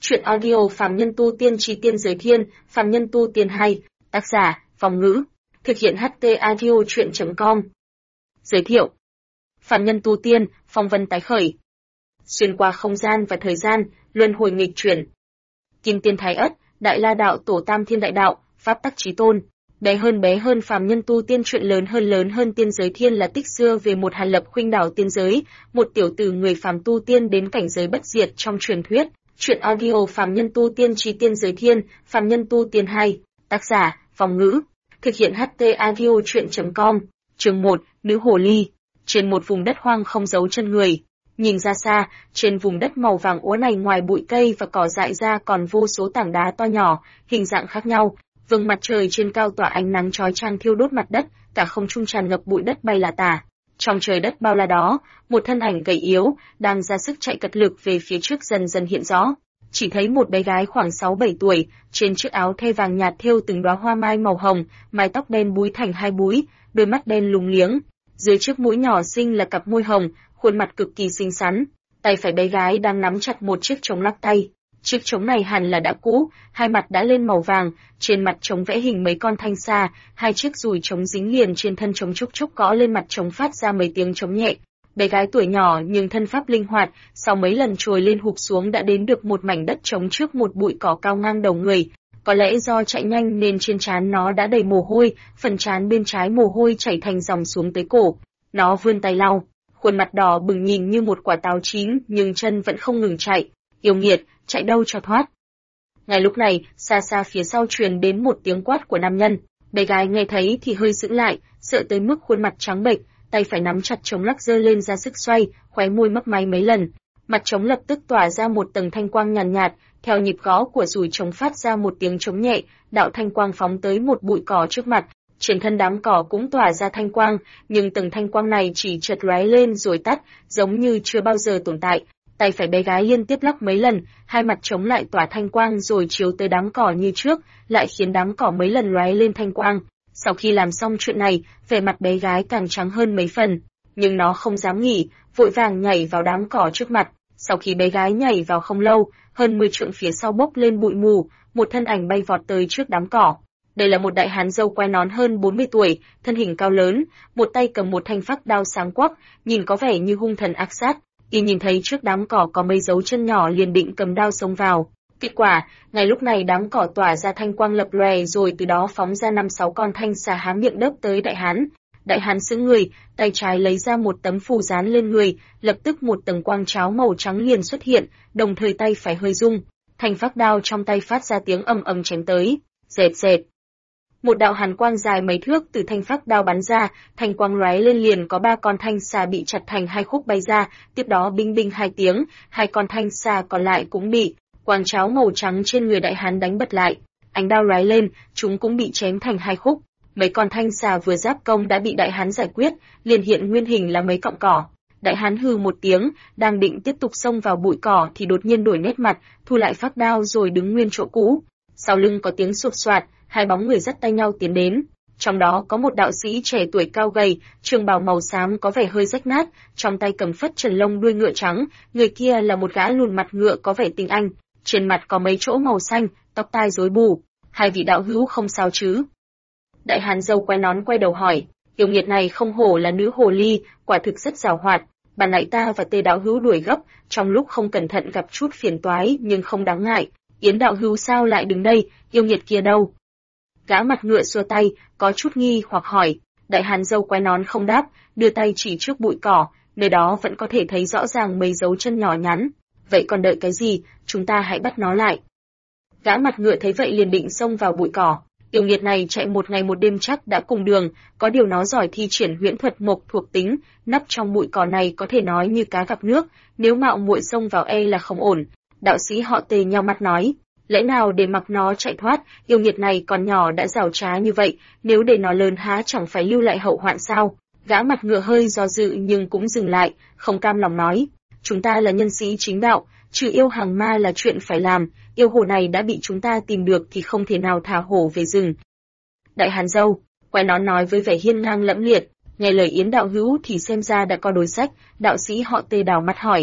Truyện audio Phàm Nhân Tu Tiên Chí Tiên Giới Thiên, Phàm Nhân Tu Tiên 2, tác giả, Phong Ngữ, thực hiện HT Audio Truyện.com. Giới thiệu. Phàm Nhân Tu Tiên, phong vân tái khởi. Xuyên qua không gian và thời gian, luân hồi nghịch chuyển. Kim Tiên Thái Ất, Đại La Đạo Tổ Tam Thiên Đại Đạo, Pháp Tắc Chí Tôn. Bé hơn Phàm Nhân Tu Tiên. Chuyện lớn hơn tiên giới thiên là tích xưa về một Hàn Lập khuynh đảo tiên giới, một tiểu tử người phàm tu tiên đến cảnh giới bất diệt trong truyền thuyết. Truyện audio Phàm Nhân Tu Tiên Chí Tiên Giới Thiên, Phàm Nhân Tu Tiên 2, tác giả, Phong Ngữ, thực hiện HT Audio Truyện.com. Chương 1, Nữ Hồ Ly. Trên một vùng đất hoang không giấu chân người. Nhìn ra xa, trên vùng đất màu vàng úa này ngoài bụi cây và cỏ dại ra còn vô số tảng đá to nhỏ, hình dạng khác nhau. Vầng mặt trời trên cao tỏa ánh nắng chói chang thiêu đốt mặt đất, cả không trung tràn ngập bụi đất bay là tả. Trong trời đất bao la đó, một thân ảnh gầy yếu, đang ra sức chạy cật lực về phía trước dần dần hiện rõ. Chỉ thấy một bé gái khoảng 6-7 tuổi, trên chiếc áo thêu vàng nhạt thêu từng đóa hoa mai màu hồng, mái tóc đen búi thành hai búi, đôi mắt đen lúng liếng. Dưới chiếc mũi nhỏ xinh là cặp môi hồng, khuôn mặt cực kỳ xinh xắn. Tay phải bé gái đang nắm chặt một chiếc trống lắc tay. Chiếc trống này hẳn là đã cũ, hai mặt đã lên màu vàng, trên mặt trống vẽ hình mấy con thanh sa, hai chiếc dùi trống dính liền trên thân trống chúc chúc gõ lên mặt trống phát ra mấy tiếng trống nhẹ. Bé gái tuổi nhỏ nhưng thân pháp linh hoạt, sau mấy lần trồi lên hụp xuống đã đến được một mảnh đất trống trước một bụi cỏ cao ngang đầu người. Có lẽ do chạy nhanh nên trên trán nó đã đầy mồ hôi, phần trán bên trái mồ hôi chảy thành dòng xuống tới cổ. Nó vươn tay lau, khuôn mặt đỏ bừng nhìn như một quả táo chín nhưng chân vẫn không ngừng chạy. Yêu nghiệt, chạy đâu cho thoát. Ngay lúc này, xa xa phía sau truyền đến một tiếng quát của nam nhân. Bé gái nghe thấy thì hơi sững lại, sợ tới mức khuôn mặt trắng bệch, tay phải nắm chặt trống lắc giơ lên ra sức xoay, khóe môi mấp máy mấy lần. Mặt trống lập tức tỏa ra một tầng thanh quang nhàn nhạt, theo nhịp gõ của dùi trống phát ra một tiếng trống nhẹ, đạo thanh quang phóng tới một bụi cỏ trước mặt. Trên thân đám cỏ cũng tỏa ra thanh quang, nhưng tầng thanh quang này chỉ chợt lóe lên rồi tắt, giống như chưa bao giờ tồn tại. Tay phải bé gái liên tiếp lắc mấy lần, hai mặt trống lại tỏa thanh quang rồi chiếu tới đám cỏ như trước, lại khiến đám cỏ mấy lần lóe lên thanh quang. Sau khi làm xong chuyện này, vẻ mặt bé gái càng trắng hơn mấy phần, nhưng nó không dám nghỉ, vội vàng nhảy vào đám cỏ trước mặt. Sau khi bé gái nhảy vào không lâu, hơn 10 trượng phía sau bốc lên bụi mù, một thân ảnh bay vọt tới trước đám cỏ. Đây là một đại hán râu quai nón hơn 40 tuổi, thân hình cao lớn, một tay cầm một thanh phác đao sáng quắc, nhìn có vẻ như hung thần ác sát. Y nhìn thấy trước đám cỏ có mấy dấu chân nhỏ liền định cầm đao xông vào. Kết quả, ngay lúc này đám cỏ tỏa ra thanh quang lập lòe rồi từ đó phóng ra 5-6 con thanh xà há miệng đớp tới đại hán. Đại hán sững người, tay trái lấy ra một tấm phù dán lên người, lập tức một tầng quang cháo màu trắng liền xuất hiện, đồng thời tay phải hơi rung, thanh phác đao trong tay phát ra tiếng ầm ầm chém tới. Rệt rệt. Một đạo hàn quang dài mấy thước từ thanh phác đao bắn ra, thanh quang lóe lên liền có 3 con thanh xà bị chặt thành hai khúc bay ra, tiếp đó binh binh hai tiếng, hai con thanh xà còn lại cũng bị quang cháo màu trắng trên người đại hán đánh bật lại. Ánh đao lóe lên, chúng cũng bị chém thành hai khúc. Mấy con thanh xà vừa giáp công đã bị đại hán giải quyết, liền hiện nguyên hình là mấy cọng cỏ. Đại hán hừ một tiếng, đang định tiếp tục xông vào bụi cỏ thì đột nhiên đổi nét mặt, thu lại phác đao rồi đứng nguyên chỗ cũ. Sau lưng có tiếng sột soạt, hai bóng người dắt tay nhau tiến đến. Trong đó có một đạo sĩ trẻ tuổi cao gầy, trường bào màu xám có vẻ hơi rách nát, trong tay cầm phất trần lông đuôi ngựa trắng, người kia là một gã lùn mặt ngựa có vẻ tinh anh, trên mặt có mấy chỗ màu xanh, tóc tai rối bù. Hai vị đạo hữu không sao chứ? Đại hán râu quai nón quay đầu hỏi, yêu nghiệt này không hổ là nữ hồ ly, quả thực rất giàu hoạt. Bản nãy ta và Tề đạo hữu đuổi gấp, trong lúc không cẩn thận gặp chút phiền toái nhưng không đáng ngại. Yến đạo hữu sao lại đứng đây, yêu nghiệt kia đâu? Gã mặt ngựa xua tay, có chút nghi hoặc hỏi. Đại hán râu quai nón không đáp, đưa tay chỉ trước bụi cỏ, nơi đó vẫn có thể thấy rõ ràng mấy dấu chân nhỏ nhắn. Vậy còn đợi cái gì, chúng ta hãy bắt nó lại. Gã mặt ngựa thấy vậy liền định xông vào bụi cỏ. Yêu nghiệt này chạy một ngày một đêm chắc đã cùng đường, có điều nó giỏi thi triển huyễn thuật mộc thuộc tính, nấp trong bụi cỏ này có thể nói như cá gặp nước, nếu mạo muội xông vào e là không ổn. Đạo sĩ họ Tề nhao mắt nói, lẽ nào để mặc nó chạy thoát, yêu nghiệt này còn nhỏ đã giàu trá như vậy, nếu để nó lớn há chẳng phải lưu lại hậu hoạn sao? Gã mặt ngựa hơi do dự nhưng cũng dừng lại, không cam lòng nói, chúng ta là nhân sĩ chính đạo, trừ yêu hàng ma là chuyện phải làm, yêu hồ này đã bị chúng ta tìm được thì không thể nào thả hổ về rừng. Đại hán râu quai nón nói với vẻ hiên ngang lẫm liệt, nghe lời Yến đạo hữu thì xem ra đã có đối sách. Đạo sĩ họ Tề đảo mặt hỏi,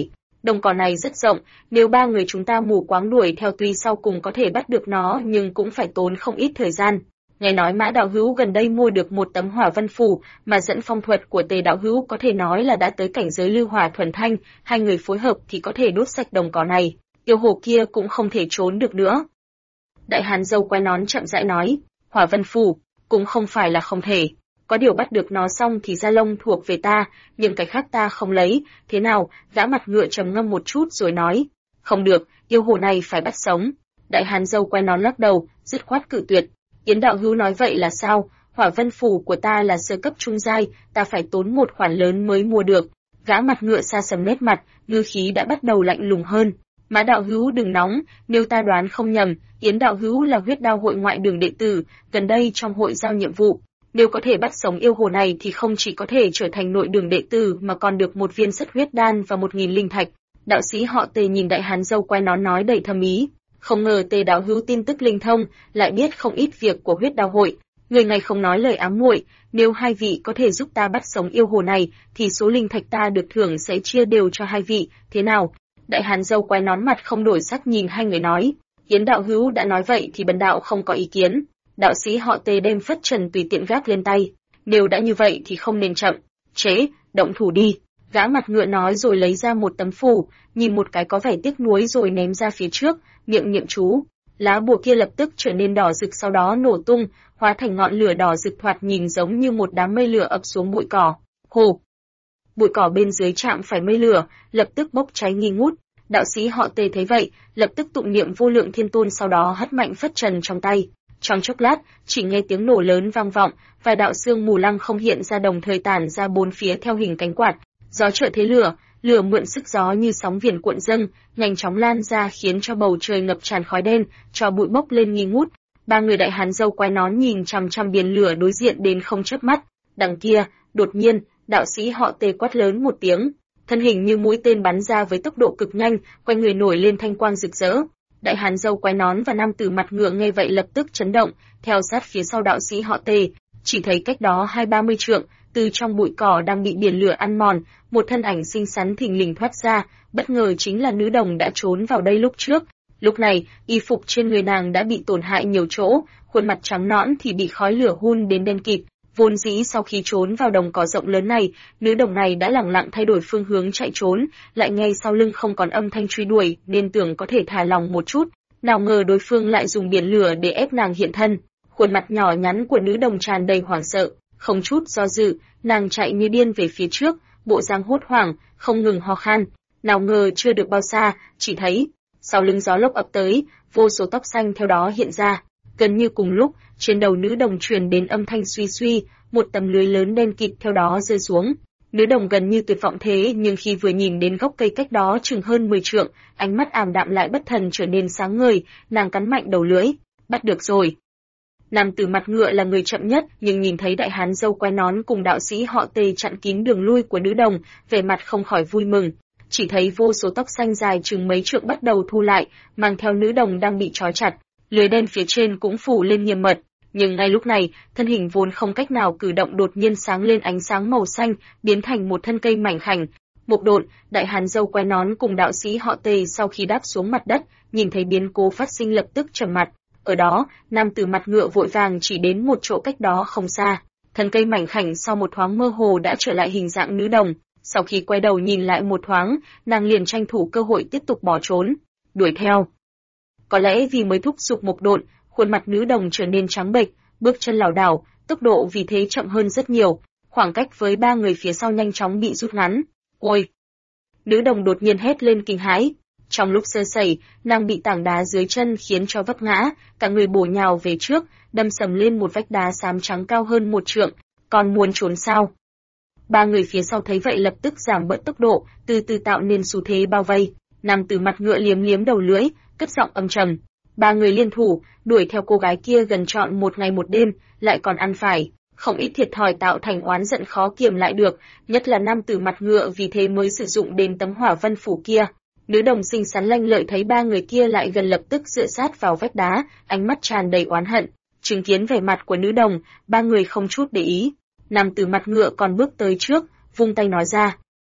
Đồng cỏ này rất rộng, nếu ba người chúng ta mù quáng đuổi theo tuy sau cùng có thể bắt được nó nhưng cũng phải tốn không ít thời gian. Nghe nói Mã đạo hữu gần đây mua được một tấm hỏa vân phù, mà dẫn phong thuật của Tề đạo hữu có thể nói là đã tới cảnh giới lưu hỏa thuần thanh, hai người phối hợp thì có thể đốt sạch đồng cỏ này, yêu hồ kia cũng không thể trốn được nữa. Đại hán dâu quai nón chậm rãi nói, hỏa vân phù cũng không phải là không thể, có điều bắt được nó xong thì da lông thuộc về ta, nhưng cái khác ta không lấy, thế nào? Gã mặt ngựa trầm ngâm một chút rồi nói, không được, yêu hồ này phải bắt sống. Đại hán dâu quai nón lắc đầu, dứt khoát cự tuyệt. Yến đạo hữu nói vậy là sao? Hỏa vân phù của ta là sơ cấp trung giai, ta phải tốn một khoản lớn mới mua được. Gã mặt ngựa xa sầm nét mặt, ngư khí đã bắt đầu lạnh lùng hơn. Mã đạo hữu đừng nóng, nếu ta đoán không nhầm, Yến đạo hữu là huyết đao hội ngoại đường đệ tử, gần đây trong hội giao nhiệm vụ. Nếu có thể bắt sống yêu hồ này thì không chỉ có thể trở thành nội đường đệ tử mà còn được một viên sất huyết đan và 1000 linh thạch. Đạo sĩ họ Tề nhìn đại hán dâu quai nón nói đầy thâm ý. Không ngờ Tề đạo hữu tin tức linh thông, lại biết không ít việc của huyết đao hội. Người ngày không nói lời ám muội, nếu hai vị có thể giúp ta bắt sống yêu hồ này, thì số linh thạch ta được thưởng sẽ chia đều cho hai vị, thế nào? Đại hán dâu quai nón mặt không đổi sắc nhìn hai người nói. Yến đạo hữu đã nói vậy thì bần đạo không có ý kiến. Đạo sĩ họ Tề đem phất trần tùy tiện gác lên tay. Nếu đã như vậy thì không nên chậm. Chế, động thủ đi. Gã mặt ngựa nói rồi lấy ra một tấm phù, nhìn một cái có vẻ tiếc nuối rồi ném ra phía trước, miệng niệm chú. Lá bùa kia lập tức trở nên đỏ rực, sau đó nổ tung, hóa thành ngọn lửa đỏ rực thoạt nhìn giống như một đám mây lửa ập xuống bụi cỏ. Hồ! Bụi cỏ bên dưới chạm phải mây lửa, lập tức bốc cháy nghi ngút. Đạo sĩ họ Tề thấy vậy, lập tức tụng niệm vô lượng thiên tôn, sau đó hất mạnh phất trần trong tay. Trong chốc lát, chỉ nghe tiếng nổ lớn vang vọng, và đạo sương mù lăng không hiện ra đồng thời tản ra bốn phía theo hình cánh quạt. Gió trợ thế lửa, lửa mượn sức gió như sóng biển cuộn dâng, nhanh chóng lan ra khiến cho bầu trời ngập tràn khói đen, cho bụi bốc lên nghi ngút. Ba người đại hán dâu quai nón nhìn chằm chằm biển lửa đối diện đến không chớp mắt. Đằng kia, đột nhiên, đạo sĩ họ Tề quát lớn một tiếng, thân hình như mũi tên bắn ra với tốc độ cực nhanh, quanh người nổi lên thanh quang rực rỡ. Đại hán dâu quai nón và nam tử mặt ngựa nghe vậy lập tức chấn động, theo sát phía sau đạo sĩ họ Tề, chỉ thấy cách đó 20-30 trượng, từ trong bụi cỏ đang bị biển lửa ăn mòn, một thân ảnh xinh xắn thình lình thoát ra, bất ngờ chính là nữ đồng đã trốn vào đây lúc trước. Lúc này, y phục trên người nàng đã bị tổn hại nhiều chỗ, khuôn mặt trắng nõn thì bị khói lửa hun đến đen kịt. Vốn dĩ sau khi trốn vào đồng cỏ rộng lớn này, nữ đồng này đã lẳng lặng thay đổi phương hướng chạy trốn, lại nghe sau lưng không còn âm thanh truy đuổi, nên tưởng có thể thả lòng một chút. Nào ngờ đối phương lại dùng biển lửa để ép nàng hiện thân. Khuôn mặt nhỏ nhắn của nữ đồng tràn đầy hoảng sợ, không chút do dự, nàng chạy như điên về phía trước, bộ dáng hốt hoảng, không ngừng ho khan. Nào ngờ chưa được bao xa, chỉ thấy sau lưng gió lốc ập tới, vô số tóc xanh theo đó hiện ra. Gần như cùng lúc, trên đầu nữ đồng truyền đến âm thanh suy suy, một tấm lưới lớn đen kịt theo đó rơi xuống. Nữ đồng gần như tuyệt vọng thế, nhưng khi vừa nhìn đến gốc cây cách đó chừng hơn 10 trượng, ánh mắt ảm đạm lại bất thần trở nên sáng ngời, nàng cắn mạnh đầu lưỡi, bắt được rồi. Nam tử mặt ngựa là người chậm nhất, nhưng nhìn thấy đại hán dâu quai nón cùng đạo sĩ họ Tề chặn kín đường lui của nữ đồng, vẻ mặt không khỏi vui mừng. Chỉ thấy vô số tóc xanh dài chừng mấy trượng bắt đầu thu lại, mang theo nữ đồng đang bị trói chặt, lưới đen phía trên cũng phủ lên nghiêm mật. Nhưng ngay lúc này, thân hình vốn không cách nào cử động đột nhiên sáng lên ánh sáng màu xanh, biến thành một thân cây mảnh khảnh. Mộc Độn, đại hán dâu quai nón cùng đạo sĩ họ Tề sau khi đáp xuống mặt đất, nhìn thấy biến cố phát sinh lập tức trầm mặt. Ở đó, nam tử mặt ngựa vội vàng chỉ đến một chỗ cách đó không xa. Thân cây mảnh khảnh sau một thoáng mơ hồ đã trở lại hình dạng nữ đồng. Sau khi quay đầu nhìn lại một thoáng, nàng liền tranh thủ cơ hội tiếp tục bỏ trốn, đuổi theo. Có lẽ vì mới thúc giục Mộc Độn, khuôn mặt nữ đồng trở nên trắng bệch, bước chân lảo đảo, tốc độ vì thế chậm hơn rất nhiều, khoảng cách với ba người phía sau nhanh chóng bị rút ngắn. Ôi! Nữ đồng đột nhiên hét lên kinh hãi. Trong lúc sơ sẩy, nàng bị tảng đá dưới chân khiến cho vấp ngã, cả người bổ nhào về trước, đâm sầm lên một vách đá xám trắng cao hơn 1 trượng. Còn muốn trốn sao? Ba người phía sau thấy vậy lập tức giảm bớt tốc độ, từ từ tạo nên xu thế bao vây. Nam tử mặt ngựa liếm liếm đầu lưỡi, cất giọng âm trầm. Ba người liên thủ, đuổi theo cô gái kia gần trọn 1 ngày 1 đêm, lại còn ăn phải không ít thiệt thòi tạo thành oán giận khó kiềm lại được, nhất là nam tử mặt ngựa vì thế mới sử dụng đến tấm hỏa vân phủ kia. Nữ đồng xinh xắn lanh lợi thấy ba người kia lại gần lập tức dựa sát vào vách đá, ánh mắt tràn đầy oán hận. Chứng kiến vẻ mặt của nữ đồng, ba người không chút để ý. Nam tử mặt ngựa còn bước tới trước, vung tay nói ra.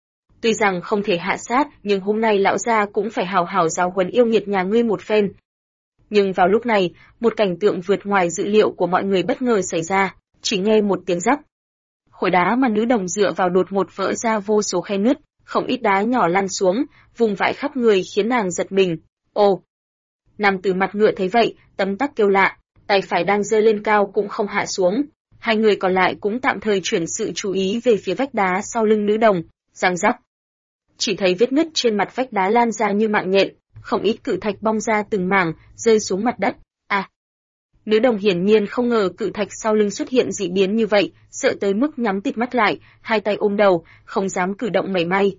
Tuy rằng không thể hạ sát, nhưng hôm nay lão gia cũng phải hào hào giáo huấn yêu nghiệt nhà ngươi một phen. Nhưng vào lúc này, một cảnh tượng vượt ngoài dự liệu của mọi người bất ngờ xảy ra, chỉ nghe một tiếng rắc. Khối đá mà nữ đồng dựa vào đột ngột vỡ ra vô số khe nứt, không ít đá nhỏ lăn xuống, vùng vãi khắp người khiến nàng giật mình. Ồ! Nam tử mặt ngựa thấy vậy, tấm tắc kêu lạ, tay phải đang giơ lên cao cũng không hạ xuống. Hai người còn lại cũng tạm thời chuyển sự chú ý về phía vách đá sau lưng nữ đồng, răng rắc. Chỉ thấy vết nứt trên mặt vách đá lan ra như mạng nhện, không ít cự thạch bong ra từng mảng, rơi xuống mặt đất. À! Nữ đồng hiển nhiên không ngờ cự thạch sau lưng xuất hiện dị biến như vậy, sợ tới mức nhắm tịt mắt lại, hai tay ôm đầu, không dám cử động mảy may.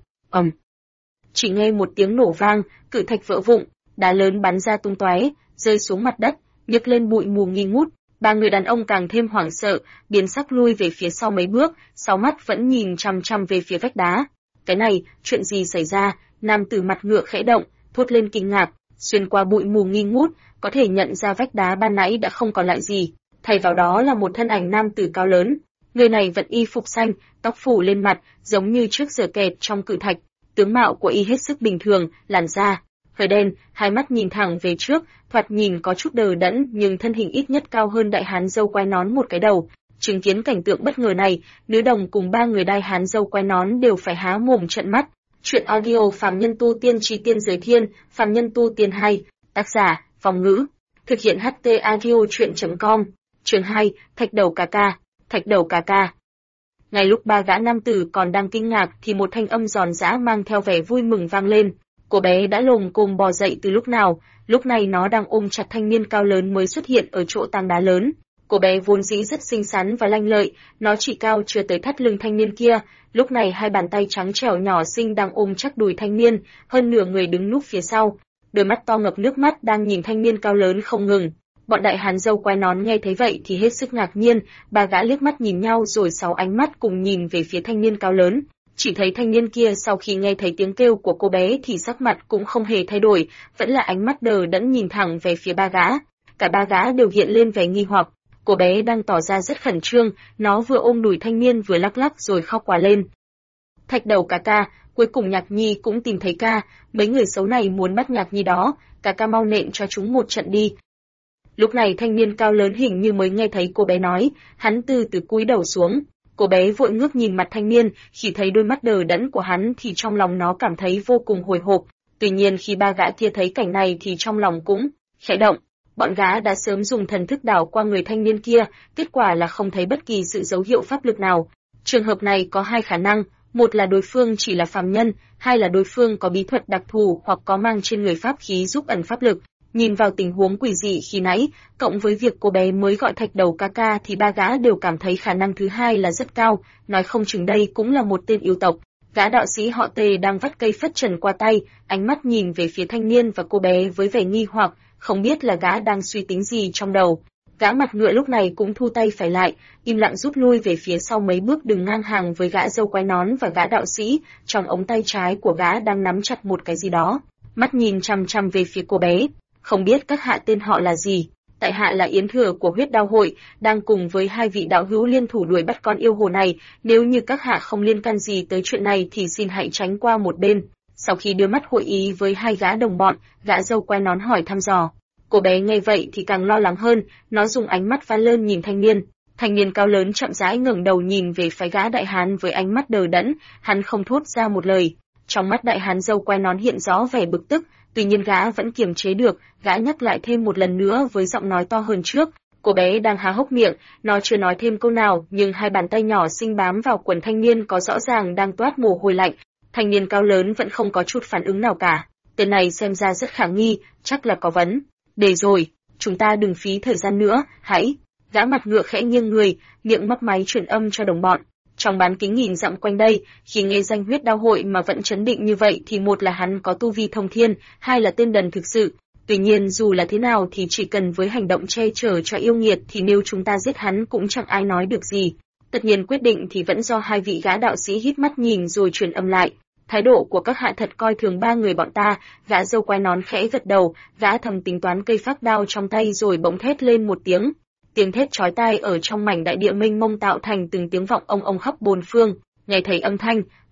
Chỉ nghe một tiếng nổ vang, cự thạch vỡ vụn, đá lớn bắn ra tung tóe, rơi xuống mặt đất, nhấc lên bụi mù nghi ngút. Ba người đàn ông càng thêm hoảng sợ, biến sắc lui về phía sau mấy bước, sáu mắt vẫn nhìn chằm chằm về phía vách đá. Cái này, chuyện gì xảy ra? Nam tử mặt ngựa khẽ động, thốt lên kinh ngạc, xuyên qua bụi mù nghi ngút, có thể nhận ra vách đá ban nãy đã không còn lại gì, thay vào đó là một thân ảnh nam tử cao lớn. Người này vẫn y phục xanh, tóc phủ lên mặt, giống như trước giờ kẹt trong cự thạch. Tướng mạo của y hết sức bình thường, làn da hơi đen, hai mắt nhìn thẳng về trước, thoạt nhìn có chút đờ đẫn, nhưng thân hình ít nhất cao hơn đại hán râu quai nón một cái đầu. Chứng kiến cảnh tượng bất ngờ này, nữ đồng cùng ba người đại hán râu quai nón đều phải há mồm trợn mắt. Chuyện audio Phàm Nhân Tu Tiên Chí Tiên Giới Thiên, Phàm Nhân Tu Tiên 2, tác giả, Phong Ngữ, thực hiện HT audio truyện.com. Chương 2, Thạch đầu cà ca, Thạch đầu cà ca. Ngay lúc ba gã nam tử còn đang kinh ngạc thì một thanh âm giòn giã mang theo vẻ vui mừng vang lên. Cô bé đã lồm cồm bò dậy từ lúc nào, lúc này nó đang ôm chặt thanh niên cao lớn mới xuất hiện ở chỗ tảng đá lớn. Cô bé vốn dĩ rất xinh xắn và lanh lợi, nó chỉ cao chưa tới thắt lưng thanh niên kia, lúc này hai bàn tay trắng trẻo nhỏ xinh đang ôm chắc đùi thanh niên, hơn nửa người đứng núp phía sau, đôi mắt to ngập nước mắt đang nhìn thanh niên cao lớn không ngừng. Bọn đại hán râu quai nón nghe thấy vậy thì hết sức ngạc nhiên, ba gã liếc mắt nhìn nhau rồi sáu ánh mắt cùng nhìn về phía thanh niên cao lớn. Chỉ thấy thanh niên kia sau khi nghe thấy tiếng kêu của cô bé thì sắc mặt cũng không hề thay đổi, vẫn là ánh mắt đờ đẫn nhìn thẳng về phía ba gã. Cả ba gã đều hiện lên vẻ nghi hoặc. Cô bé đang tỏ ra rất khẩn trương, nó vừa ôm đùi thanh niên vừa lắc lắc rồi khóc òa lên. Thạch đầu cà ca, cuối cùng Nhạc Nhi cũng tìm thấy ca, mấy người xấu này muốn bắt Nhạc Nhi đó, ca mau nện cho chúng một trận đi. Lúc này thanh niên cao lớn hình như mới nghe thấy cô bé nói, hắn từ từ cúi đầu xuống. Cô bé vội ngước nhìn mặt thanh niên, khi thấy đôi mắt đờ đẫn của hắn thì trong lòng nó cảm thấy vô cùng hồi hộp. Tuy nhiên khi ba gã kia thấy cảnh này thì trong lòng cũng khẽ động. Bọn gã đã sớm dùng thần thức đảo qua người thanh niên kia, kết quả là không thấy bất kỳ sự dấu hiệu pháp lực nào. Trường hợp này có hai khả năng, một là đối phương chỉ là phàm nhân, hai là đối phương có bí thuật đặc thù hoặc có mang trên người pháp khí giúp ẩn pháp lực. Nhìn vào tình huống quỷ dị khi nãy, cộng với việc cô bé mới gọi thạch đầu ca ca thì ba gã đều cảm thấy khả năng thứ hai là rất cao, nói không chừng đây cũng là một tên yêu tộc. Gã đạo sĩ họ Tề đang vắt cây phất trần qua tay, ánh mắt nhìn về phía thanh niên và cô bé với vẻ nghi hoặc, không biết là gã đang suy tính gì trong đầu. Gã mặt ngựa lúc này cũng thu tay phải lại, im lặng rút lui về phía sau mấy bước đứng ngang hàng với gã râu quai nón và gã đạo sĩ, trong ống tay trái của gã đang nắm chặt một cái gì đó, mắt nhìn chằm chằm về phía cô bé. Không biết các hạ tên họ là gì? Tại hạ là Yến Thừa của Huyết Đao Hội, đang cùng với hai vị đạo hữu liên thủ đuổi bắt con yêu hồ này, nếu như các hạ không liên can gì tới chuyện này thì xin hãy tránh qua một bên. Sau khi đưa mắt hội ý với hai gã đồng bọn, gã râu quai nón hỏi thăm dò. Cô bé nghe vậy thì càng lo lắng hơn, nó dùng ánh mắt phá lơn nhìn thanh niên. Thanh niên cao lớn chậm rãi ngẩng đầu nhìn về phái gã đại hán với ánh mắt đờ đẫn, hắn không thốt ra một lời. Trong mắt đại hán râu quai nón hiện rõ vẻ bực tức, tuy nhiên gã vẫn kiềm chế được, gã nhắc lại thêm một lần nữa với giọng nói to hơn trước. Cô bé đang há hốc miệng, nó chưa nói thêm câu nào, nhưng hai bàn tay nhỏ xinh bám vào quần thanh niên có rõ ràng đang toát mồ hôi lạnh. Thanh niên cao lớn vẫn không có chút phản ứng nào cả. Tên này xem ra rất khả nghi, chắc là có vấn đề rồi, chúng ta đừng phí thời gian nữa, hãy. Gã mặt ngựa khẽ nghiêng người, miệng mấp máy truyền âm cho đồng bọn. Trong bán kính nhìn dặm quanh đây, khi nghe danh Huyết Đao Hội mà vẫn chấn định như vậy thì một là hắn có tu vi thông thiên, hai là tên đần thực sự. Tuy nhiên dù là thế nào thì chỉ cần với hành động che chở cho yêu nghiệt thì nếu chúng ta giết hắn cũng chẳng ai nói được gì. Tất nhiên quyết định thì vẫn do hai vị gã đạo sĩ hít mắt nhìn rồi truyền âm lại. Thái độ của các hạ thật coi thường ba người bọn ta, gã râu quai nón khẽ gật đầu, gã thầm tính toán cây phác đao trong tay rồi bỗng thét lên một tiếng. Tiếng thét chói tai ở trong mảnh đại địa mênh mông tạo thành từng tiếng vọng ông khắp bốn phương. Nghe thấy âm thanh,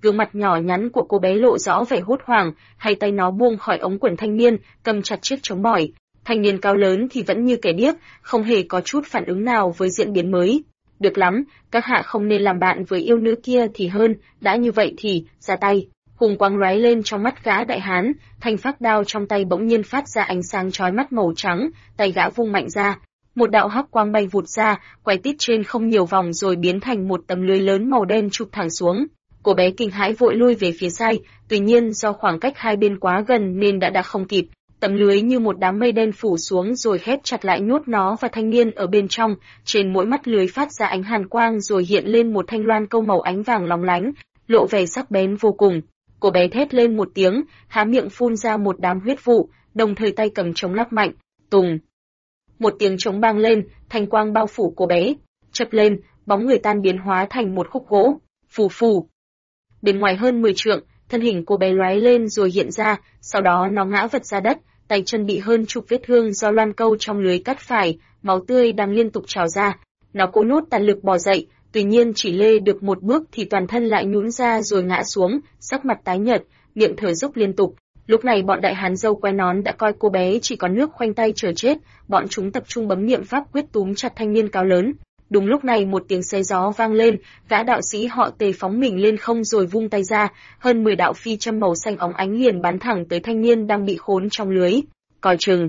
Gương mặt nhỏ nhắn của cô bé lộ rõ vẻ hốt hoảng, hai tay nó buông khỏi ống quần thanh niên, cầm chặt chiếc chống bỏi. Thanh niên cao lớn thì vẫn như kẻ điếc, không hề có chút phản ứng nào với diễn biến mới. Được lắm, các hạ không nên làm bạn với yêu nữ kia thì hơn, đã như vậy thì, ra tay. Hùng quang lóe lên trong mắt gã đại hán, thanh phác đao trong tay bỗng nhiên phát ra ánh sáng chói mắt màu trắng, tay gã vung mạnh ra. Một đạo hắc quang bay vụt ra, quay tít trên không nhiều vòng rồi biến thành một tấm lưới lớn màu đen chụp thẳng xuống. Cô bé kinh hãi vội lui về phía sai, tuy nhiên do khoảng cách hai bên quá gần nên đã không kịp. Tấm lưới như một đám mây đen phủ xuống rồi khép chặt lại nhốt nó và thanh niên ở bên trong, trên mỗi mắt lưới phát ra ánh hàn quang rồi hiện lên một thanh loan câu màu ánh vàng lóng lánh, lộ vẻ sắc bén vô cùng. Cô bé thét lên một tiếng, há miệng phun ra một đám huyết vụ, đồng thời tay cầm trống lắc mạnh, tùng. Một tiếng trống bang lên, thanh quang bao phủ cô bé, chập lên, bóng người tan biến hóa thành một khúc gỗ, phù phù. Bên ngoài hơn 10 trượng, thân hình cô bé lóe lên rồi hiện ra, sau đó nó ngã vật ra đất, tay chân bị hơn chục vết thương do loan câu trong lưới cắt phải, máu tươi đang liên tục trào ra. Nó cố nốt tàn lực bò dậy, tuy nhiên chỉ lê được một bước thì toàn thân lại nhũn ra rồi ngã xuống, sắc mặt tái nhợt, miệng thở dốc liên tục. Lúc này bọn đại hán râu quai nón đã coi cô bé chỉ có nước khoanh tay chờ chết, bọn chúng tập trung bấm niệm pháp quyết túm chặt thanh niên cao lớn. Đúng lúc này một tiếng xé gió vang lên, gã đạo sĩ họ Tề phóng mình lên không rồi vung tay ra, hơn 10 đạo phi châm màu xanh óng ánh liền bắn thẳng tới thanh niên đang bị khốn trong lưới. Coi chừng.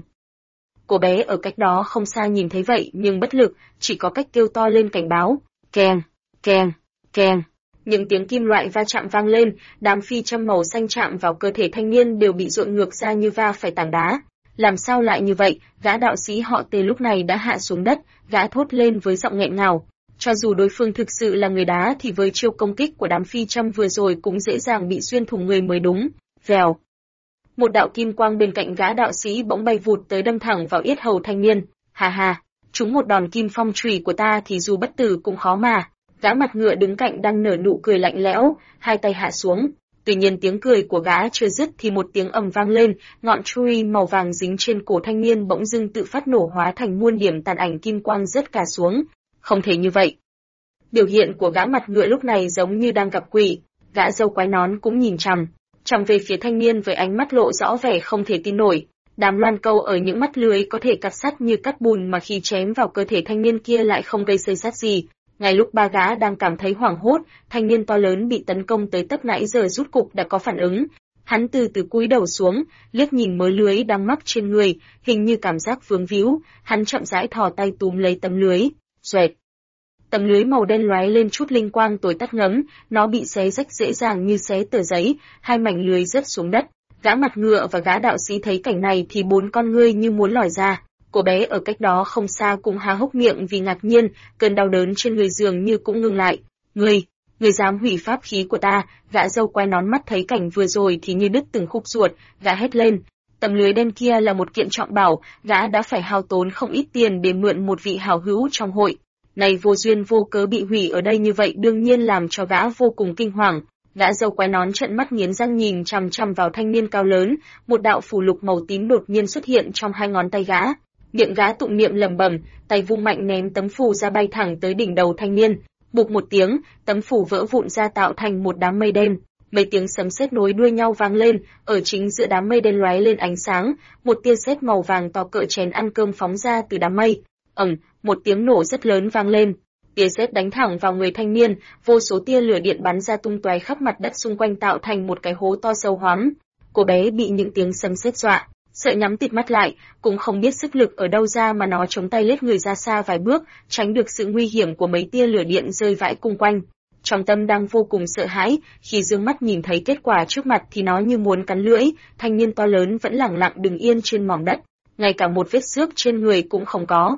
Cô bé ở cách đó không xa nhìn thấy vậy nhưng bất lực, chỉ có cách kêu to lên cảnh báo. Keng, keng, keng. Những tiếng kim loại va chạm vang lên, đám phi châm màu xanh chạm vào cơ thể thanh niên đều bị dội ngược ra như va phải tảng đá. Làm sao lại như vậy? Gã đạo sĩ họ Tề lúc này đã hạ xuống đất, gã thốt lên với giọng nghẹn ngào. Cho dù đối phương thực sự là người đá thì với chiêu công kích của đám phi châm vừa rồi cũng dễ dàng bị xuyên thủng người mới đúng. Vèo. Một đạo kim quang bên cạnh gã đạo sĩ bỗng bay vụt tới đâm thẳng vào yết hầu thanh niên. Hà hà, trúng một đòn kim phong chùy của ta thì dù bất tử cũng khó mà. Gã mặt ngựa đứng cạnh đang nở nụ cười lạnh lẽo, hai tay hạ xuống. Tuy nhiên tiếng cười của gã chưa dứt thì một tiếng ầm vang lên, ngọn chùy màu vàng dính trên cổ thanh niên bỗng dưng tự phát nổ hóa thành muôn điểm tàn ảnh kim quang rớt cả xuống. Không thể như vậy. Biểu hiện của gã mặt ngựa lúc này giống như đang gặp quỷ, gã râu quái nón cũng nhìn chằm về phía thanh niên với ánh mắt lộ rõ vẻ không thể tin nổi. Đám loan câu ở những mắt lưới có thể cắt sắt như cắt bùn mà khi chém vào cơ thể thanh niên kia lại không gây xây xát gì. Ngay lúc ba gã đang cảm thấy hoảng hốt, thanh niên to lớn bị tấn công tới tấp nãy giờ rút cục đã có phản ứng. Hắn từ từ cúi đầu xuống, liếc nhìn mớ lưới đang mắc trên người, hình như cảm giác vướng víu, hắn chậm rãi thò tay túm lấy tấm lưới. Xoẹt. Tấm lưới màu đen lóe lên chút linh quang tối tắt ngấm, nó bị xé rách dễ dàng như xé tờ giấy, hai mảnh lưới rớt xuống đất. Gã mặt ngựa và gã đạo sĩ thấy cảnh này thì bốn con ngươi như muốn lòi ra. Cô bé ở cách đó không xa cũng há hốc miệng vì ngạc nhiên, cơn đau đớn trên người dường như cũng ngừng lại. Người dám hủy pháp khí của ta? Gã râu quai nón mắt thấy cảnh vừa rồi thì như đứt từng khúc ruột, gã hét lên. Tấm lưới đen kia là một kiện trọng bảo, gã đã phải hao tốn không ít tiền để mượn một vị hảo hữu trong hội. Này vô duyên vô cớ bị hủy ở đây như vậy đương nhiên làm cho gã vô cùng kinh hoàng. Gã râu quái nón trợn mắt nghiến răng nhìn chằm vào thanh niên cao lớn, một đạo phù lục màu tím đột nhiên xuất hiện trong hai ngón tay gã. Miệng gã tụng niệm lẩm bẩm, tay vung mạnh ném tấm phù ra bay thẳng tới đỉnh đầu thanh niên. Bụp một tiếng, tấm phù vỡ vụn ra tạo thành một đám mây đen. Mấy tiếng sấm sét nối đuôi nhau vang lên, ở chính giữa đám mây đen lóe lên ánh sáng, một tia sét màu vàng to cỡ chén ăn cơm phóng ra từ đám mây. Một tiếng nổ rất lớn vang lên. Tia sét đánh thẳng vào người thanh niên, vô số tia lửa điện bắn ra tung tóe khắp mặt đất xung quanh tạo thành một cái hố to sâu hoắm. Cô bé bị những tiếng sấm sét dọa, sợ nhắm tịt mắt lại, cũng không biết sức lực ở đâu ra mà nó chống tay lết người ra xa vài bước, tránh được sự nguy hiểm của mấy tia lửa điện rơi vãi cung quanh. Trong tâm đang vô cùng sợ hãi, khi dương mắt nhìn thấy kết quả trước mặt thì nó như muốn cắn lưỡi, thanh niên to lớn vẫn lẳng lặng đứng yên trên mỏm đất, ngay cả một vết xước trên người cũng không có.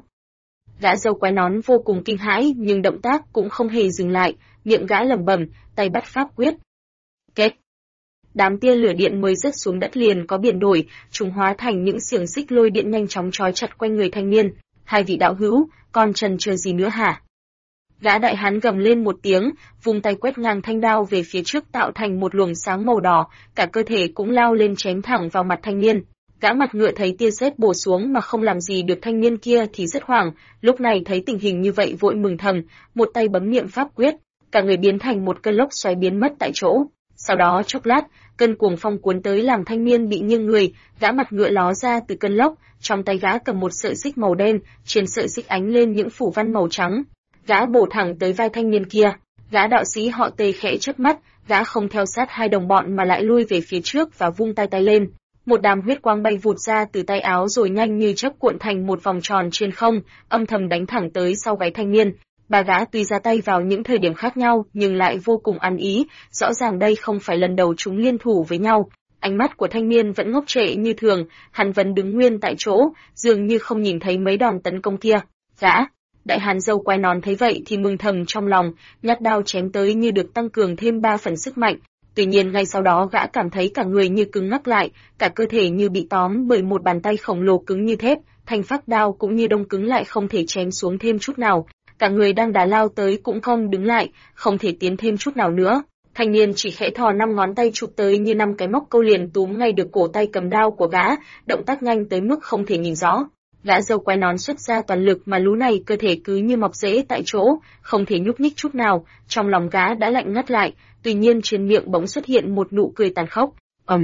Gã râu quái nón vô cùng kinh hãi nhưng động tác cũng không hề dừng lại, miệng gã lẩm bẩm, tay bắt pháp quyết. Kết. Đám tia lửa điện mới rớt xuống đất liền có biển đổi, chúng hóa thành những xiềng xích lôi điện nhanh chóng trói chặt quanh người thanh niên. Hai vị đạo hữu, còn chần chờ gì nữa hả? Gã đại hán gầm lên một tiếng, vung tay quét ngang thanh đao về phía trước tạo thành một luồng sáng màu đỏ, cả cơ thể cũng lao lên chém thẳng vào mặt thanh niên. Gã mặt ngựa thấy tia sét bổ xuống mà không làm gì được thanh niên kia thì rất hoảng, lúc này thấy tình hình như vậy vội mừng thầm, một tay bấm niệm pháp quyết, cả người biến thành một cơn lốc xoáy biến mất tại chỗ. Sau đó chốc lát, cơn cuồng phong cuốn tới làm thanh niên bị nghiêng người, gã mặt ngựa ló ra từ cơn lốc, trong tay gã cầm một sợi xích màu đen, trên sợi xích ánh lên những phủ văn màu trắng. Gã bổ thẳng tới vai thanh niên kia. Gã đạo sĩ họ Tề khẽ chớp mắt, gã không theo sát hai đồng bọn mà lại lui về phía trước và vung tay lên. Một đám huyết quang bay vụt ra từ tay áo rồi nhanh như chớp cuộn thành một vòng tròn trên không, âm thầm đánh thẳng tới sau gáy thanh niên. Ba gã tuy ra tay vào những thời điểm khác nhau nhưng lại vô cùng ăn ý, rõ ràng đây không phải lần đầu chúng liên thủ với nhau. Ánh mắt của thanh niên vẫn ngốc trệ như thường, hắn vẫn đứng nguyên tại chỗ, dường như không nhìn thấy mấy đòn tấn công kia. Gã Đại hán râu quai nón thấy vậy thì mừng thầm trong lòng, nhát đao chém tới như được tăng cường thêm 3 phần sức mạnh. Tuy nhiên ngay sau đó gã cảm thấy cả người như cứng ngắc lại, cả cơ thể như bị tóm bởi một bàn tay khổng lồ cứng như thép, thanh phác đao cũng như đông cứng lại không thể chém xuống thêm chút nào. Cả người đang đá lao tới cũng không đứng lại, không thể tiến thêm chút nào nữa. Thanh niên chỉ khẽ thò 5 ngón tay chụp tới như 5 cái móc câu liền túm ngay được cổ tay cầm đao của gã, động tác nhanh tới mức không thể nhìn rõ. Gã râu quai nón xuất ra toàn lực mà lú này cơ thể cứ như mọc rễ tại chỗ, không thể nhúc nhích chút nào, trong lòng gã đã lạnh ngắt lại, tuy nhiên trên miệng bỗng xuất hiện một nụ cười tàn khốc.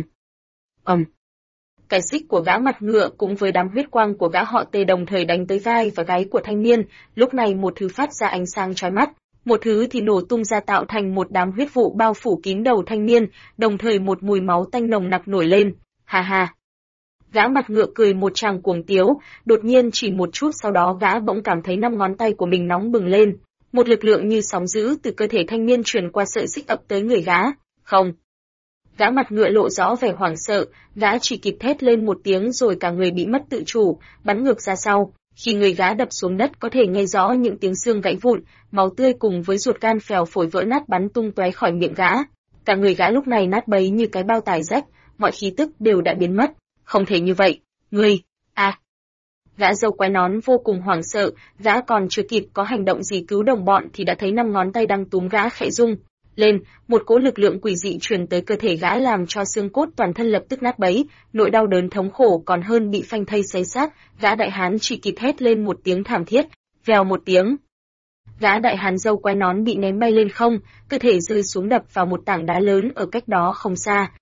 Cái xích của gã mặt ngựa cùng với đám huyết quang của gã họ Tề đồng thời đánh tới vai và gáy của thanh niên, lúc này một thứ phát ra ánh sáng chói mắt, một thứ thì nổ tung ra tạo thành một đám huyết vụ bao phủ kín đầu thanh niên, đồng thời một mùi máu tanh nồng nặc nổi lên. Ha ha. Gã mặt ngựa cười một tràng cuồng tiếu, đột nhiên chỉ một chút sau đó gã bỗng cảm thấy 5 ngón tay của mình nóng bừng lên, một lực lượng như sóng dữ từ cơ thể thanh niên truyền qua sợi xích ập tới người gã. Không. Gã mặt ngựa lộ rõ vẻ hoảng sợ, gã chỉ kịp thét lên một tiếng rồi cả người bị mất tự chủ, bắn ngược ra sau. Khi người gã đập xuống đất có thể nghe rõ những tiếng xương gãy vụn, máu tươi cùng với ruột gan phèo phổi vỡ nát bắn tung tóe khỏi miệng gã. Cả người gã lúc này nát bấy như cái bao tải rách, mọi khí tức đều đã biến mất. Không thể như vậy, ngươi, Gã râu quai nón vô cùng hoảng sợ, gã còn chưa kịp có hành động gì cứu đồng bọn thì đã thấy 5 ngón tay đang túm gã khẽ rung lên, một cỗ lực lượng quỷ dị truyền tới cơ thể gã làm cho xương cốt toàn thân lập tức nát bấy, nỗi đau đớn thống khổ còn hơn bị phanh thây xé xác, gã đại hán chỉ kịp hét lên một tiếng thảm thiết, vèo một tiếng. Gã đại hán râu quai nón bị ném bay lên không, cơ thể rơi xuống đập vào một tảng đá lớn ở cách đó không xa.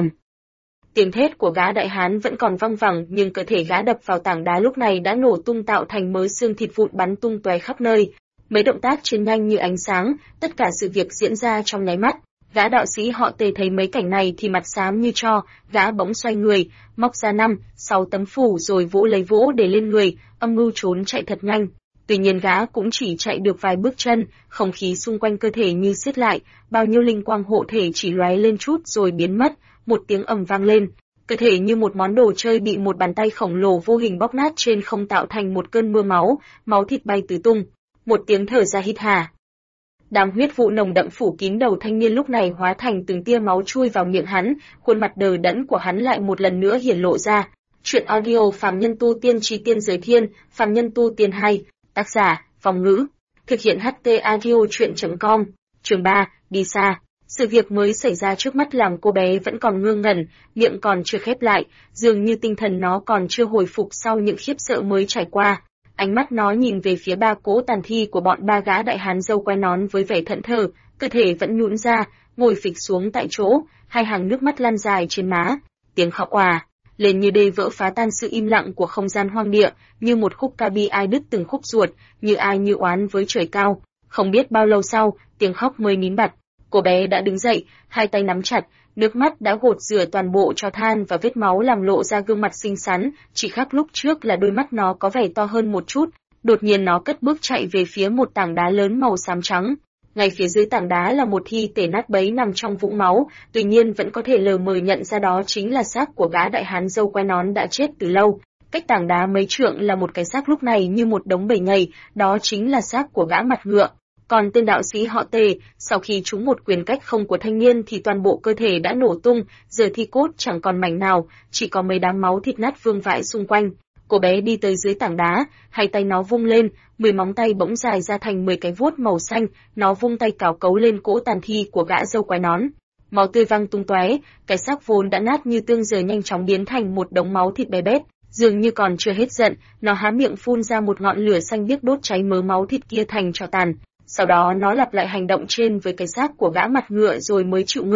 Tiếng thét của gã đại hán vẫn còn văng vẳng nhưng cơ thể gã đập vào tảng đá lúc này đã nổ tung tạo thành mớ xương thịt vụn bắn tung tóe khắp nơi. Mấy động tác trên nhanh như ánh sáng, tất cả sự việc diễn ra trong nháy mắt. Gã đạo sĩ họ Tề thấy mấy cảnh này thì mặt xám như tro, gã bỗng xoay người, móc ra 5-6 tấm phủ rồi vỗ lấy vỗ để lên người, âm mưu trốn chạy thật nhanh. Tuy nhiên gã cũng chỉ chạy được vài bước chân, không khí xung quanh cơ thể như siết lại, bao nhiêu linh quang hộ thể chỉ lóe lên chút rồi biến mất, một tiếng ầm vang lên. Cơ thể như một món đồ chơi bị một bàn tay khổng lồ vô hình bóp nát trên không tạo thành một cơn mưa máu, máu thịt bay tứ tung. Một tiếng thở ra hít hà. Đám huyết vụ nồng đậm phủ kín đầu thanh niên lúc này hóa thành từng tia máu chui vào miệng hắn, khuôn mặt đờ đẫn của hắn lại một lần nữa hiển lộ ra. Truyện audio Phàm Nhân Tu Tiên Chí Tiên Giới Thiên, Phàm Nhân Tu Tiên hay, tác giả, Phong Ngữ, thực hiện HT audio truyện.com. Chương 3, đi xa. Sự việc mới xảy ra trước mắt làm cô bé vẫn còn ngơ ngẩn, miệng còn chưa khép lại, dường như tinh thần nó còn chưa hồi phục sau những khiếp sợ mới trải qua. Ánh mắt nó nhìn về phía ba cỗ tàn thi của bọn ba gã đại hán râu quai nón với vẻ thẫn thờ, cơ thể vẫn nhũn ra, ngồi phịch xuống tại chỗ, hai hàng nước mắt lăn dài trên má. Tiếng khóc òa lên như đê vỡ phá tan sự im lặng của không gian hoang địa, như một khúc ca bi ai đứt từng khúc ruột, như ai như oán với trời cao. Không biết bao lâu sau, tiếng khóc mới nín bặt. Cô bé đã đứng dậy, hai tay nắm chặt, nước mắt đã gột rửa toàn bộ tro than và vết máu làm lộ ra gương mặt xinh xắn, chỉ khác lúc trước là đôi mắt nó có vẻ to hơn một chút. Đột nhiên nó cất bước chạy về phía một tảng đá lớn màu xám trắng. Ngay phía dưới tảng đá là một thi thể nát bấy nằm trong vũng máu, tuy nhiên vẫn có thể lờ mờ nhận ra đó chính là xác của gã đại hán râu quai nón đã chết từ lâu. Cách tảng đá mấy trượng là một cái xác lúc này như một đống bầy nhầy, đó chính là xác của gã mặt ngựa. Còn tên đạo sĩ họ Tề, sau khi trúng một quyền cách không của thanh niên thì toàn bộ cơ thể đã nổ tung, giờ thi cốt chẳng còn mảnh nào, chỉ có mấy đám máu thịt nát vương vãi xung quanh. Cô bé đi tới dưới tảng đá, hai tay nó vung lên, 10 móng tay bỗng dài ra thành 10 cái vuốt màu xanh, nó vung tay cào cấu lên cỗ tàn thi của gã râu quai nón. Máu tươi văng tung tóe, cái xác vốn đã nát như tương giờ nhanh chóng biến thành một đống máu thịt bé bét. Dường như còn chưa hết giận, nó há miệng phun ra một ngọn lửa xanh biếc đốt cháy mớ máu thịt kia thành tro tàn. Sau đó nó lặp lại hành động trên với cái xác của gã mặt ngựa rồi mới chịu ngưng.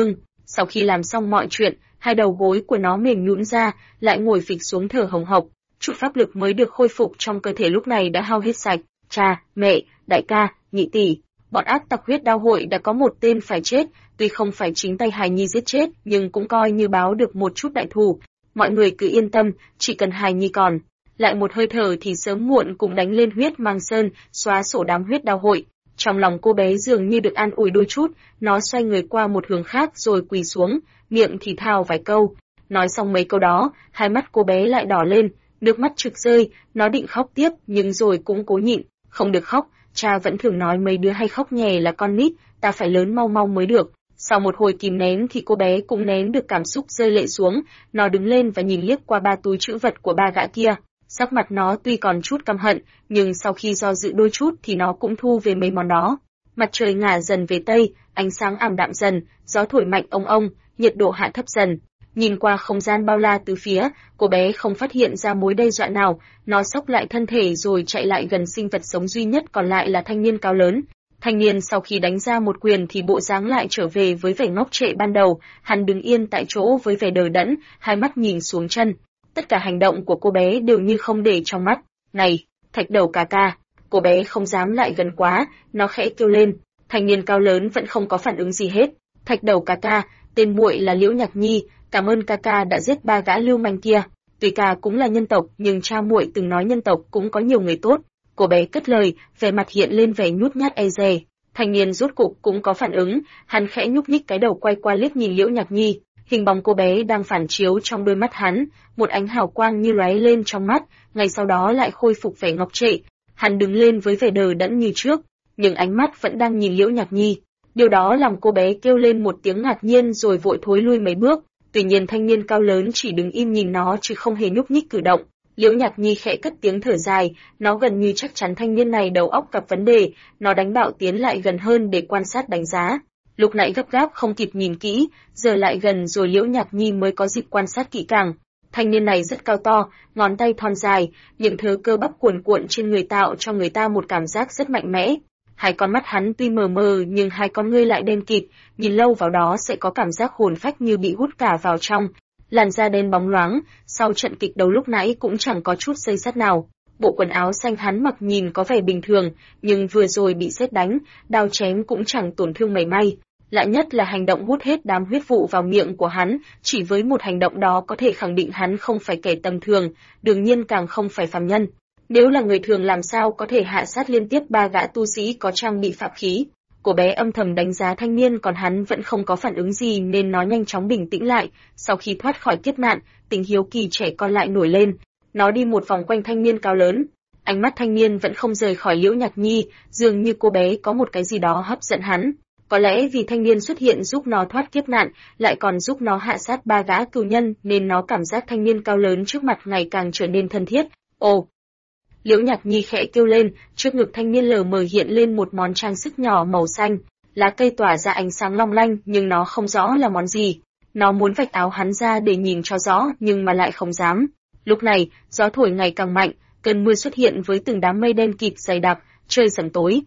Sau khi làm xong mọi chuyện, hai đầu gối của nó mềm nhũn ra, lại ngồi phịch xuống thở hồng hộc. Chút pháp lực mới được khôi phục trong cơ thể lúc này đã hao hết sạch. Cha, mẹ, đại ca, nhị tỷ, bọn ác tặc huyết đao hội đã có một tên phải chết, tuy không phải chính tay hài nhi giết chết, nhưng cũng coi như báo được một chút đại thù. Mọi người cứ yên tâm, chỉ cần hài nhi còn lại một hơi thở thì sớm muộn cũng đánh lên huyết mang sơn, xóa sổ đám huyết đao hội. Trong lòng cô bé dường như được an ủi đôi chút, nó xoay người qua một hướng khác rồi quỳ xuống, miệng thì thào vài câu. Nói xong mấy câu đó, hai mắt cô bé lại đỏ lên, nước mắt trực rơi, nó định khóc tiếp nhưng rồi cũng cố nhịn, không được khóc, cha vẫn thường nói mấy đứa hay khóc nhè là con nít, ta phải lớn mau mau mới được. Sau một hồi kìm nén thì cô bé cũng nén được cảm xúc rơi lệ xuống, nó đứng lên và nhìn liếc qua ba túi trữ vật của ba gã kia. Sắc mặt nó tuy còn chút căm hận, nhưng sau khi do dự đôi chút thì nó cũng thu về mấy món đó. Mặt trời ngả dần về tây, ánh sáng ảm đạm dần, gió thổi mạnh ông ông, nhiệt độ hạ thấp dần. Nhìn qua không gian bao la từ phía, cô bé không phát hiện ra mối đe dọa nào, nó xốc lại thân thể rồi chạy lại gần sinh vật sống duy nhất còn lại là thanh niên cao lớn. Thanh niên sau khi đánh ra một quyền thì bộ dáng lại trở về với vẻ ngốc trệ ban đầu, hắn đứng yên tại chỗ với vẻ đờ đẫn, hai mắt nhìn xuống chân. Tất cả hành động của cô bé đều như không để trong mắt. Này, thạch đầu ca ca, cô bé không dám lại gần quá, nó khẽ kêu lên. Thanh niên cao lớn vẫn không có phản ứng gì hết. Thạch đầu ca ca, tên muội là Liễu Nhạc Nhi, cảm ơn ca ca đã giết ba gã lưu manh kia. Tuy ca cũng là nhân tộc, nhưng cha muội từng nói nhân tộc cũng có nhiều người tốt. Cô bé cất lời, vẻ mặt hiện lên vẻ nhút nhát e dè. Thanh niên rốt cục cũng có phản ứng, hắn khẽ nhúc nhích cái đầu quay qua liếc nhìn Liễu Nhạc Nhi. Hình bóng cô bé đang phản chiếu trong đôi mắt hắn, một ánh hào quang như lóe lên trong mắt, ngay sau đó lại khôi phục vẻ ngọc trệ. Hắn đứng lên với vẻ đờ đẫn như trước, nhưng ánh mắt vẫn đang nhìn Liễu Nhạc Nhi. Điều đó làm cô bé kêu lên một tiếng ngạc nhiên rồi vội thối lui mấy bước. Tuy nhiên thanh niên cao lớn chỉ đứng im nhìn nó chứ không hề nhúc nhích cử động. Liễu Nhạc Nhi khẽ cất tiếng thở dài, nó gần như chắc chắn thanh niên này đầu óc gặp vấn đề, nó đánh bạo tiến lại gần hơn để quan sát đánh giá. Lúc nãy gấp gáp không kịp nhìn kỹ, giờ lại gần rồi Liễu Nhạc Nhi mới có dịp quan sát kỹ càng. Thanh niên này rất cao to, ngón tay thon dài, những thớ cơ bắp cuồn cuộn trên người tạo cho người ta một cảm giác rất mạnh mẽ. Hai con mắt hắn tuy mờ mờ nhưng hai con ngươi lại đen kịt, nhìn lâu vào đó sẽ có cảm giác hồn phách như bị hút cả vào trong. Làn da đen bóng loáng, sau trận kịch đấu lúc nãy cũng chẳng có chút xây sắt nào. Bộ quần áo xanh hắn mặc nhìn có vẻ bình thường, nhưng vừa rồi bị sét đánh, đao chém cũng chẳng tổn thương mảy may. Lạ nhất là hành động hút hết đám huyết vụ vào miệng của hắn, chỉ với một hành động đó có thể khẳng định hắn không phải kẻ tầm thường, đương nhiên càng không phải phàm nhân. Nếu là người thường làm sao có thể hạ sát liên tiếp ba gã tu sĩ có trang bị pháp khí. Cô bé âm thầm đánh giá thanh niên còn hắn vẫn không có phản ứng gì nên nó nhanh chóng bình tĩnh lại, sau khi thoát khỏi kiếp nạn, tình hiếu kỳ trẻ con lại nổi lên. Nó đi một vòng quanh thanh niên cao lớn. Ánh mắt thanh niên vẫn không rời khỏi Liễu Nhạc Nhi, dường như cô bé có một cái gì đó hấp dẫn hắn. Có lẽ vì thanh niên xuất hiện giúp nó thoát kiếp nạn, lại còn giúp nó hạ sát ba gã cừu nhân nên nó cảm giác thanh niên cao lớn trước mặt ngày càng trở nên thân thiết. Ồ! Liễu Nhạc Nhi khẽ kêu lên, trước ngực thanh niên lờ mờ hiện lên một món trang sức nhỏ màu xanh, lá cây tỏa ra ánh sáng long lanh nhưng nó không rõ là món gì. Nó muốn vạch áo hắn ra để nhìn cho rõ nhưng mà lại không dám. Lúc này, gió thổi ngày càng mạnh, cơn mưa xuất hiện với từng đám mây đen kịt dày đặc, trời sẩm tối.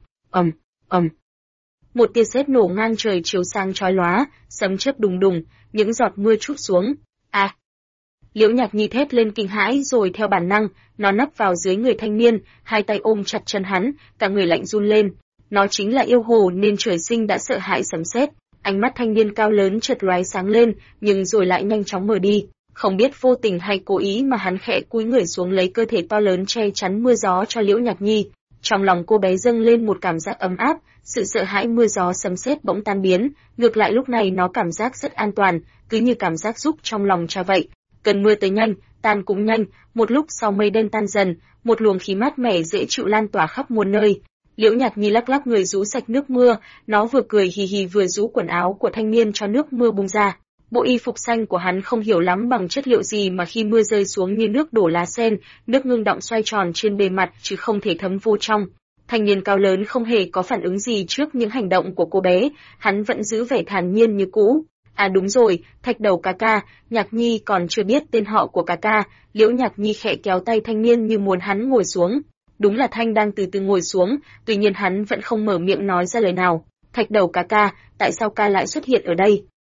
Một tia sét nổ ngang trời chiếu sang chói lóa, sấm chớp đùng đùng, những giọt mưa trút xuống. À! Liễu Nhạc Nhi thét lên kinh hãi rồi theo bản năng, nó nấp vào dưới người thanh niên, hai tay ôm chặt chân hắn, cả người lạnh run lên. Nó chính là yêu hồ nên trời sinh đã sợ hãi sấm sét. Ánh mắt thanh niên cao lớn chợt lóe sáng lên, nhưng rồi lại nhanh chóng mở đi. Không biết vô tình hay cố ý mà hắn khẽ cúi người xuống lấy cơ thể to lớn che chắn mưa gió cho Liễu Nhạc Nhi. Trong lòng cô bé dâng lên một cảm giác ấm áp, sự sợ hãi mưa gió sấm sét bỗng tan biến, ngược lại lúc này nó cảm giác rất an toàn, cứ như cảm giác giúp trong lòng cha vậy. Cơn mưa tới nhanh, tan cũng nhanh, một lúc sau mây đen tan dần, một luồng khí mát mẻ dễ chịu lan tỏa khắp muôn nơi. Liễu Nhạc Nhi lắc lắc người rũ sạch nước mưa, nó vừa cười hì hì vừa rũ quần áo của thanh niên cho nước mưa bung ra. Bộ y phục xanh của hắn không hiểu lắm bằng chất liệu gì mà khi mưa rơi xuống như nước đổ lá sen, nước ngưng đọng xoay tròn trên bề mặt chứ không thể thấm vô trong. Thanh niên cao lớn không hề có phản ứng gì trước những hành động của cô bé, hắn vẫn giữ vẻ thản nhiên như cũ. À đúng rồi, thạch đầu ca ca, Nhạc Nhi còn chưa biết tên họ của ca ca. Liễu Nhạc Nhi khẽ kéo tay thanh niên như muốn hắn ngồi xuống. Đúng là Thanh đang từ từ ngồi xuống, tuy nhiên hắn vẫn không mở miệng nói ra lời nào. Thạch đầu ca ca, tại sao ca lại xuất hiện ở đây?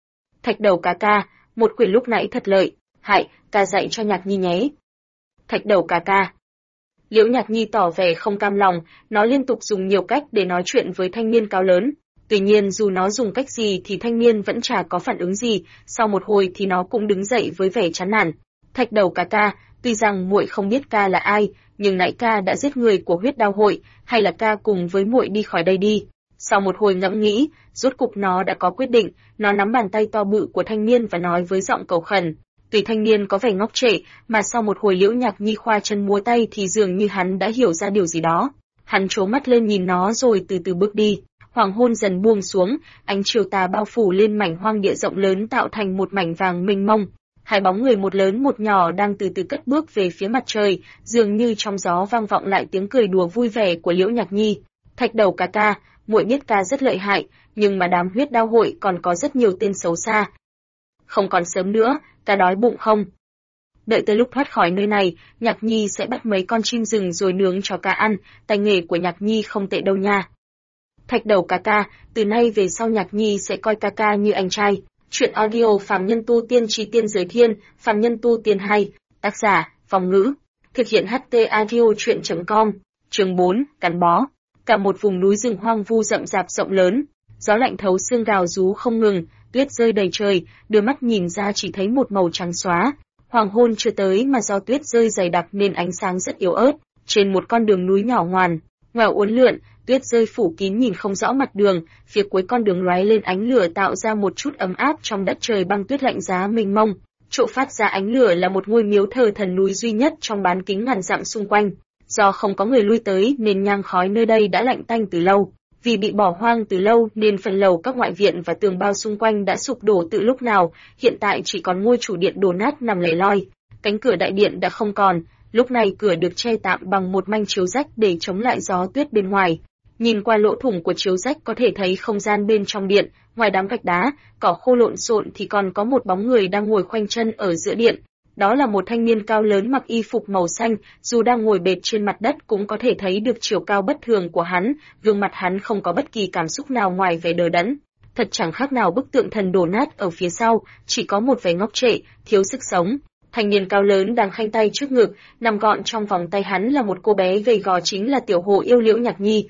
Thạch đầu ca, một quyển lúc nãy thật lợi, hại, ca dạy cho Nhạc Nhi nhé. Thạch đầu ca. Liễu Nhạc Nhi tỏ vẻ không cam lòng, nó liên tục dùng nhiều cách để nói chuyện với thanh niên cao lớn. Tuy nhiên dù nó dùng cách gì thì thanh niên vẫn chả có phản ứng gì, sau một hồi thì nó cũng đứng dậy với vẻ chán nản. Thạch đầu ca, tuy rằng muội không biết ca là ai, nhưng nãy ca đã giết người của huyết đao hội, hay là ca cùng với muội đi khỏi đây đi. Sau một hồi ngẫm nghĩ, rốt cục nó đã có quyết định, nó nắm bàn tay to bự của thanh niên và nói với giọng cầu khẩn. Tuy thanh niên có vẻ ngốc trệ, mà sau một hồi Liễu Nhạc Nhi khoa chân múa tay thì dường như hắn đã hiểu ra điều gì đó. Hắn trố mắt lên nhìn nó rồi từ từ bước đi. Hoàng hôn dần buông xuống, ánh chiều tà bao phủ lên mảnh hoang địa rộng lớn tạo thành một mảnh vàng mênh mông. Hai bóng người một lớn một nhỏ đang từ từ cất bước về phía mặt trời, dường như trong gió vang vọng lại tiếng cười đùa vui vẻ của Liễu Nhạc Nhi. Thạch đầu ca, muội biết ca rất lợi hại, nhưng mà đám huyết đao hội còn có rất nhiều tên xấu xa. Không còn sớm nữa, ca đói bụng không? Đợi tới lúc thoát khỏi nơi này, Nhạc Nhi sẽ bắt mấy con chim rừng rồi nướng cho ca ăn, tay nghề của Nhạc Nhi không tệ đâu nha. Thạch đầu ca, từ nay về sau Nhạc Nhi sẽ coi ca như anh trai. Chuyện audio Phàm Nhân Tu Tiên Chi Tiên Giới Thiên, Phàm Nhân Tu Tiên 2, tác giả, Phong Ngữ, thực hiện HT Audio Truyện.com, chương 4, gắn bó. Cả một vùng núi rừng hoang vu rậm rạp rộng lớn, gió lạnh thấu xương gào rú không ngừng, tuyết rơi đầy trời, đưa mắt nhìn ra chỉ thấy một màu trắng xóa. Hoàng hôn chưa tới mà do tuyết rơi dày đặc nên ánh sáng rất yếu ớt, trên một con đường núi nhỏ ngoèo uốn lượn, tuyết rơi phủ kín nhìn không rõ mặt đường, phía cuối con đường lóe lên ánh lửa tạo ra một chút ấm áp trong đất trời băng tuyết lạnh giá mênh mông. Chỗ phát ra ánh lửa là một ngôi miếu thờ thần núi duy nhất trong bán kính ngàn dặm xung quanh. Do không có người lui tới nên nhang khói nơi đây đã lạnh tanh từ lâu. Vì bị bỏ hoang từ lâu nên phần lầu các ngoại viện và tường bao xung quanh đã sụp đổ từ lúc nào, hiện tại chỉ còn ngôi chủ điện đổ nát nằm lẻ loi. Cánh cửa đại điện đã không còn, lúc này cửa được che tạm bằng một manh chiếu rách để chống lại gió tuyết bên ngoài. Nhìn qua lỗ thủng của chiếu rách có thể thấy không gian bên trong điện, ngoài đám gạch đá, cỏ khô lộn xộn thì còn có một bóng người đang ngồi khoanh chân ở giữa điện. Đó là một thanh niên cao lớn mặc y phục màu xanh, dù đang ngồi bệt trên mặt đất cũng có thể thấy được chiều cao bất thường của hắn, gương mặt hắn không có bất kỳ cảm xúc nào ngoài vẻ đờ đẫn. Thật chẳng khác nào bức tượng thần đổ nát ở phía sau, chỉ có một vẻ ngốc trệ, thiếu sức sống. Thanh niên cao lớn đang khoanh tay trước ngực, nằm gọn trong vòng tay hắn là một cô bé gầy gò chính là tiểu hồ yêu Liễu Nhạc Nhi.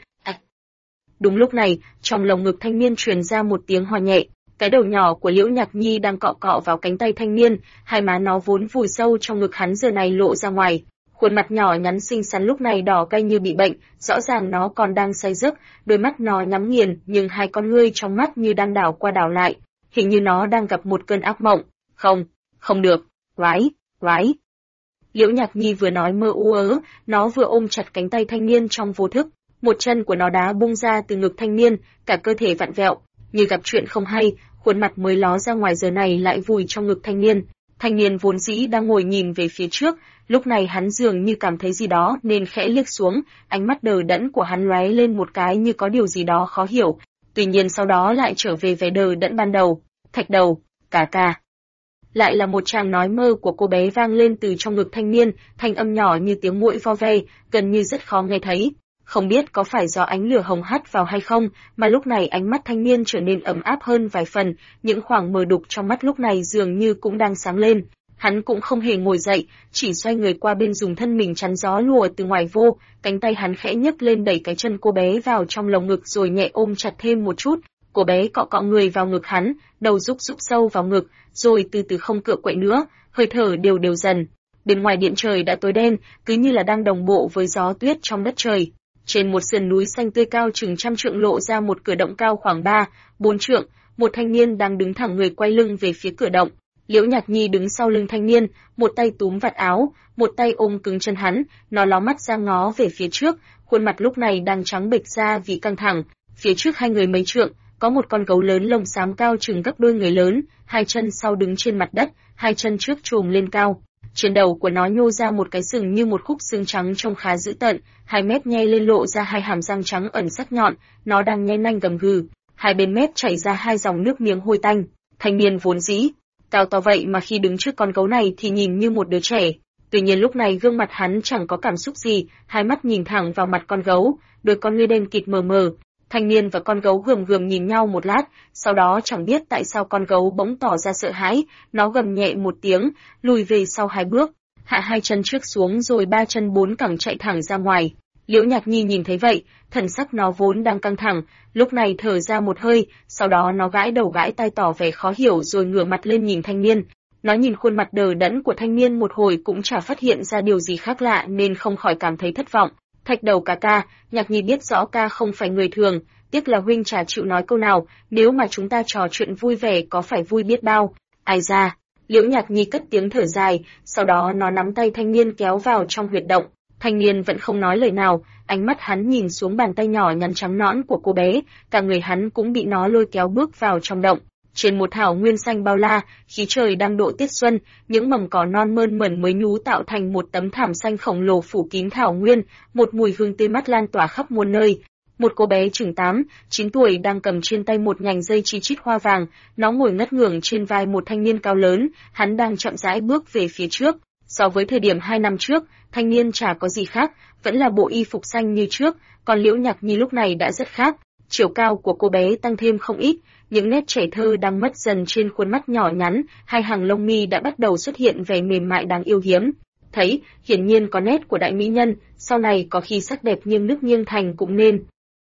Đúng lúc này, trong lồng ngực thanh niên truyền ra một tiếng ho nhẹ. Cái đầu nhỏ của Liễu Nhạc Nhi đang cọ cọ vào cánh tay thanh niên, hai má nó vốn vùi sâu trong ngực hắn giờ này lộ ra ngoài. Khuôn mặt nhỏ nhắn xinh xắn lúc này đỏ cay như bị bệnh, rõ ràng nó còn đang say giấc, đôi mắt nó nhắm nghiền, nhưng hai con ngươi trong mắt như đang đảo qua đảo lại, hình như nó đang gặp một cơn ác mộng. Không được, quái. Liễu Nhạc Nhi vừa nói mơ u ớ, nó vừa ôm chặt cánh tay thanh niên trong vô thức, một chân của nó đá bung ra từ ngực thanh niên, cả cơ thể vặn vẹo. Như gặp chuyện không hay, khuôn mặt mới ló ra ngoài giờ này lại vùi trong ngực thanh niên. Thanh niên vốn dĩ đang ngồi nhìn về phía trước, lúc này hắn dường như cảm thấy gì đó nên khẽ liếc xuống, ánh mắt đờ đẫn của hắn lóe lên một cái như có điều gì đó khó hiểu, tuy nhiên sau đó lại trở về vẻ đờ đẫn ban đầu. Thạch đầu, ca. Lại là một tràng nói mơ của cô bé vang lên từ trong ngực thanh niên, thanh âm nhỏ như tiếng muỗi vo ve, gần như rất khó nghe thấy. Không biết có phải do ánh lửa hồng hắt vào hay không, mà lúc này ánh mắt thanh niên trở nên ấm áp hơn vài phần, những khoảng mờ đục trong mắt lúc này dường như cũng đang sáng lên. Hắn cũng không hề ngồi dậy, chỉ xoay người qua bên dùng thân mình chắn gió lùa từ ngoài vô, cánh tay hắn khẽ nhấc lên đẩy cái chân cô bé vào trong lồng ngực rồi nhẹ ôm chặt thêm một chút. Cô bé cọ cọ người vào ngực hắn, đầu rúc sâu vào ngực, rồi từ từ không cựa quậy nữa, hơi thở đều dần. Bên ngoài điện trời đã tối đen, cứ như là đang đồng bộ với gió tuyết trong đất trời. Trên một sườn núi xanh tươi cao chừng trăm trượng lộ ra một cửa động cao khoảng 3-4 trượng, một thanh niên đang đứng thẳng người quay lưng về phía cửa động. Liễu Nhạc Nhi đứng sau lưng thanh niên, một tay túm vạt áo, một tay ôm cứng chân hắn, nó ló mắt ra ngó về phía trước, khuôn mặt lúc này đang trắng bệch ra vì căng thẳng. Phía trước hai người mấy trượng, có một con gấu lớn lông xám cao chừng gấp đôi người lớn, hai chân sau đứng trên mặt đất, hai chân trước chồm lên cao. Trên đầu của nó nhô ra một cái sừng như một khúc xương trắng trông khá dữ tợn, hai mép nhe lên lộ ra hai hàm răng trắng ẩn sắc nhọn, nó đang nhe nanh gầm gừ, hai bên mép chảy ra hai dòng nước miếng hôi tanh. Thanh niên vốn dĩ cao to vậy mà khi đứng trước con gấu này thì nhìn như một đứa trẻ. Tuy nhiên lúc này gương mặt hắn chẳng có cảm xúc gì, hai mắt nhìn thẳng vào mặt con gấu, đôi con ngươi đen kịt mờ mờ, Thanh niên và con gấu gườm gườm nhìn nhau một lát, sau đó chẳng biết tại sao con gấu bỗng tỏ ra sợ hãi, nó gầm nhẹ một tiếng, lùi về sau 2 bước, hạ 2 chân trước xuống rồi 3 chân 4 cẳng chạy thẳng ra ngoài. Liễu Nhạc Nhi nhìn thấy vậy, thần sắc nó vốn đang căng thẳng, lúc này thở ra một hơi, sau đó nó gãi đầu gãi tai tỏ vẻ khó hiểu rồi ngửa mặt lên nhìn thanh niên. Nó nhìn khuôn mặt đờ đẫn của thanh niên một hồi cũng chả phát hiện ra điều gì khác lạ nên không khỏi cảm thấy thất vọng. Thạch đầu ca, Nhạc Nhi biết rõ ca không phải người thường, tiếc là huynh chả chịu nói câu nào, nếu mà chúng ta trò chuyện vui vẻ có phải vui biết bao. Ai ra, Liễu Nhạc Nhi cất tiếng thở dài, sau đó nó nắm tay thanh niên kéo vào trong huyệt động. Thanh niên vẫn không nói lời nào, ánh mắt hắn nhìn xuống bàn tay nhỏ nhắn trắng nõn của cô bé, cả người hắn cũng bị nó lôi kéo bước vào trong động. Trên một thảo nguyên xanh bao la, khí trời đang độ tiết xuân, những mầm cỏ non mơn mởn mới nhú tạo thành một tấm thảm xanh khổng lồ phủ kín thảo nguyên, một mùi hương tươi mát lan tỏa khắp muôn nơi. Một cô bé chừng 8, 9 tuổi đang cầm trên tay một nhành dây chi chít hoa vàng, nó ngồi ngất ngưởng trên vai một thanh niên cao lớn, hắn đang chậm rãi bước về phía trước. So với thời điểm 2 năm trước, thanh niên chả có gì khác, vẫn là bộ y phục xanh như trước, còn Liễu Nhạc Nhi lúc này đã rất khác. Chiều cao của cô bé tăng thêm không ít, những nét trẻ thơ đang mất dần trên khuôn mắt nhỏ nhắn, 2 hàng lông mi đã bắt đầu xuất hiện vẻ mềm mại đáng yêu hiếm. Thấy, hiển nhiên có nét của đại mỹ nhân, sau này có khi sắc đẹp nghiêng nước nghiêng thành cũng nên.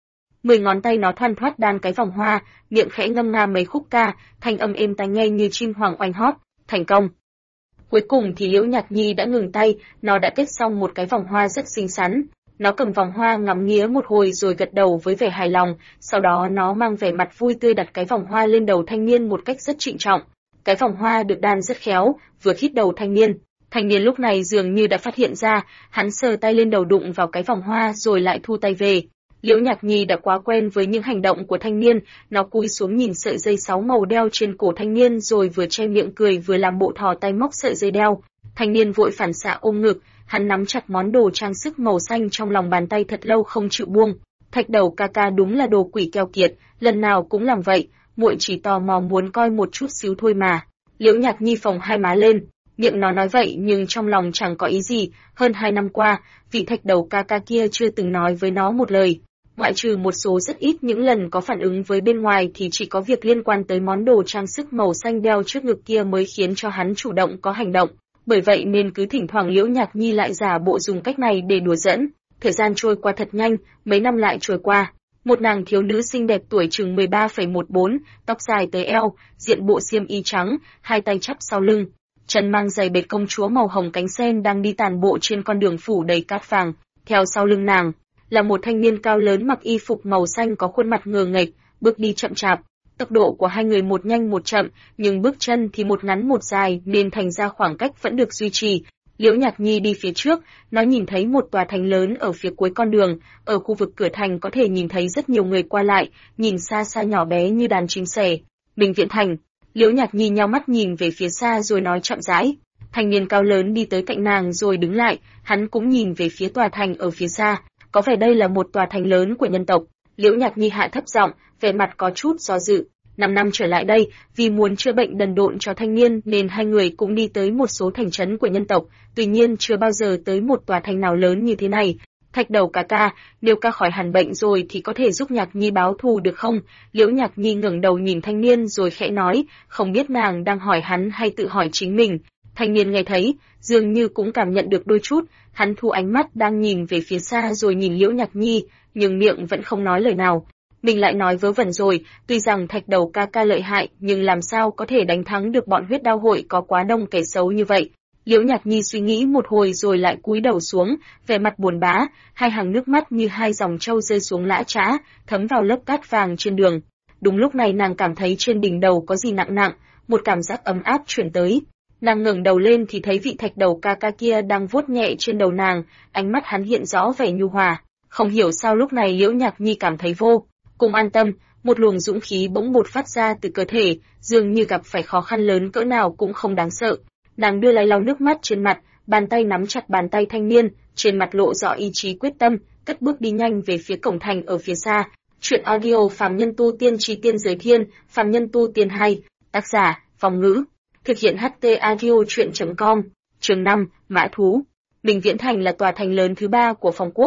10 ngón tay nó thoăn thoắt đan cái vòng hoa, miệng khẽ ngâm nga mấy khúc ca, thanh âm êm tai nghe như chim hoàng oanh hót, thành công. Cuối cùng thì Liễu Nhạc Nhi đã ngừng tay, nó đã kết xong một cái vòng hoa rất xinh xắn. Nó cầm vòng hoa ngắm nghía một hồi rồi gật đầu với vẻ hài lòng, sau đó nó mang vẻ mặt vui tươi đặt cái vòng hoa lên đầu thanh niên một cách rất trịnh trọng. Cái vòng hoa được đan rất khéo, vừa khít đầu thanh niên. Thanh niên lúc này dường như đã phát hiện ra, hắn sờ tay lên đầu đụng vào cái vòng hoa rồi lại thu tay về. Liễu Nhạc Nhi đã quá quen với những hành động của thanh niên, nó cúi xuống nhìn sợi dây 6 màu đeo trên cổ thanh niên rồi vừa che miệng cười vừa làm bộ thò tay móc sợi dây đeo. Thanh niên vội phản xạ ôm ngực, hắn nắm chặt món đồ trang sức màu xanh trong lòng bàn tay thật lâu không chịu buông. Thạch đầu ca đúng là đồ quỷ keo kiệt, lần nào cũng làm vậy, muội chỉ tò mò muốn coi một chút xíu thôi mà. Liễu Nhạc Nhi phồng hai má lên, miệng nó nói vậy nhưng trong lòng chẳng có ý gì, hơn 2 năm qua, vị thạch đầu ca kia chưa từng nói với nó một lời. Ngoại trừ một số rất ít những lần có phản ứng với bên ngoài thì chỉ có việc liên quan tới món đồ trang sức màu xanh đeo trước ngực kia mới khiến cho hắn chủ động có hành động. Bởi vậy nên cứ thỉnh thoảng Liễu Nhạc Nhi lại giả bộ dùng cách này để đùa giỡn. Thời gian trôi qua thật nhanh, mấy năm lại trôi qua. Một nàng thiếu nữ xinh đẹp tuổi chừng 13,14, tóc dài tới eo, diện bộ xiêm y trắng, 2 tay chắp sau lưng. Chân mang giày bệt công chúa màu hồng cánh sen đang đi tàn bộ trên con đường phủ đầy cát vàng. Theo sau lưng nàng là một thanh niên cao lớn mặc y phục màu xanh có khuôn mặt ngờ nghệch, bước đi chậm chạp. Tốc độ của hai người một nhanh một chậm, nhưng bước chân thì một ngắn một dài nên thành ra khoảng cách vẫn được duy trì. Liễu Nhạc Nhi đi phía trước, nó nhìn thấy một tòa thành lớn ở phía cuối con đường, ở khu vực cửa thành có thể nhìn thấy rất nhiều người qua lại, nhìn xa xa nhỏ bé như đàn chim sẻ. Minh Viễn Thành. Liễu Nhạc Nhi nheo mắt nhìn về phía xa rồi nói chậm rãi. Thanh niên cao lớn đi tới cạnh nàng rồi đứng lại, hắn cũng nhìn về phía tòa thành ở phía xa, có vẻ đây là một tòa thành lớn của nhân tộc. Liễu Nhạc Nhi hạ thấp giọng, vẻ mặt có chút do dự. 5 năm trở lại đây, vì muốn chữa bệnh đần độn cho thanh niên nên hai người cũng đi tới một số thành trấn của nhân tộc, tuy nhiên chưa bao giờ tới một tòa thành nào lớn như thế này. Thạch đầu ca, nếu ca khỏi hẳn bệnh rồi thì có thể giúp Nhạc Nhi báo thù được không? Liễu Nhạc Nhi ngẩng đầu nhìn thanh niên rồi khẽ nói, không biết nàng đang hỏi hắn hay tự hỏi chính mình. Thanh niên nghe thấy, dường như cũng cảm nhận được đôi chút, hắn thu ánh mắt đang nhìn về phía xa rồi nhìn Liễu Nhạc Nhi, nhưng miệng vẫn không nói lời nào. Mình lại nói vớ vẩn rồi, tuy rằng thạch đầu ca lợi hại, nhưng làm sao có thể đánh thắng được bọn huyết đao hội có quá đông kẻ xấu như vậy. Liễu Nhạc Nhi suy nghĩ một hồi rồi lại cúi đầu xuống, vẻ mặt buồn bã, 2 hàng nước mắt như 2 dòng trâu rơi xuống lã chã, thấm vào lớp cát vàng trên đường. Đúng lúc này nàng cảm thấy trên đỉnh đầu có gì nặng nặng, một cảm giác ấm áp chuyển tới. Nàng ngẩng đầu lên thì thấy vị thạch đầu ca kia đang vuốt nhẹ trên đầu nàng, ánh mắt hắn hiện rõ vẻ nhu hòa. Không hiểu sao lúc này Liễu Nhạc Nhi cảm thấy vô cùng an tâm, một luồng dũng khí bỗng bột phát ra từ cơ thể, dường như gặp phải khó khăn lớn cỡ nào cũng không đáng sợ. Nàng đưa lấy lau nước mắt trên mặt, bàn tay nắm chặt bàn tay thanh niên, trên mặt lộ rõ ý chí quyết tâm, cất bước đi nhanh về phía cổng thành ở phía xa. Truyện audio Phàm Nhân Tu Tiên Chí Tiên Giới Thiên, Phàm Nhân Tu Tiên hay, tác giả, Phong Ngữ. Thực hiện HT Audio Truyện.com. Chương 5, Mã Thú. Minh Viễn Thành là tòa thành lớn thứ 3 của Phong Quốc.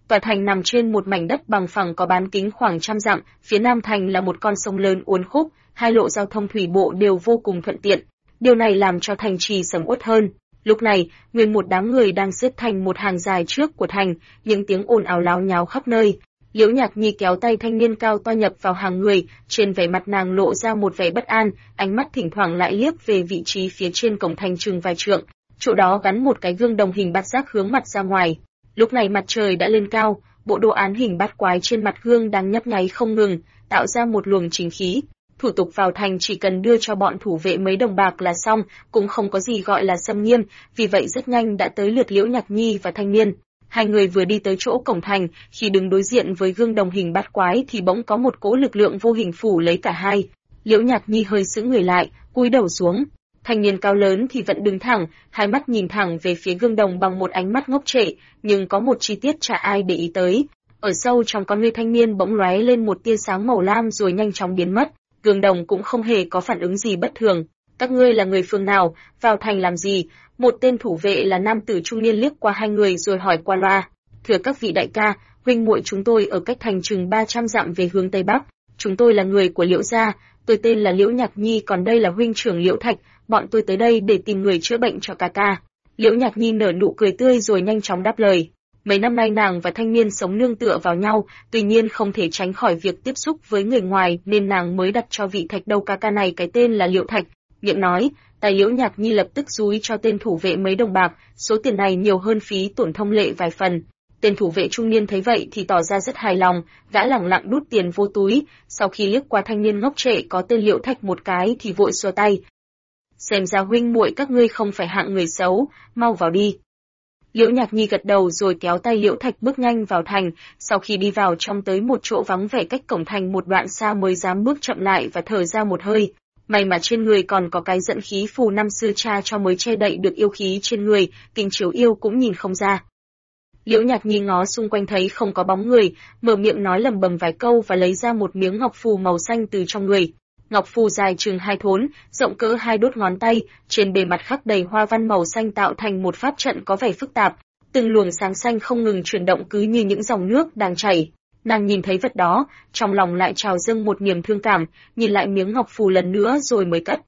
Tòa thành nằm trên một mảnh đất bằng phẳng có bán kính khoảng trăm dặm, phía nam thành là một con sông lớn uốn khúc, hai lộ giao thông thủy bộ đều vô cùng thuận tiện. Điều này làm cho thành trì sầm uất hơn. Lúc này, nguyên một đám người đang xếp thành một hàng dài trước của thành, những tiếng ồn ào láo nháo khắp nơi. Liễu Nhạc Nhi kéo tay thanh niên cao to nhập vào hàng người, trên vẻ mặt nàng lộ ra một vẻ bất an, ánh mắt thỉnh thoảng lại liếc về vị trí phía trên cổng thành chừng vài trượng, chỗ đó gắn một cái gương đồng hình bát giác hướng mặt ra ngoài. Lúc này mặt trời đã lên cao, bộ đồ án hình bát quái trên mặt gương đang nhấp nháy không ngừng, tạo ra một luồng chính khí. Thủ tục vào thành chỉ cần đưa cho bọn thủ vệ mấy đồng bạc là xong, cũng không có gì gọi là xâm nghiêm, vì vậy rất nhanh đã tới lượt Liễu Nhạc Nhi và thanh niên. Hai người vừa đi tới chỗ cổng thành, khi đứng đối diện với gương đồng hình bát quái thì bỗng có một cỗ lực lượng vô hình phủ lấy cả hai. Liễu Nhạc Nhi hơi sững người lại, cúi đầu xuống. Thanh niên cao lớn thì vẫn đứng thẳng, hai mắt nhìn thẳng về phía gương đồng bằng một ánh mắt ngốc trệ, nhưng có một chi tiết chả ai để ý tới. Ở sâu trong con ngươi thanh niên bỗng lóe lên một tia sáng màu lam rồi nhanh chóng biến mất. Gương đồng cũng không hề có phản ứng gì bất thường. Các ngươi là người phương nào, vào thành làm gì? Một tên thủ vệ là nam tử trung niên liếc qua hai người rồi hỏi qua loa. Thưa các vị đại ca, huynh muội chúng tôi ở cách thành chừng 300 dặm về hướng tây bắc. Chúng tôi là người của Liễu gia, tôi tên là Liễu Nhạc Nhi, còn đây là huynh trưởng Liễu Thạch, bọn tôi tới đây để tìm người chữa bệnh cho ca ca. Liễu Nhạc Nhi nở nụ cười tươi rồi nhanh chóng đáp lời. Mấy năm nay nàng và thanh niên sống nương tựa vào nhau, tuy nhiên không thể tránh khỏi việc tiếp xúc với người ngoài nên nàng mới đặt cho vị Thạch đầu ca ca này cái tên là Liễu Thạch. Miệng nói, tay Liễu Nhạc Nhi lập tức dúi cho tên thủ vệ mấy đồng bạc, số tiền này nhiều hơn phí tổn thông lệ vài phần. Tên thủ vệ trung niên thấy vậy thì tỏ ra rất hài lòng, gã lẳng lặng đút tiền vô túi, sau khi liếc qua thanh niên ngốc trệ có tên Liễu Thạch một cái thì vội xua tay. Xem ra huynh muội các ngươi không phải hạng người xấu, mau vào đi. Liễu Nhạc Nhi gật đầu rồi kéo tay Liễu Thạch bước nhanh vào thành, sau khi đi vào trong tới một chỗ vắng vẻ cách cổng thành một đoạn xa mới dám bước chậm lại và thở ra một hơi. May mà trên người còn có cái dẫn khí phù năm xưa cha cho mới che đậy được yêu khí trên người, kinh chiếu yêu cũng nhìn không ra. Liễu Nhạc Nhi ngó xung quanh thấy không có bóng người, mở miệng nói lẩm bẩm vài câu và lấy ra một miếng ngọc phù màu xanh từ trong người. Ngọc phù dài chừng 2 thốn, rộng cỡ 2 đốt ngón tay, trên bề mặt khắc đầy hoa văn màu xanh tạo thành một pháp trận có vẻ phức tạp. Từng luồng sáng xanh không ngừng chuyển động cứ như những dòng nước đang chảy. Nàng nhìn thấy vật đó, trong lòng lại trào dâng một niềm thương cảm, nhìn lại miếng ngọc phù lần nữa rồi mới cất.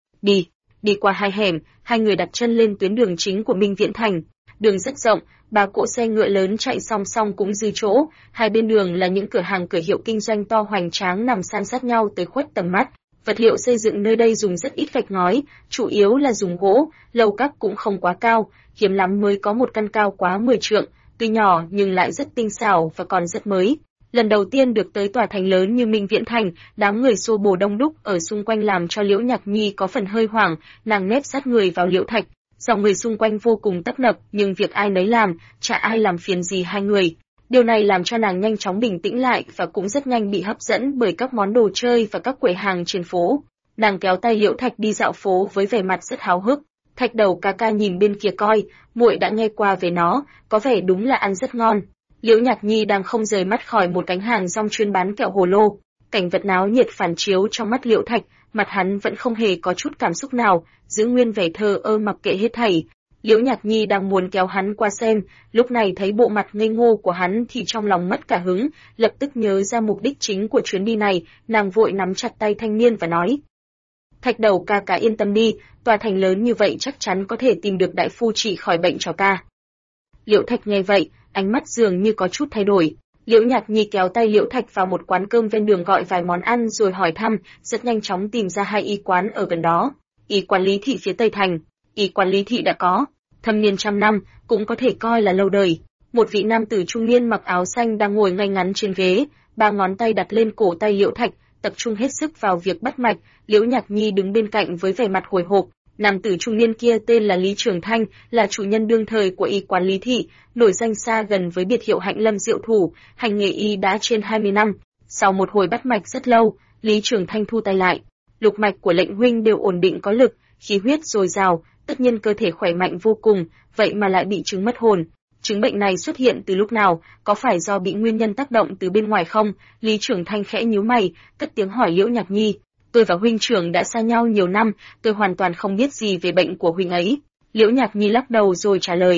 Đi qua 2 hẻm, hai người đặt chân lên tuyến đường chính của Minh Viễn Thành. Đường rất rộng, 3 cỗ xe ngựa lớn chạy song song cũng dư chỗ, hai bên đường là những cửa hàng cửa hiệu kinh doanh to hoành tráng nằm san sát nhau tới khuất tầm mắt. Vật liệu xây dựng nơi đây dùng rất ít gạch ngói, chủ yếu là dùng gỗ, lầu các cũng không quá cao, hiếm lắm mới có một căn cao quá 10 trượng, tuy nhỏ nhưng lại rất tinh xảo và còn rất mới. Lần đầu tiên được tới tòa thành lớn như Minh Viễn Thành, đám người xô bồ đông đúc ở xung quanh làm cho Liễu Nhạc Nhi có phần hơi hoảng, nàng nép sát người vào Liễu Thạch. Dòng người xung quanh vô cùng tấp nập, nhưng việc ai nấy làm, chả ai làm phiền gì hai người. Điều này làm cho nàng nhanh chóng bình tĩnh lại và cũng rất nhanh bị hấp dẫn bởi các món đồ chơi và các quầy hàng trên phố. Nàng kéo tay Liễu Thạch đi dạo phố với vẻ mặt rất háo hức. Thạch đầu ca ca nhìn bên kia coi, muội đã nghe qua về nó, có vẻ đúng là ăn rất ngon. Liễu Nhạc Nhi đang không rời mắt khỏi một cánh hàng rong chuyên bán kẹo hồ lô. Cảnh vật náo nhiệt phản chiếu trong mắt Liễu Thạch, mặt hắn vẫn không hề có chút cảm xúc nào, giữ nguyên vẻ thờ ơ mặc kệ hết thảy. Liễu Nhạc Nhi đang muốn kéo hắn qua xem, lúc này thấy bộ mặt ngây ngô của hắn thì trong lòng mất cả hứng, lập tức nhớ ra mục đích chính của chuyến đi này, nàng vội nắm chặt tay thanh niên và nói. Thạch đầu ca ca yên tâm đi, tòa thành lớn như vậy chắc chắn có thể tìm được đại phu trị khỏi bệnh cho ca. Liễu Thạch nghe vậy, ánh mắt dường như có chút thay đổi. Liễu Nhạc Nhi kéo tay Liễu Thạch vào một quán cơm ven đường gọi vài món ăn rồi hỏi thăm, rất nhanh chóng tìm ra 2 y quán ở gần đó. Y quán Lý Thị phía Tây Thành, y quán Lý Thị đã có thâm niên trăm năm, cũng có thể coi là lâu đời. Một vị nam tử trung niên mặc áo xanh đang ngồi ngay ngắn trên ghế, 3 ngón tay đặt lên cổ tay Liễu Thạch, tập trung hết sức vào việc bắt mạch. Liễu Nhạc Nhi đứng bên cạnh với vẻ mặt hồi hộp. Nam tử trung niên kia tên là Lý Trường Thanh, là chủ nhân đương thời của y quán Lý Thị, nổi danh xa gần với biệt hiệu Hạnh Lâm Diệu Thủ, hành nghề y đã trên 20 năm. Sau một hồi bắt mạch rất lâu, Lý Trường Thanh thu tay lại. Lục mạch của lệnh huynh đều ổn định có lực, khí huyết dồi dào, tất nhiên cơ thể khỏe mạnh vô cùng, vậy mà lại bị chứng mất hồn. Chứng bệnh này xuất hiện từ lúc nào, có phải do bị nguyên nhân tác động từ bên ngoài không? Lý Trường Thanh khẽ nhíu mày, cất tiếng hỏi Liễu Nhạc Nhi. Tôi và huynh trưởng đã xa nhau nhiều năm, tôi hoàn toàn không biết gì về bệnh của huynh ấy. Liễu Nhạc Nhi lắc đầu rồi trả lời.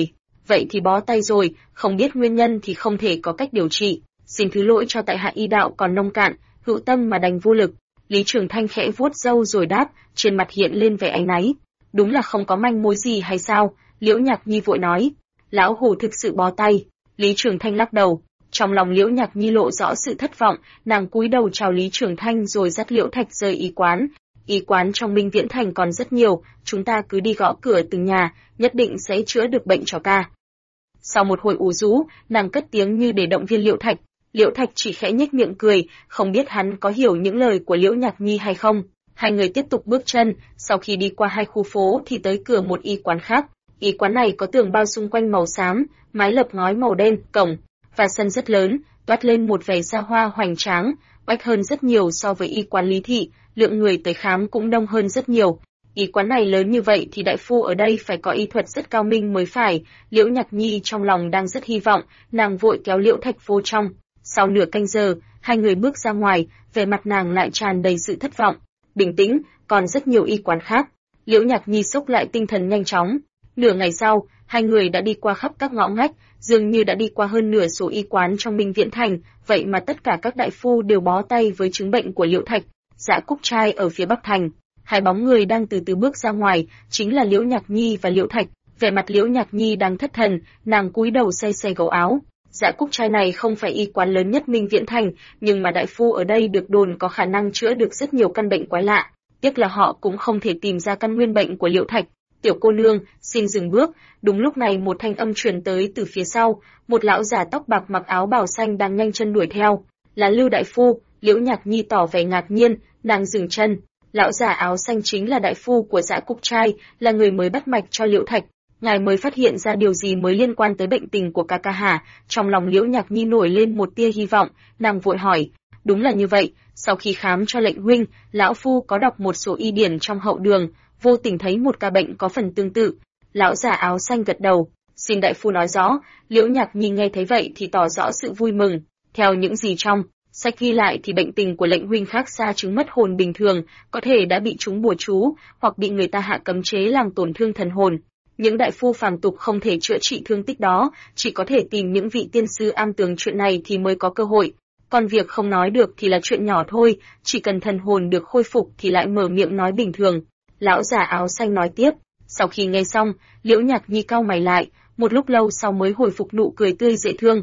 vậy thì bó tay rồi, không biết nguyên nhân thì không thể có cách điều trị. Xin thứ lỗi cho tại hạ y đạo còn nông cạn, hữu tâm mà đành vô lực. Lý Trường Thanh khẽ vuốt râu rồi đáp, trên mặt hiện lên vẻ áy náy. Đúng là không có manh mối gì hay sao? Liễu Nhạc Nhi vội nói. Lão Hủ thực sự bó tay. Lý Trường Thanh lắc đầu. Trong lòng Liễu Nhạc Nhi lộ rõ sự thất vọng, nàng cúi đầu chào Lý Trường Thanh rồi dắt Liễu Thạch rời y quán. Y quán trong Minh Viễn Thành còn rất nhiều, chúng ta cứ đi gõ cửa từng nhà, nhất định sẽ chữa được bệnh cho ca. Sau một hồi ủ rũ, nàng cất tiếng như để động viên Liễu Thạch. Liễu Thạch chỉ khẽ nhếch miệng cười, không biết hắn có hiểu những lời của Liễu Nhạc Nhi hay không. Hai người tiếp tục bước chân, sau khi đi qua hai khu phố thì tới cửa một y quán khác. Y quán này có tường bao xung quanh màu xám, mái lợp ngói màu đen, cổng và sân rất lớn, toát lên một vẻ xa hoa hoành tráng, oách hơn rất nhiều so với y quán Lý Thị, lượng người tới khám cũng đông hơn rất nhiều. Y quán này lớn như vậy thì đại phu ở đây phải có y thuật rất cao minh mới phải. Liễu Nhạc Nhi trong lòng đang rất hy vọng, nàng vội kéo Liễu Thạch vô trong. Sau nửa canh giờ, hai người bước ra ngoài, vẻ mặt nàng lại tràn đầy sự thất vọng. Bình tĩnh, còn rất nhiều y quán khác. Liễu Nhạc Nhi xốc lại tinh thần nhanh chóng. Nửa ngày sau, hai người đã đi qua khắp các ngõ ngách, dường như đã đi qua hơn nửa số y quán trong Minh Viễn Thành, vậy mà tất cả các đại phu đều bó tay với chứng bệnh của Liễu Thạch. Dã Cúc Trai ở phía Bắc Thành, hai bóng người đang từ từ bước ra ngoài, chính là Liễu Nhạc Nhi và Liễu Thạch. Vẻ mặt Liễu Nhạc Nhi đang thất thần, nàng cúi đầu say say gấu áo. Dã Cúc Trai này không phải y quán lớn nhất Minh Viễn Thành, nhưng mà đại phu ở đây được đồn có khả năng chữa được rất nhiều căn bệnh quái lạ. Tiếc là họ cũng không thể tìm ra căn nguyên bệnh của Liễu Thạch. Tiểu cô nương, xin dừng bước. Đúng lúc này một thanh âm truyền tới từ phía sau, một lão già tóc bạc mặc áo bào xanh đang nhanh chân đuổi theo. Là Lưu đại phu. Liễu Nhạc Nhi tỏ vẻ ngạc nhiên, nàng dừng chân. Lão già áo xanh chính là đại phu của Dã Cúc Trai, là người mới bắt mạch cho Liễu Thạch. Ngài mới phát hiện ra điều gì mới liên quan tới bệnh tình của ca ca hả? Trong lòng Liễu Nhạc Nhi nổi lên một tia hy vọng, nàng vội hỏi. Đúng là như vậy, sau khi khám cho lệnh huynh, lão phu có đọc một số y điển trong hậu đường, vô tình thấy một ca bệnh có phần tương tự. Lão già áo xanh gật đầu, xin đại phu nói rõ. Liễu Nhạc Nhi nghe thấy vậy thì tỏ rõ sự vui mừng. Theo những gì trong sách ghi lại thì bệnh tình của lệnh huynh khác xa chứng mất hồn bình thường, có thể đã bị trúng bùa chú, hoặc bị người ta hạ cấm chế làm tổn thương thần hồn. Những đại phu phàm tục không thể chữa trị thương tích đó, chỉ có thể tìm những vị tiên sư am tường chuyện này thì mới có cơ hội. Còn việc không nói được thì là chuyện nhỏ thôi, chỉ cần thần hồn được khôi phục thì lại mở miệng nói bình thường. Lão già áo xanh nói tiếp. Sau khi nghe xong, Liễu Nhạc Nhi cau mày lại, một lúc lâu sau mới hồi phục nụ cười tươi dễ thương.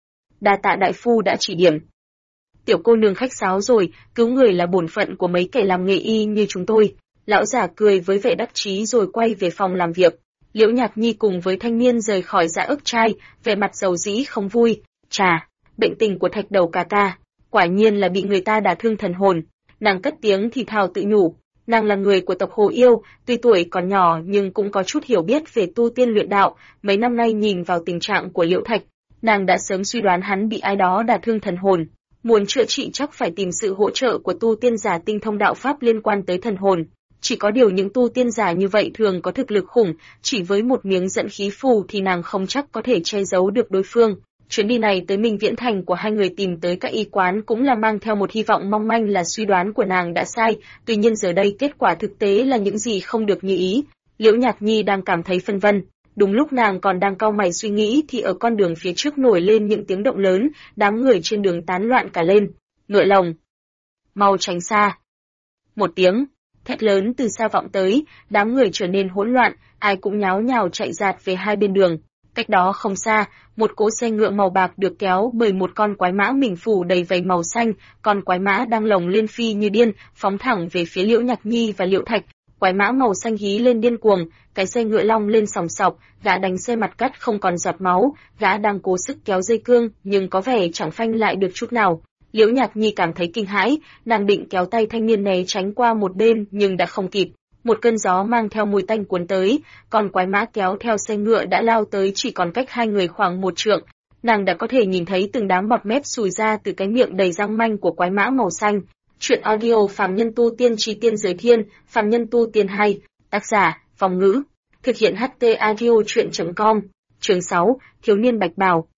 Đa tạ đại phu đã chỉ điểm. Tiểu cô nương khách sáo rồi, cứu người là bổn phận của mấy kẻ làm nghề y như chúng tôi. Lão già cười với vẻ đắc chí rồi quay về phòng làm việc. Liễu Nhạc Nhi cùng với thanh niên rời khỏi Dã Ức Trai, vẻ mặt dầu dĩ không vui. Chà, bệnh tình của Thạch đầu ca ca, quả nhiên là bị người ta đả thương thần hồn. Nàng cất tiếng thì thào tự nhủ. Nàng là người của tộc Hồ Yêu, tuy tuổi còn nhỏ nhưng cũng có chút hiểu biết về tu tiên luyện đạo, mấy năm nay nhìn vào tình trạng của Liễu Thạch, nàng đã sớm suy đoán hắn bị ai đó đả thương thần hồn. Muốn chữa trị chắc phải tìm sự hỗ trợ của tu tiên giả tinh thông đạo pháp liên quan tới thần hồn. Chỉ có điều những tu tiên giả như vậy thường có thực lực khủng, chỉ với một miếng dẫn khí phù thì nàng không chắc có thể che giấu được đối phương. Chuyến đi này tới Minh Viễn Thành của hai người tìm tới các y quán cũng là mang theo một hy vọng mong manh là suy đoán của nàng đã sai, tuy nhiên giờ đây kết quả thực tế là những gì không được như ý. Liễu Nhạc Nhi đang cảm thấy phân vân. Đúng lúc nàng còn đang cau mày suy nghĩ thì ở con đường phía trước nổi lên những tiếng động lớn, đám người trên đường tán loạn cả lên. Ngựa lồng! Mau tránh xa! Một tiếng thét lớn từ xa vọng tới, đám người trở nên hỗn loạn, ai cũng nháo nhào chạy dạt về hai bên đường. Cách đó không xa, một cỗ xe ngựa màu bạc được kéo bởi một con quái mã mình phủ đầy vảy màu xanh, con quái mã đang lồng lên phi như điên, phóng thẳng về phía Liễu Nhạc Nhi và Liễu Thạch. Quái mã màu xanh hí lên điên cuồng, cái xe ngựa long lên sòng sọc, gã đánh xe mặt cắt không còn giọt máu, gã đang cố sức kéo dây cương, nhưng có vẻ chẳng phanh lại được chút nào. Liễu Nhạc Nhi cảm thấy kinh hãi, nàng định kéo tay thanh niên né tránh qua một bên nhưng đã không kịp. Một cơn gió mang theo mùi tanh cuốn tới, còn quái mã kéo theo xe ngựa đã lao tới chỉ còn cách hai người khoảng một trượng. Nàng đã có thể nhìn thấy từng đám bọt mép xùi ra từ cái miệng đầy răng manh của quái mã màu xanh. Truyện audio Phàm Nhân Tu Tiên Chí Tiên Giới Thiên, Phàm Nhân Tu Tiên hay, tác giả, Phong Ngữ. Thực hiện HT audio truyện.com. Chương 6, Thiếu niên bạch bào.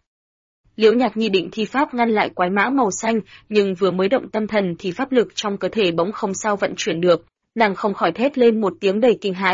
Liễu Nhạc Nhi định thi pháp ngăn lại quái mã màu xanh, nhưng vừa mới động tâm thần thì pháp lực trong cơ thể bỗng không sao vận chuyển được. Nàng không khỏi thét lên một tiếng đầy kinh hãi.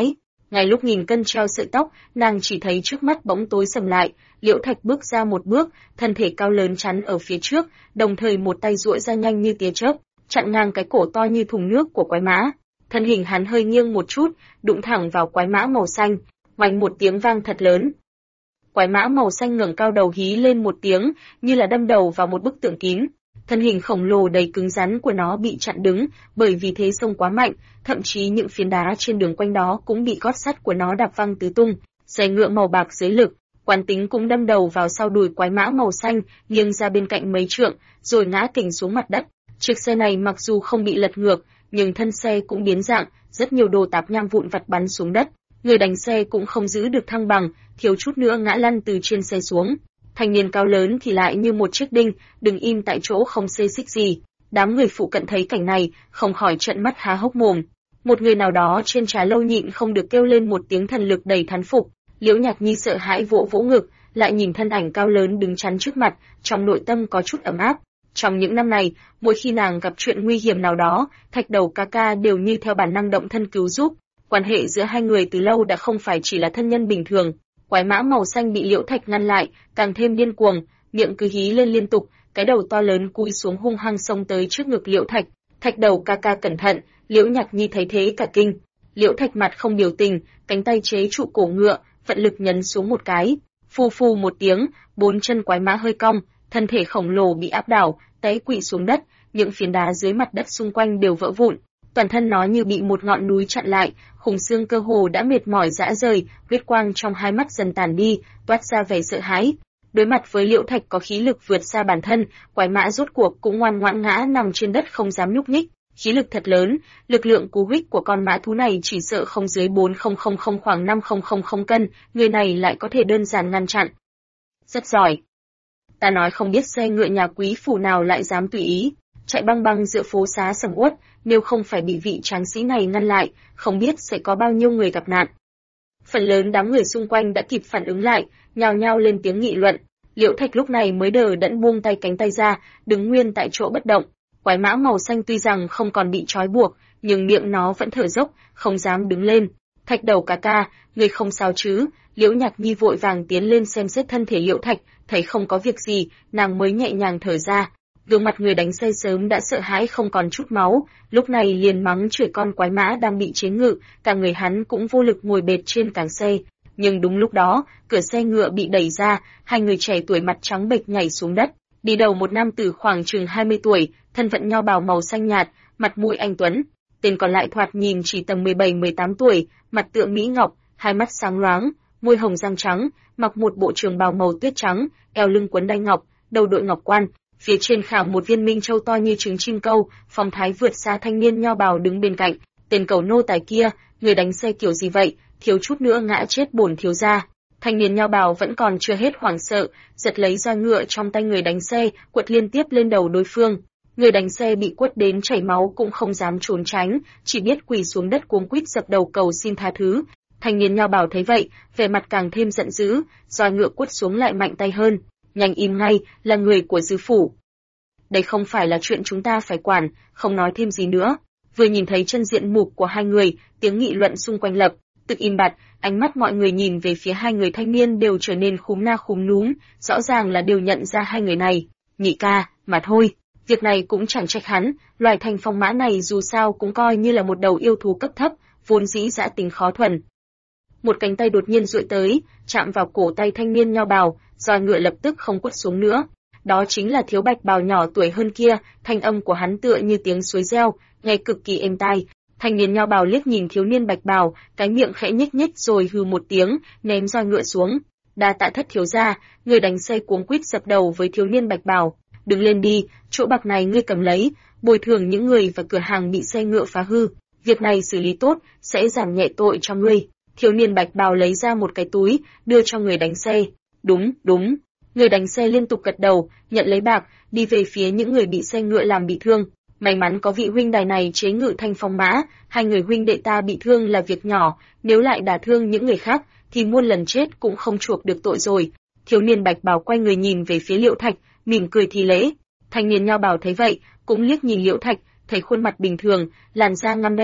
Ngay lúc nghìn cân treo sợi tóc, nàng chỉ thấy trước mắt bỗng tối sầm lại, Liễu Thạch bước ra một bước, thân thể cao lớn chắn ở phía trước, đồng thời một tay duỗi ra nhanh như tia chớp, chặn ngang cái cổ to như thùng nước của quái mã. Thân hình hắn hơi nghiêng một chút, đụng thẳng vào quái mã màu xanh, oanh một tiếng vang thật lớn. Quái mã màu xanh ngẩng cao đầu hí lên một tiếng, như là đâm đầu vào một bức tượng kín. Thân hình khổng lồ đầy cứng rắn của nó bị chặn đứng, bởi vì thế xông quá mạnh, thậm chí những phiến đá trên đường quanh đó cũng bị gót sắt của nó đạp văng tứ tung. Xe ngựa màu bạc dưới lực, quán tính cũng đâm đầu vào sau đùi quái mã màu xanh, nghiêng ra bên cạnh mấy trượng, rồi ngã kình xuống mặt đất. Chiếc xe này mặc dù không bị lật ngược, nhưng thân xe cũng biến dạng, rất nhiều đồ tạp nham vụn vặt bắn xuống đất. Người đánh xe cũng không giữ được thăng bằng, thiếu chút nữa ngã lăn từ trên xe xuống. Thanh niên cao lớn thì lại như một chiếc đinh, đứng im tại chỗ không xê xích gì. Đám người phụ cận thấy cảnh này, không khỏi trợn mắt há hốc mồm. Một người nào đó trên trà lâu nhịn không được kêu lên một tiếng thần lực đầy thán phục. Liễu Nhạc Nhi sợ hãi vỗ vỗ ngực, lại nhìn thân ảnh cao lớn đứng chắn trước mặt, trong nội tâm có chút ấm áp. Trong những năm này, mỗi khi nàng gặp chuyện nguy hiểm nào đó, Thạch Đầu ca ca đều như theo bản năng động thân cứu giúp. Quan hệ giữa hai người từ lâu đã không phải chỉ là thân nhân bình thường. Quái mã màu xanh bị Liễu Thạch ngăn lại, càng thêm điên cuồng, miệng cứ hí lên liên tục, cái đầu to lớn cúi xuống hung hăng xông tới trước ngực Liễu Thạch. Thạch Đầu ca ca cẩn thận, Liễu Nhạc Nhi thấy thế cả kinh. Liễu Thạch mặt không biểu tình, cánh tay chế trụ cổ ngựa, vận lực nhấn xuống một cái. Phù phù một tiếng, bốn chân quái mã hơi cong, thân thể khổng lồ bị áp đảo, té quỵ xuống đất, những phiến đá dưới mặt đất xung quanh đều vỡ vụn. Toàn thân nó như bị một ngọn núi chặn lại, khung xương cơ hồ đã mệt mỏi rã rời, huyết quang trong hai mắt dần tàn đi, toát ra vẻ sợ hãi. Đối mặt với Liễu Thạch có khí lực vượt xa bản thân, quái mã rốt cuộc cũng ngoan ngoãn ngã nằm trên đất không dám nhúc nhích. Khí lực thật lớn, lực lượng cú hích của con mã thú này chỉ sợ không dưới 4000 khoảng 5000 cân, người này lại có thể đơn giản ngăn chặn. Rất giỏi. Ta nói không biết xe ngựa nhà quý phủ nào lại dám tùy ý, chạy băng băng giữa phố xá sầm uất, nếu không phải bị vị tráng sĩ này ngăn lại, không biết sẽ có bao nhiêu người gặp nạn. Phần lớn đám người xung quanh đã kịp phản ứng lại, nhao nhao lên tiếng nghị luận. Liễu Thạch lúc này mới đờ đẫn buông tay cánh tay ra, đứng nguyên tại chỗ bất động. Quái mã màu xanh tuy rằng không còn bị trói buộc, nhưng miệng nó vẫn thở dốc, không dám đứng lên. Thạch Đầu ca ca, người không sao chứ? Liễu Nhạc Nhi vội vàng tiến lên xem xét thân thể Liễu Thạch, thấy không có việc gì, nàng mới nhẹ nhàng thở ra. Gương mặt người đánh xe sớm đã sợ hãi không còn chút máu, lúc này liền mắng chửi con quái mã đang bị chế ngự, cả người hắn cũng vô lực ngồi bệt trên càng xe. Nhưng đúng lúc đó, cửa xe ngựa bị đẩy ra, hai người trẻ tuổi mặt trắng bệch nhảy xuống đất. Đi đầu một nam tử khoảng chừng 20 tuổi, thân phận nho bào màu xanh nhạt, mặt mũi anh tuấn. Tên còn lại thoạt nhìn chỉ tầm 17-18 tuổi, mặt tựa mỹ ngọc, hai mắt sáng loáng, môi hồng răng trắng, mặc một bộ trường bào màu tuyết trắng, eo lưng quấn đai ngọc, đầu đội ngọc quan, phía trên khảm một viên minh châu to như trứng chim câu, phong thái vượt xa thanh niên nho bào đứng bên cạnh. Tên cầu nô tài kia, người đánh xe kiểu gì vậy, thiếu chút nữa ngã chết bổn thiếu gia. Thanh niên nho bào vẫn còn chưa hết hoảng sợ, giật lấy roi ngựa trong tay người đánh xe, quật liên tiếp lên đầu đối phương. Người đánh xe bị quất đến chảy máu cũng không dám trốn tránh, chỉ biết quỳ xuống đất cuống quýt dập đầu cầu xin tha thứ. Thanh niên nho bào thấy vậy, vẻ mặt càng thêm giận dữ, roi ngựa quất xuống lại mạnh tay hơn. Nhanh im ngay, là người của dư phủ. Đây không phải là chuyện chúng ta phải quản, không nói thêm gì nữa. Vừa nhìn thấy chân diện mục của hai người, tiếng nghị luận xung quanh lập tức im bặt, ánh mắt mọi người nhìn về phía hai người thanh niên đều trở nên khúm na khúm núm, rõ ràng là đều nhận ra hai người này. Nhị ca, mà thôi, việc này cũng chẳng trách hắn, loài thanh phong mã này dù sao cũng coi như là một đầu yêu thú cấp thấp, vốn dĩ dã tính khó thuần. Một cánh tay đột nhiên duỗi tới, chạm vào cổ tay thanh niên nho bào, roi ngựa lập tức không quất xuống nữa. Đó chính là thiếu bạch bào nhỏ tuổi hơn kia, thanh âm của hắn tựa như tiếng suối reo, nghe cực kỳ êm tai. Thanh niên nho bào liếc nhìn thiếu niên bạch bào, cái miệng khẽ nhếch nhếch rồi hừ một tiếng, ném roi ngựa xuống. Đa tạ thất thiếu gia, người đánh xe cuống quýt dập đầu với thiếu niên bạch bào. Đứng lên đi, chỗ bạc này ngươi cầm lấy, bồi thường những người và cửa hàng bị xe ngựa phá hư. Việc này xử lý tốt, sẽ giảm nhẹ tội cho ngươi. Thiếu niên bạch bào lấy ra một cái túi, đưa cho người đánh xe. Đúng, đúng. Người đánh xe liên tục gật đầu, nhận lấy bạc, đi về phía những người bị xe ngựa làm bị thương. May mắn có vị huynh đài này chế ngự thanh phong mã, hai người huynh đệ ta bị thương là việc nhỏ, nếu lại đả thương những người khác, thì muôn lần chết cũng không chuộc được tội rồi. Thiếu niên bạch bào quay người nhìn về phía Liễu Thạch, mỉm cười thi lễ. Thanh niên nho bào thấy vậy, cũng liếc nhìn Liễu Thạch, thấy khuôn mặt bình thường, làn da ngăm đen,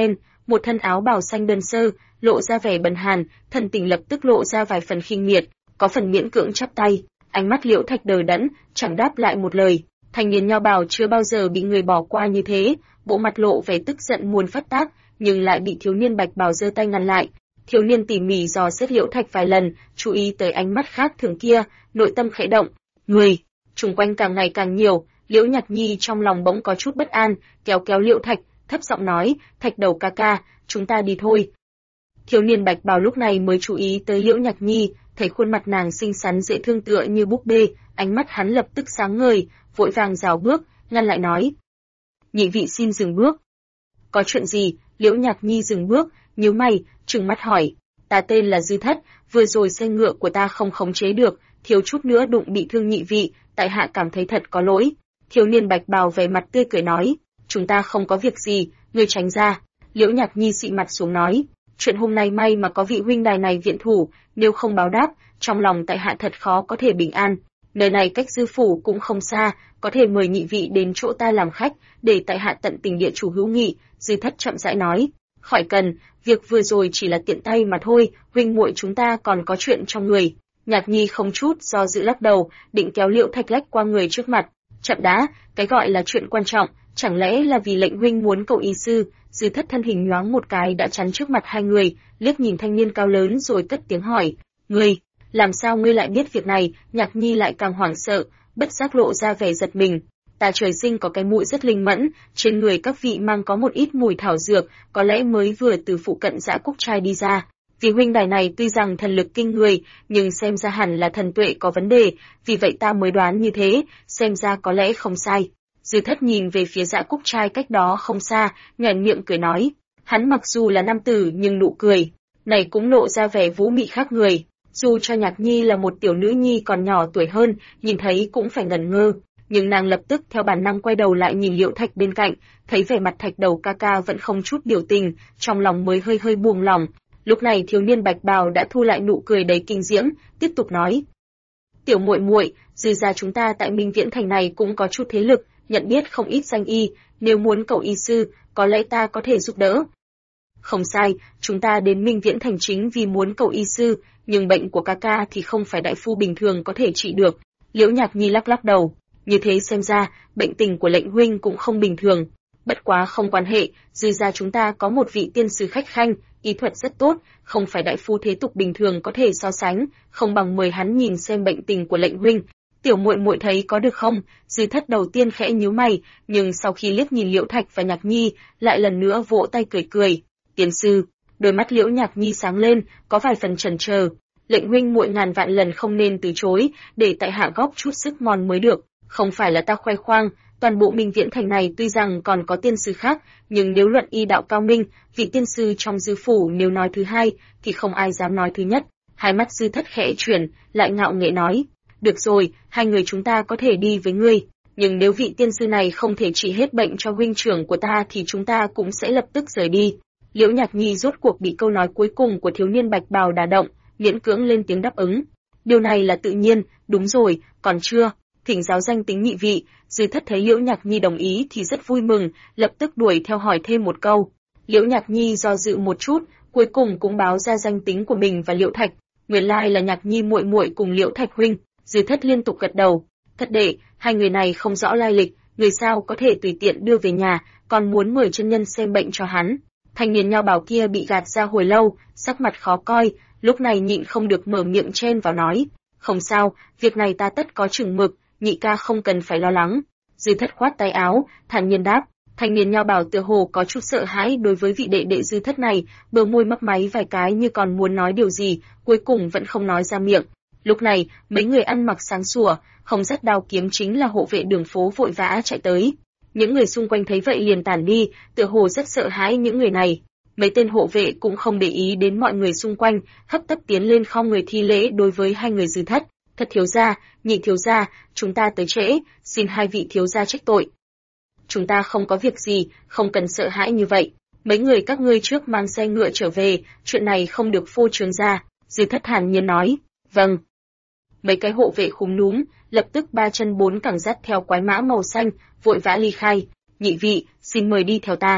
một thân áo bào xanh đơn sơ, lộ ra vẻ bần hàn, thần tình lập tức lộ ra vài phần khinh miệt, có phần miễn cưỡng chắp tay, ánh mắt Liễu Thạch đờ đẫn, chẳng đáp lại một lời. Thanh niên nho bào chưa bao giờ bị người bỏ qua như thế, bộ mặt lộ vẻ tức giận muốn phát tác, nhưng lại bị thiếu niên bạch bào giơ tay ngăn lại. Thiếu niên tỉ mỉ dò xét Liễu Thạch vài lần, chú ý tới ánh mắt khác thường kia, nội tâm khẽ động. Người xung quanh càng ngày càng nhiều, Liễu Nhạc Nhi trong lòng bỗng có chút bất an, kéo kéo Liễu Thạch, thấp giọng nói, Thạch đầu ca ca, chúng ta đi thôi. Thiếu niên bạch bào lúc này mới chú ý tới Liễu Nhạc Nhi, thấy khuôn mặt nàng xinh xắn dễ thương tựa như búp bê, ánh mắt hắn lập tức sáng ngời, vội vàng rào bước, ngăn lại nói. Nhị vị xin dừng bước. Có chuyện gì? Liễu Nhạc Nhi dừng bước, nhíu mày, trừng mắt hỏi. Ta tên là Dư Thất, vừa rồi xe ngựa của ta không khống chế được, thiếu chút nữa đụng bị thương nhị vị, tại hạ cảm thấy thật có lỗi. Thiếu niên bạch bào vẻ mặt tươi cười nói, chúng ta không có việc gì, ngươi tránh ra. Liễu Nhạc Nhi xị mặt xuống nói, chuyện hôm nay may mà có vị huynh đài này viện thủ, nếu không báo đáp, trong lòng tại hạ thật khó có thể bình an. Nơi này cách Dư phủ cũng không xa, có thể mời nhị vị đến chỗ ta làm khách, để tại hạ tận tình địa chủ hữu nghị. Dư Thất chậm rãi nói, khỏi cần, việc vừa rồi chỉ là tiện tay mà thôi, huynh muội chúng ta còn có chuyện trong người. Nhạc Nhi không chút do dự lắc đầu, định kéo Liễu Thạch lách qua người trước mặt. Chậm đã, cái gọi là chuyện quan trọng, chẳng lẽ là vì lệnh huynh muốn cầu y sư? Dư Thất thân hình nhoáng một cái đã chắn trước mặt hai người, liếc nhìn thanh niên cao lớn rồi cất tiếng hỏi, ngươi, làm sao ngươi lại biết việc này? Nhạc Nhi lại càng hoảng sợ, bất giác lộ ra vẻ giật mình. Ta trời sinh có cái mũi rất linh mẫn, trên người các vị mang có một ít mùi thảo dược, có lẽ mới vừa từ phụ cận Dã Cúc Trai đi ra. Vì huynh đài này tuy rằng thần lực kinh người, nhưng xem ra hẳn là thần tuệ có vấn đề, vì vậy ta mới đoán như thế, xem ra có lẽ không sai. Dư Thất nhìn về phía Dã Cúc Trai cách đó không xa, nhoẻn miệng cười nói. Hắn mặc dù là nam tử nhưng nụ cười này cũng lộ ra vẻ vũ mị khác người. Dù cho Nhạc Nhi là một tiểu nữ nhi còn nhỏ tuổi hơn, nhìn thấy cũng phải ngẩn ngơ, nhưng nàng lập tức theo bản năng quay đầu lại nhìn Liễu Thạch bên cạnh, thấy vẻ mặt Thạch đầu ca ca vẫn không chút biểu tình, trong lòng mới hơi hơi buông lòng. Lúc này thiếu niên bạch bào đã thu lại nụ cười đầy kinh diễm, tiếp tục nói: "Tiểu muội muội, Dư gia chúng ta tại Minh Viễn thành này cũng có chút thế lực, nhận biết không ít danh y, nếu muốn cầu y sư, có lẽ ta có thể giúp đỡ." "Không sai, chúng ta đến Minh Viễn thành chính vì muốn cầu y sư, nhưng bệnh của ca ca thì không phải đại phu bình thường có thể trị được." Liễu Nhạc Nhi lắc lắc đầu, như thế xem ra, bệnh tình của lệnh huynh cũng không bình thường. Bất quá không quan hệ, Dư gia chúng ta có một vị tiên sư khách khanh, y thuật rất tốt, không phải đại phu thế tục bình thường có thể so sánh, không bằng mời hắn nhìn xem bệnh tình của lệnh huynh. Tiểu muội muội thấy có được không? Dư Thất đầu tiên khẽ nhíu mày, nhưng sau khi liếc nhìn Liễu Thạch và Nhạc Nhi, lại lần nữa vỗ tay cười cười. Tiên sư, đôi mắt Liễu Nhạc Nhi sáng lên, có vài phần chần chờ. Lệnh huynh muội ngàn vạn lần không nên từ chối, để tại hạ góp chút sức mòn mới được. Không phải là ta khoe khoang, toàn bộ Minh Viễn thành này tuy rằng còn có tiên sư khác, nhưng nếu luận y đạo cao minh, vị tiên sư trong Dư phủ nếu nói thứ hai, thì không ai dám nói thứ nhất. Hai mắt Dư Thất khẽ chuyển, lại ngạo nghễ nói: "Được rồi, hai người chúng ta có thể đi với ngươi, nhưng nếu vị tiên sư này không thể trị hết bệnh cho huynh trưởng của ta thì chúng ta cũng sẽ lập tức rời đi." Liễu Nhạc Nhi rốt cuộc bị câu nói cuối cùng của thiếu niên bạch bào đả động, miễn cưỡng lên tiếng đáp ứng. "Điều này là tự nhiên, đúng rồi, còn chưa, thỉnh giáo danh tính nhị vị." Dư Thất thấy Liễu Nhạc Nhi đồng ý thì rất vui mừng, lập tức đuổi theo hỏi thêm một câu. Liễu Nhạc Nhi do dự một chút, cuối cùng cũng báo ra danh tính của mình và Liễu Thạch. Nguyên lai là Nhạc Nhi muội muội cùng Liễu Thạch huynh. Dư Thất liên tục gật đầu. "Thất đệ, hai người này không rõ lai lịch, người sao có thể tùy tiện đưa về nhà, còn muốn mời chân nhân xem bệnh cho hắn." Thanh niên nho bào kia bị gạt ra hồi lâu, sắc mặt khó coi, lúc này nhịn không được mở miệng chen vào nói: "Không sao, việc này ta tất có chừng mực, nhị ca không cần phải lo lắng." Dư Thất khoát tay áo, thản nhiên đáp. Thanh niên nho bào tựa hồ có chút sợ hãi đối với vị đệ đệ Dư Thất này, bờ môi mấp máy vài cái như còn muốn nói điều gì, cuối cùng vẫn không nói ra miệng. Lúc này, mấy người ăn mặc sáng sủa, không dắt đao kiếm chính là hộ vệ đường phố vội vã chạy tới. Những người xung quanh thấy vậy liền tản đi, tựa hồ rất sợ hãi những người này. Mấy tên hộ vệ cũng không để ý đến mọi người xung quanh, hấp tấp tiến lên khom người thi lễ đối với hai người Dư Thất. "Thất thiếu gia, nhị thiếu gia, chúng ta tới trễ, xin hai vị thiếu gia trách tội." "Chúng ta không có việc gì, không cần sợ hãi như vậy. Mấy người các ngươi trước mang xe ngựa trở về, chuyện này không được phô trương ra." Dư Thất thản nhiên nói. "Vâng." Mấy cái hộ vệ khúm núm, lập tức ba chân bốn cẳng dắt theo quái mã màu xanh, vội vã ly khai. "Nhị vị, xin mời đi theo ta."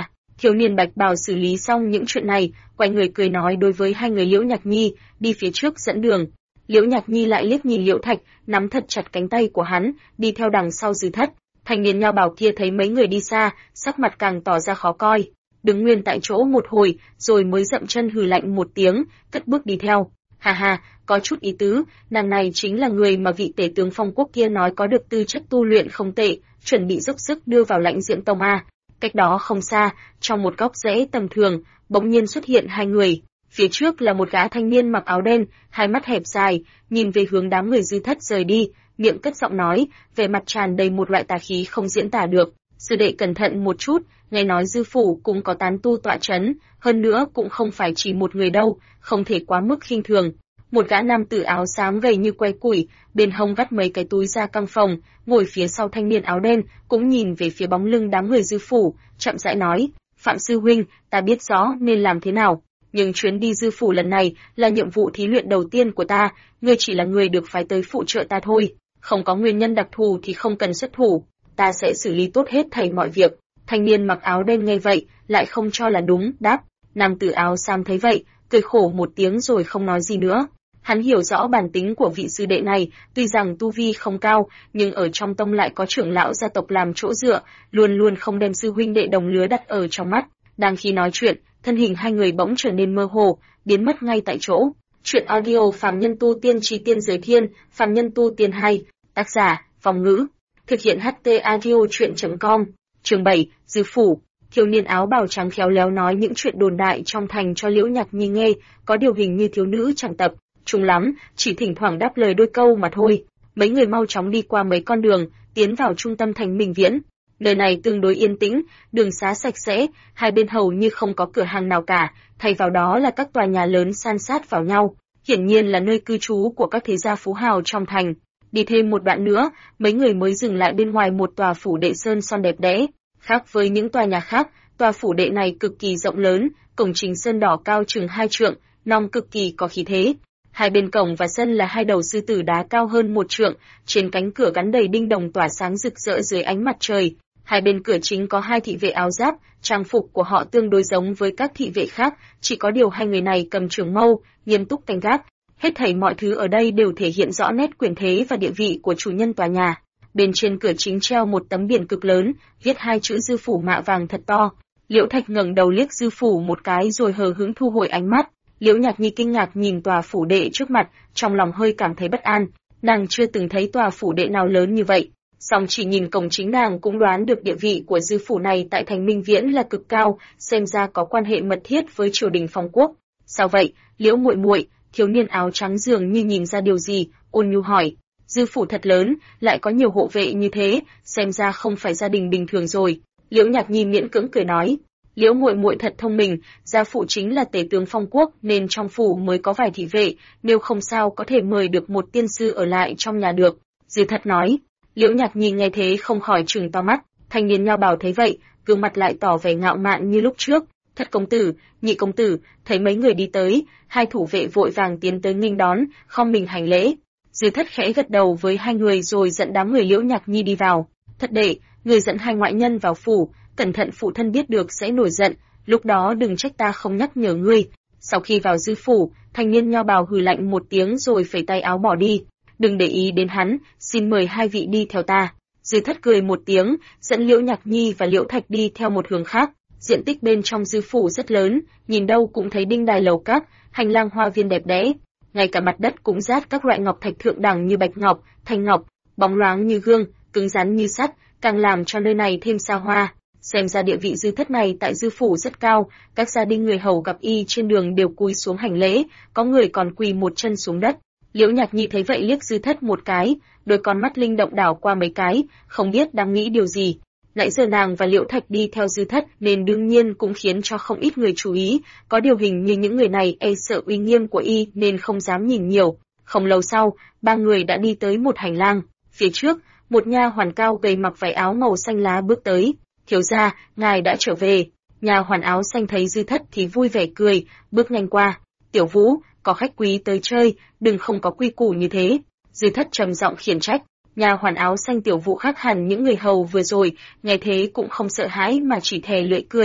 Thiếu niên bạch bào xử lý xong những chuyện này, quay người cười nói đối với hai người Liễu Nhạc Nhi, đi phía trước dẫn đường. Liễu Nhạc Nhi lại liếc nhìn Liễu Thạch, nắm thật chặt cánh tay của hắn, đi theo đằng sau Dư Thất. Thanh niên nho bào kia thấy mấy người đi xa, sắc mặt càng tỏ ra khó coi, đứng nguyên tại chỗ một hồi, rồi mới dậm chân hừ lạnh một tiếng, cất bước đi theo. Ha ha, có chút ý tứ, nàng này chính là người mà vị tể tướng Phong Quốc kia nói có được tư chất tu luyện không tệ, chuẩn bị dốc sức đưa vào Lãnh Diệm Tông a. Cách đó không xa, trong một góc rẽ tầm thường, bỗng nhiên xuất hiện hai người. Phía trước là một gã thanh niên mặc áo đen, hai mắt hẹp dài, nhìn về hướng đám người Dư Thất rời đi, miệng cất giọng nói, vẻ mặt tràn đầy một loại tà khí không diễn tả được. Sư đệ cẩn thận một chút, nghe nói Dư phủ cũng có tán tu tọa chấn, hơn nữa cũng không phải chỉ một người đâu, không thể quá mức khinh thường. Một gã nam tử áo xám gầy như que củi, bên hông vắt mấy cái túi da căng phồng, ngồi phía sau thanh niên áo đen, cũng nhìn về phía bóng lưng đám người Dư phủ, chậm rãi nói, Phạm sư huynh, ta biết rõ nên làm thế nào, nhưng chuyến đi Dư phủ lần này là nhiệm vụ thí luyện đầu tiên của ta, ngươi chỉ là người được phái tới phụ trợ ta thôi, không có nguyên nhân đặc thù thì không cần xuất thủ, ta sẽ xử lý tốt hết thảy mọi việc. Thanh niên mặc áo đen nghe vậy, lại không cho là đúng, đáp. Nam tử áo xám thấy vậy, cười khổ một tiếng rồi không nói gì nữa. Hắn hiểu rõ bản tính của vị sư đệ này, tuy rằng tu vi không cao, nhưng ở trong tông lại có trưởng lão gia tộc làm chỗ dựa, luôn luôn không đem sư huynh đệ đồng lứa đặt ở trong mắt. Đang khi nói chuyện, thân hình hai người bỗng trở nên mơ hồ, biến mất ngay tại chỗ. Chuyện audio Phàm Nhân Tu Tiên Chí Tiên Giới Thiên, Phàm Nhân Tu Tiên 2, tác giả, Phong Ngữ. Thực hiện HT Audio Chuyện.com. Chương 7, Dư phủ. Thiếu niên áo bào trắng khéo léo nói những chuyện đồn đại trong thành cho Liễu Nhạc Nhi nghe, có điều hình như thiếu nữ chẳng tập trung lắm, chỉ thỉnh thoảng đáp lời đôi câu mà thôi. Mấy người mau chóng đi qua mấy con đường, tiến vào trung tâm thành Minh Viễn. Nơi này tương đối yên tĩnh, đường xá sạch sẽ, hai bên hầu như không có cửa hàng nào cả, thay vào đó là các tòa nhà lớn san sát vào nhau, hiển nhiên là nơi cư trú của các thế gia phú hào trong thành. Đi thêm một đoạn nữa, mấy người mới dừng lại bên ngoài một tòa phủ đệ sơn son đẹp đẽ. Khác với những tòa nhà khác, tòa phủ đệ này cực kỳ rộng lớn, cổng chính sơn đỏ cao chừng 2 trượng, non cực kỳ có khí thế. Hai bên cổng và sân là hai đầu sư tử đá cao hơn 1 trượng, trên cánh cửa gắn đầy đinh đồng tỏa sáng rực rỡ dưới ánh mặt trời. Hai bên cửa chính có hai thị vệ áo giáp, trang phục của họ tương đối giống với các thị vệ khác, chỉ có điều hai người này cầm trường mâu, nghiêm túc canh gác. Hết thảy mọi thứ ở đây đều thể hiện rõ nét quyền thế và địa vị của chủ nhân tòa nhà. Bên trên cửa chính treo một tấm biển cực lớn, viết hai chữ Dư phủ mạ vàng thật to. Liễu Thạch ngẩng đầu liếc Dư phủ một cái rồi hờ hững thu hồi ánh mắt. Liễu Nhạc Nhi kinh ngạc nhìn tòa phủ đệ trước mặt, trong lòng hơi cảm thấy bất an. Nàng chưa từng thấy tòa phủ đệ nào lớn như vậy, song chỉ nhìn cổng chính nàng cũng đoán được địa vị của Dư phủ này tại thành Minh Viễn là cực cao, xem ra có quan hệ mật thiết với triều đình Phong Quốc. Sao vậy, Liễu muội muội? Thiếu niên áo trắng dường như nhìn ra điều gì, ôn nhu hỏi. Dư phủ thật lớn, lại có nhiều hộ vệ như thế, xem ra không phải gia đình bình thường rồi. Liễu Nhạc Nhi miễn cưỡng cười nói. Liễu muội muội thật thông minh, gia phụ chính là tể tướng Phong Quốc nên trong phủ mới có vài thị vệ, nếu không sao có thể mời được một tiên sư ở lại trong nhà được. Dư Thật nói. Liễu Nhạc Nhi nghe thế không khỏi trừng to mắt, thanh niên nho bào thấy vậy, gương mặt lại tỏ vẻ ngạo mạn như lúc trước. Thất công tử, nhị công tử, thấy mấy người đi tới, hai thủ vệ vội vàng tiến tới nghênh đón, khom mình hành lễ. Dư Thất khẽ gật đầu với hai người rồi dẫn đám người Liễu Nhạc Nhi đi vào. Thất đệ, người dẫn hai ngoại nhân vào phủ, cẩn thận phụ thân biết được sẽ nổi giận, lúc đó đừng trách ta không nhắc nhở ngươi. Sau khi vào Dư phủ, thanh niên nho bào hừ lạnh một tiếng rồi phẩy tay áo bỏ đi. Đừng để ý đến hắn, xin mời hai vị đi theo ta. Dư Thất cười một tiếng, dẫn Liễu Nhạc Nhi và Liễu Thạch đi theo một hướng khác. Diện tích bên trong Dư phủ rất lớn, nhìn đâu cũng thấy đinh đài lầu các, hành lang hoa viên đẹp đẽ. Ngay cả mặt đất cũng rát các loại ngọc thạch thượng đẳng như bạch ngọc, thanh ngọc, bóng loáng như gương, cứng rắn như sắt, càng làm cho nơi này thêm xa hoa. Xem ra địa vị Dư Thất này tại Dư phủ rất cao, các gia đình người hầu gặp y trên đường đều cúi xuống hành lễ, có người còn quỳ một chân xuống đất. Liễu Nhạc Nhi thấy vậy liếc Dư Thất một cái, đôi con mắt linh động đảo qua mấy cái, không biết đang nghĩ điều gì. Nãy giờ nàng và Liễu Thạch đi theo Dư Thất nên đương nhiên cũng khiến cho không ít người chú ý, có điều hình như những người này e sợ uy nghiêm của y nên không dám nhìn nhiều. Không lâu sau, ba người đã đi tới một hành lang, phía trước, một nha hoàn cao gầy mặc váy áo màu xanh lá bước tới. Thiếu gia, ngài đã trở về. Nha hoàn áo xanh thấy Dư Thất thì vui vẻ cười, bước nhanh qua. Tiểu Vũ, có khách quý tới chơi, đừng không có quy củ như thế. Dư Thất trầm giọng khiển trách. Nha hoàn áo xanh Tiểu Vũ khác hẳn những người hầu vừa rồi, nghe thế cũng không sợ hãi mà chỉ thè lưỡi cười.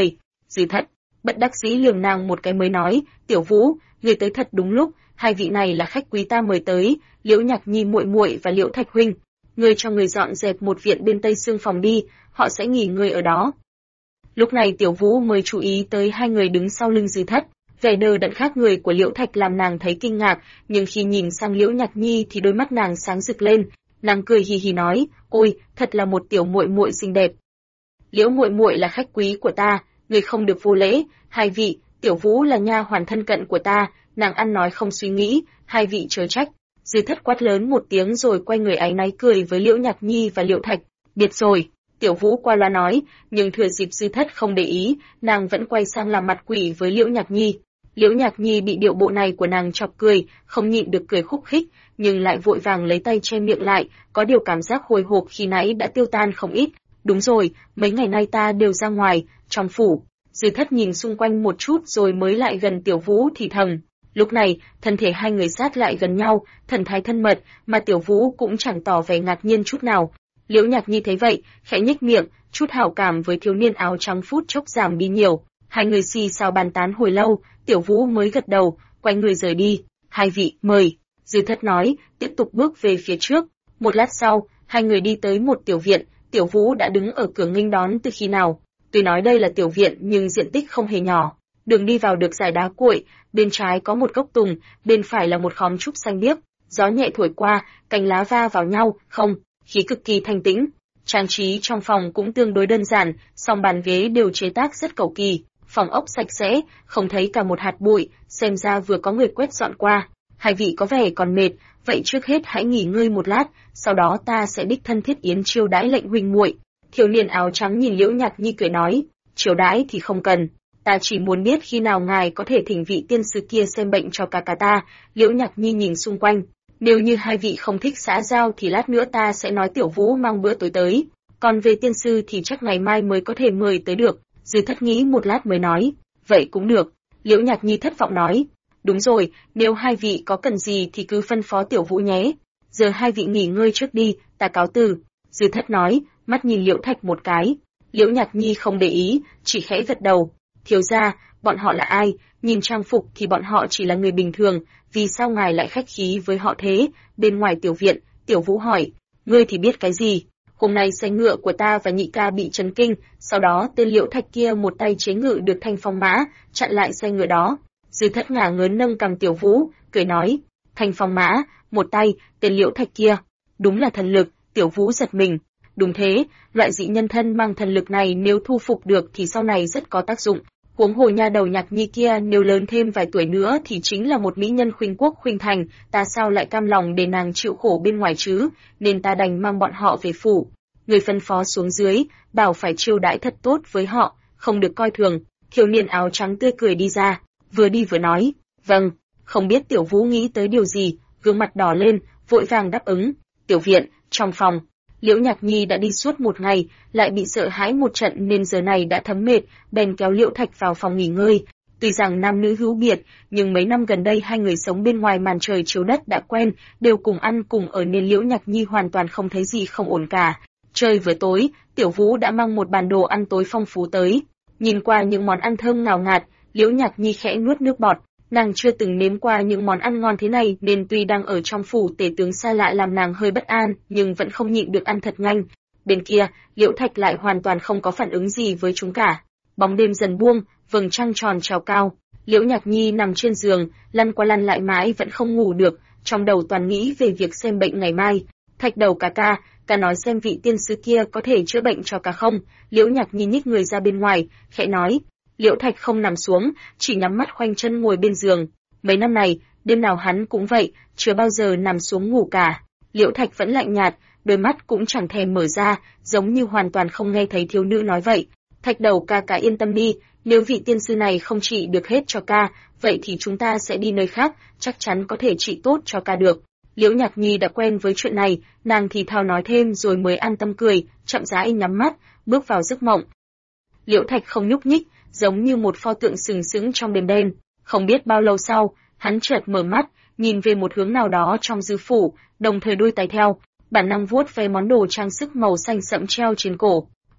Dư Thất bất đắc dĩ lườm nàng một cái mới nói, Tiểu Vũ, người tới thật đúng lúc, hai vị này là khách quý ta mời tới, Liễu Nhạc Nhi muội muội và Liễu Thạch huynh, ngươi cho người dọn dẹp một viện bên tây xương phòng đi, họ sẽ nghỉ ngơi ở đó. Lúc này Tiểu Vũ mới chú ý tới hai người đứng sau lưng Dư Thất, vẻ đờ đẫn khác người của Liễu Thạch làm nàng thấy kinh ngạc, nhưng khi nhìn sang Liễu Nhạc Nhi thì đôi mắt nàng sáng rực lên, nàng cười hì hì nói, ôi, thật là một tiểu muội muội xinh đẹp. Liễu muội muội là khách quý của ta, người không được vô lễ, hai vị, Tiểu Vũ là nha hoàn thân cận của ta, nàng ăn nói không suy nghĩ, hai vị chớ trách. Dư Thất quát lớn một tiếng rồi quay người áy náy cười với Liễu Nhạc Nhi và Liễu Thạch, biết rồi. Tiểu Vũ qua loa nói, nhưng thừa dịp Dư Thất không để ý, nàng vẫn quay sang làm mặt quỷ với Liễu Nhạc Nhi. Liễu Nhạc Nhi bị điệu bộ này của nàng chọc cười, không nhịn được cười khúc khích, nhưng lại vội vàng lấy tay che miệng lại, có điều cảm giác hồi hộp khi nãy đã tiêu tan không ít. Đúng rồi, mấy ngày nay ta đều ra ngoài, trong phủ. Dư Thất nhìn xung quanh một chút rồi mới lại gần Tiểu Vũ thì thầm. Lúc này, thân thể hai người sát lại gần nhau, thần thái thân mật, mà Tiểu Vũ cũng chẳng tỏ vẻ ngạc nhiên chút nào. Liễu Nhạc Nhi thấy vậy, khẽ nhếch miệng, chút hảo cảm với thiếu niên áo trắng phút chốc giảm đi nhiều. Hai người xì xào bàn tán hồi lâu, Tiểu Vũ mới gật đầu, quay người rời đi. Hai vị, mời. Dư Thất nói, tiếp tục bước về phía trước. Một lát sau, hai người đi tới một tiểu viện, Tiểu Vũ đã đứng ở cửa nghênh đón từ khi nào. Tuy nói đây là tiểu viện nhưng diện tích không hề nhỏ. Đường đi vào được dải đá cuội, bên trái có một gốc tùng, bên phải là một khóm trúc xanh biếc. Gió nhẹ thổi qua, cành lá va vào nhau, khí cực kỳ thanh tĩnh. Trang trí trong phòng cũng tương đối đơn giản, song bàn ghế đều chế tác rất cầu kỳ. Phòng ốc sạch sẽ, không thấy cả một hạt bụi, xem ra vừa có người quét dọn qua. Hai vị có vẻ còn mệt, vậy trước hết hãy nghỉ ngơi một lát, sau đó ta sẽ đích thân thiết yến chiêu đãi lệnh huynh muội. Thiếu niên áo trắng nhìn Liễu Nhạc Nhi cười nói, chiêu đãi thì không cần, ta chỉ muốn biết khi nào ngài có thể thỉnh vị tiên sư kia xem bệnh cho ca ta. Liễu Nhạc Nhi nhìn xung quanh, nếu như hai vị không thích xã giao thì lát nữa ta sẽ nói Tiểu Vũ mang bữa tối tới, còn về tiên sư thì chắc ngày mai mới có thể mời tới được. Dư Thất nghĩ một lát mới nói, vậy cũng được. Liễu Nhạc Nhi thất vọng nói, đúng rồi, nếu hai vị có cần gì thì cứ phân phó Tiểu Vũ nhé. Giờ hai vị nghỉ ngơi trước đi, ta cáo từ. Dư Thất nói, mắt nhìn Liễu Thạch một cái. Liễu Nhạc Nhi không để ý, chỉ khẽ gật đầu. Thiếu gia, bọn họ là ai? Nhìn trang phục thì bọn họ chỉ là người bình thường, vì sao ngài lại khách khí với họ thế? Bên ngoài tiểu viện, Tiểu Vũ hỏi, ngươi thì biết cái gì? Hôm nay xe ngựa của ta và nhị ca bị chấn kinh, sau đó tên Liễu Thạch kia một tay chế ngự được Thanh Phong mã, chặn lại xe ngựa đó. Dư Thất ngả ngớn nâng cằm Tiểu Vũ, cười nói, Thanh Phong mã, một tay, tên Liễu Thạch kia, đúng là thần lực. Tiểu Vũ giật mình. Đúng thế, loại dị nhân thân mang thần lực này nếu thu phục được thì sau này rất có tác dụng. Huống hồ nha đầu Nhạc Nhi kia nếu lớn thêm vài tuổi nữa thì chính là một mỹ nhân khuynh quốc khuynh thành, ta sao lại cam lòng để nàng chịu khổ bên ngoài chứ, nên ta đành mang bọn họ về phủ. Người phân phó xuống dưới, bảo phải chiêu đãi thật tốt với họ, không được coi thường. Thiếu niên áo trắng tươi cười đi ra, vừa đi vừa nói, vâng. Không biết Tiểu Vũ nghĩ tới điều gì, gương mặt đỏ lên, vội vàng đáp ứng. Tiểu viện, trong phòng. Liễu Nhạc Nhi đã đi suốt một ngày, lại bị sợ hãi một trận nên giờ này đã thấm mệt, bèn kéo Liễu Thạch vào phòng nghỉ ngơi. Tuy rằng nam nữ hữu biệt, nhưng mấy năm gần đây hai người sống bên ngoài màn trời chiếu đất đã quen, đều cùng ăn cùng ở nên Liễu Nhạc Nhi hoàn toàn không thấy gì không ổn cả. Trời vừa tối, Tiểu Vũ đã mang một bàn đồ ăn tối phong phú tới. Nhìn qua những món ăn thơm ngào ngạt, Liễu Nhạc Nhi khẽ nuốt nước bọt. Nàng chưa từng nếm qua những món ăn ngon thế này nên tuy đang ở trong phủ tể tướng xa lạ làm nàng hơi bất an nhưng vẫn không nhịn được ăn thật nhanh. Bên kia, Liễu Thạch lại hoàn toàn không có phản ứng gì với chúng cả. Bóng đêm dần buông, vầng trăng tròn treo cao. Liễu Nhạc Nhi nằm trên giường, lăn qua lăn lại mãi vẫn không ngủ được, trong đầu toàn nghĩ về việc xem bệnh ngày mai. Thạch đầu ca nói xem vị tiên sư kia có thể chữa bệnh cho ca không. Liễu Nhạc Nhi nhích người ra bên ngoài, khẽ nói. Liễu Thạch không nằm xuống, chỉ nhắm mắt khoanh chân ngồi bên giường. Mấy năm này, đêm nào hắn cũng vậy, chưa bao giờ nằm xuống ngủ cả. Liễu Thạch vẫn lạnh nhạt, đôi mắt cũng chẳng thèm mở ra, giống như hoàn toàn không nghe thấy thiếu nữ nói vậy. Thạch đầu ca yên tâm đi, nếu vị tiên sư này không trị được hết cho ca, vậy thì chúng ta sẽ đi nơi khác, chắc chắn có thể trị tốt cho ca được. Liễu Nhạc Nhi đã quen với chuyện này, nàng thì thào nói thêm rồi mới an tâm cười, chậm rãi nhắm mắt, bước vào giấc mộng. Liễu Thạch không nhúc nhích, giống như một pho tượng sừng sững trong đêm đen. Không biết bao lâu sau, hắn chợt mở mắt, nhìn về một hướng nào đó trong dư phủ, đồng thời đuôi tai theo, bản năng vuốt ve món đồ trang sức màu xanh sẫm treo trên cổ.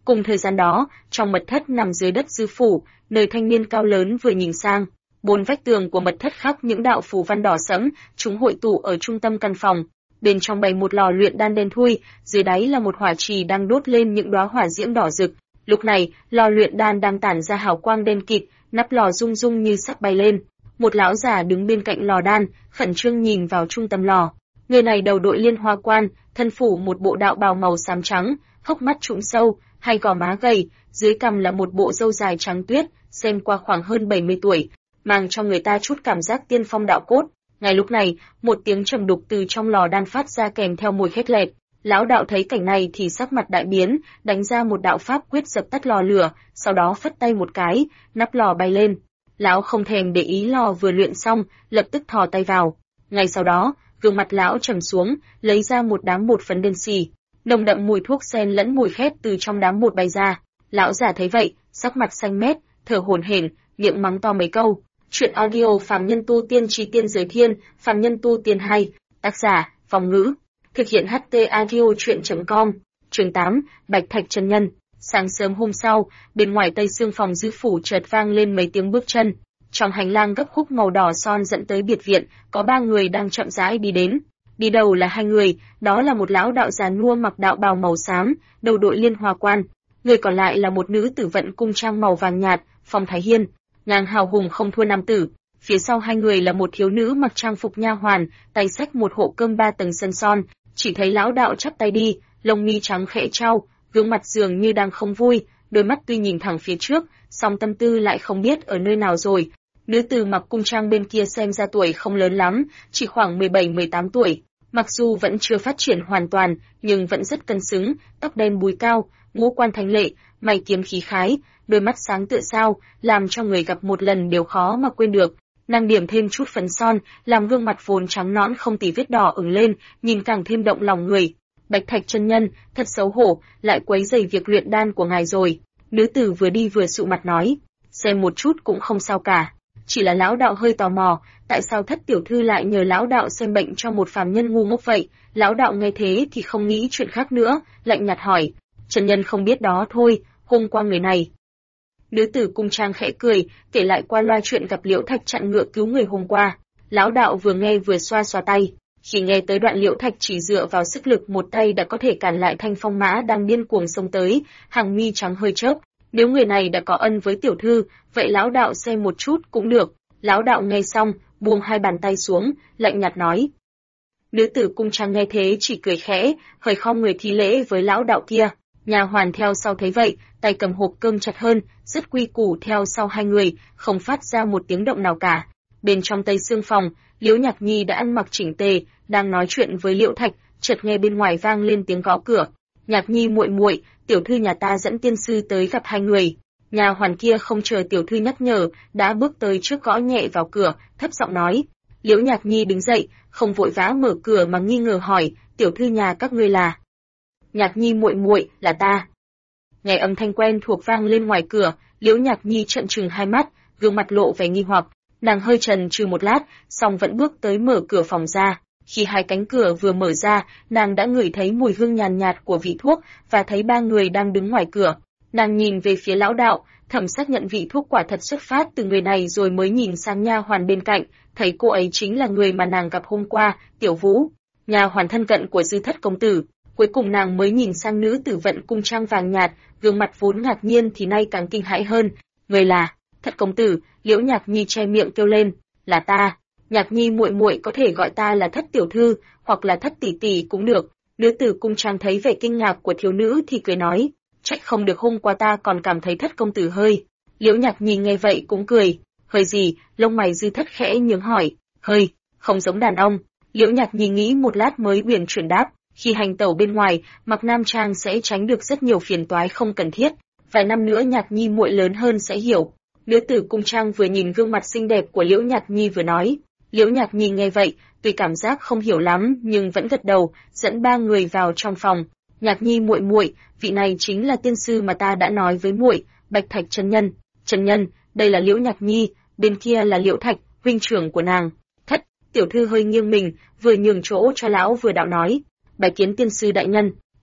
Cùng thời gian đó, trong mật thất nằm dưới đất Dư phủ, nơi thanh niên cao lớn vừa nhìn sang, bốn vách tường của mật thất khắc những đạo phù văn đỏ sẫm, chúng hội tụ ở trung tâm căn phòng. Bên trong bày một lò luyện đan đen thui, dưới đáy là một hỏa trì đang đốt lên những đóa hỏa diễm đỏ rực. Lúc này, lò luyện đan đang tản ra hào quang đen kịt, nắp lò rung rung như sắp bay lên. Một lão già đứng bên cạnh lò đan, khẩn trương nhìn vào trung tâm lò. Người này đầu đội liên hoa quan, thân phủ một bộ đạo bào màu xám trắng, hốc mắt trũng sâu, hai gò má gầy, dưới cằm là một bộ râu dài trắng tuyết, xem qua khoảng hơn 70 tuổi, mang cho người ta chút cảm giác tiên phong đạo cốt. Ngay lúc này, một tiếng trầm đục từ trong lò đan phát ra kèm theo mùi khét lẹt. Lão đạo thấy cảnh này thì sắc mặt đại biến, đánh ra một đạo pháp quyết dập tắt lò lửa, sau đó phất tay một cái, nắp lò bay lên. Lão không thèm để ý lò vừa luyện xong, lập tức thò tay vào. Ngay sau đó, gương mặt lão trầm xuống, lấy ra một đám bột phấn đen xì, nồng đậm mùi thuốc xen lẫn mùi khét từ trong đám bột bay ra. Lão già thấy vậy, sắc mặt xanh mét, thở hổn hển, miệng mắng to mấy câu. Chuyện audio Phàm Nhân Tu Tiên Chí Tiên Giới Thiên, Phàm Nhân Tu Tiên 2, tác giả, Phong Ngữ, thực hiện HT audio truyện.com, chương 8, Bạch Thạch chân nhân. Sáng sớm hôm sau, bên ngoài Tây Xương phòng Dư phủ chợt vang lên mấy tiếng bước chân. Trong hành lang gấp khúc màu đỏ son dẫn tới biệt viện, có 3 người đang chậm rãi đi đến. Đi đầu là 2 người, đó là một lão đạo già nua mặc đạo bào màu xám, đầu đội liên hoa quan. Người còn lại là một nữ tử vận cung trang màu vàng nhạt, phong thái hiên, ngang hào hùng không thua nam tử. Phía sau 2 người là một thiếu nữ mặc trang phục nha hoàn, tay xách một hộp cơm 3 tầng sân son. Chỉ thấy lão đạo chắp tay đi, lông mi trắng khẽ trao, gương mặt dường như đang không vui, đôi mắt tuy nhìn thẳng phía trước, song tâm tư lại không biết ở nơi nào rồi. Nữ tử mặc cung trang bên kia xem ra tuổi không lớn lắm, chỉ khoảng 17-18 tuổi. Mặc dù vẫn chưa phát triển hoàn toàn, nhưng vẫn rất cân xứng, tóc đen búi cao, ngũ quan thanh lệ, mày kiếm khí khái, đôi mắt sáng tựa sao, làm cho người gặp một lần đều khó mà quên được. Nàng điểm thêm chút phấn son, làm gương mặt vốn trắng nõn không tì vết đỏ ửng lên, nhìn càng thêm động lòng người. Bạch Thạch chân nhân, thật xấu hổ, lại quấy rầy việc luyện đan của ngài rồi. Nữ tử vừa đi vừa sụ mặt nói, xem một chút cũng không sao cả. Chỉ là lão đạo hơi tò mò, tại sao thất tiểu thư lại nhờ lão đạo xem bệnh cho một phàm nhân ngu ngốc vậy? Lão đạo nghe thế thì không nghĩ chuyện khác nữa, lạnh nhạt hỏi, chân nhân không biết đó thôi, hôm qua người này. Nữ tử cung trang khẽ cười, kể lại qua loa chuyện gặp Liễu Thạch chặn ngựa cứu người hôm qua. Lão đạo vừa nghe vừa xoa xoa tay, khi nghe tới đoạn Liễu Thạch chỉ dựa vào sức lực một tay đã có thể cản lại thanh phong mã đang điên cuồng xông tới, hàng mi trắng hơi chớp. Nếu người này đã có ân với tiểu thư, vậy lão đạo xem một chút cũng được. Lão đạo nghe xong, buông 2 bàn tay xuống, lạnh nhạt nói. Nữ tử cung trang nghe thế chỉ cười khẽ, hơi khom người thi lễ với lão đạo kia. Nhà hoàn theo sau thấy vậy, tay cầm hộp cơm chặt hơn, rất quy củ theo sau 2 người, không phát ra một tiếng động nào cả. Bên trong Tây Xương phòng, Liễu Nhạc Nhi đã ăn mặc chỉnh tề, đang nói chuyện với Liễu Thạch, chợt nghe bên ngoài vang lên tiếng gõ cửa. Nhạc Nhi muội muội, tiểu thư nhà ta dẫn tiên sư tới gặp 2 người. Nhà hoàn kia không chờ tiểu thư nhắc nhở, đã bước tới trước gõ nhẹ vào cửa, thấp giọng nói. Liễu Nhạc Nhi đứng dậy, không vội vã mở cửa mà nghi ngờ hỏi, tiểu thư nhà các ngươi là? Nhạc Nhi muội muội, là ta. Nghe âm thanh quen thuộc vang lên ngoài cửa, Liễu Nhạc Nhi trợn trừng 2 mắt, gương mặt lộ vẻ nghi hoặc, nàng hơi chần chừ một lát, song vẫn bước tới mở cửa phòng ra. Khi 2 cánh cửa vừa mở ra, nàng đã ngửi thấy mùi hương nhàn nhạt của vị thuốc và thấy 3 người đang đứng ngoài cửa. Nàng nhìn về phía lão đạo, thẩm xác nhận vị thuốc quả thật xuất phát từ người này rồi mới nhìn sang nha hoàn bên cạnh, thấy cô ấy chính là người mà nàng gặp hôm qua, Tiểu Vũ, nha hoàn thân cận của Dư Thất công tử. Cuối cùng nàng mới nhìn sang nữ tử vận cung trang vàng nhạt, gương mặt vốn ngạc nhiên thì nay càng kinh hãi hơn. Người là Thất công tử? Liễu Nhạc Nhi che miệng kêu lên, là ta. Nhạc Nhi muội muội có thể gọi ta là Thất tiểu thư, hoặc là Thất tỷ tỷ cũng được. Nữ tử cung trang thấy vẻ kinh ngạc của thiếu nữ thì cười nói, trách không được hôm qua ta còn cảm thấy Thất công tử hơi. Liễu Nhạc Nhi nghe vậy cũng cười, hơi gì? Lông mày Dư Thất khẽ nhướng hỏi, hơi, không giống đàn ông. Liễu Nhạc Nhi nghĩ một lát mới uyển chuyển đáp, khi hành tẩu bên ngoài, mặc nam trang sẽ tránh được rất nhiều phiền toái không cần thiết. Vài năm nữa Nhạc Nhi muội lớn hơn sẽ hiểu. Nữ tử cung trang vừa nhìn gương mặt xinh đẹp của Liễu Nhạc Nhi vừa nói. Liễu Nhạc Nhi nghe vậy, tuy cảm giác không hiểu lắm nhưng vẫn gật đầu, dẫn 3 người vào trong phòng. Nhạc Nhi muội muội, vị này chính là tiên sư mà ta đã nói với muội, Bạch Thạch chân nhân. Chân nhân, đây là Liễu Nhạc Nhi, bên kia là Liễu Thạch, huynh trưởng của nàng. Thất tiểu thư hơi nghiêng mình, vừa nhường chỗ cho lão vừa đạo nói. Bái kiến tiên sư đại nhân.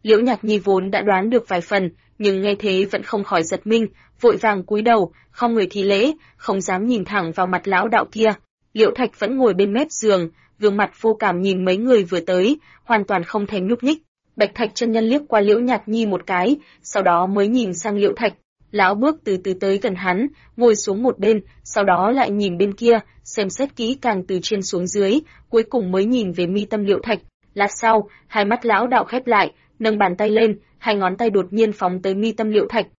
Liễu Nhạc Nhi vốn đã đoán được vài phần, nhưng nghe thế vẫn không khỏi giật mình, vội vàng cúi đầu, khom người thi lễ, không dám nhìn thẳng vào mặt lão đạo kia. Liễu Thạch vẫn ngồi bên mép giường, gương mặt vô cảm nhìn mấy người vừa tới, hoàn toàn không thèm nhúc nhích. Bạch Thạch chân nhân liếc qua Liễu Nhạc Nhi một cái, sau đó mới nhìn sang Liễu Thạch. Lão bước từ từ tới gần hắn, ngồi xuống một bên, sau đó lại nhìn bên kia, xem xét kỹ càng từ trên xuống dưới, cuối cùng mới nhìn về mi tâm Liễu Thạch. Lát sau, hai mắt lão đạo khép lại, nâng bàn tay lên, hai ngón tay đột nhiên phóng tới mi tâm Liễu Thạch.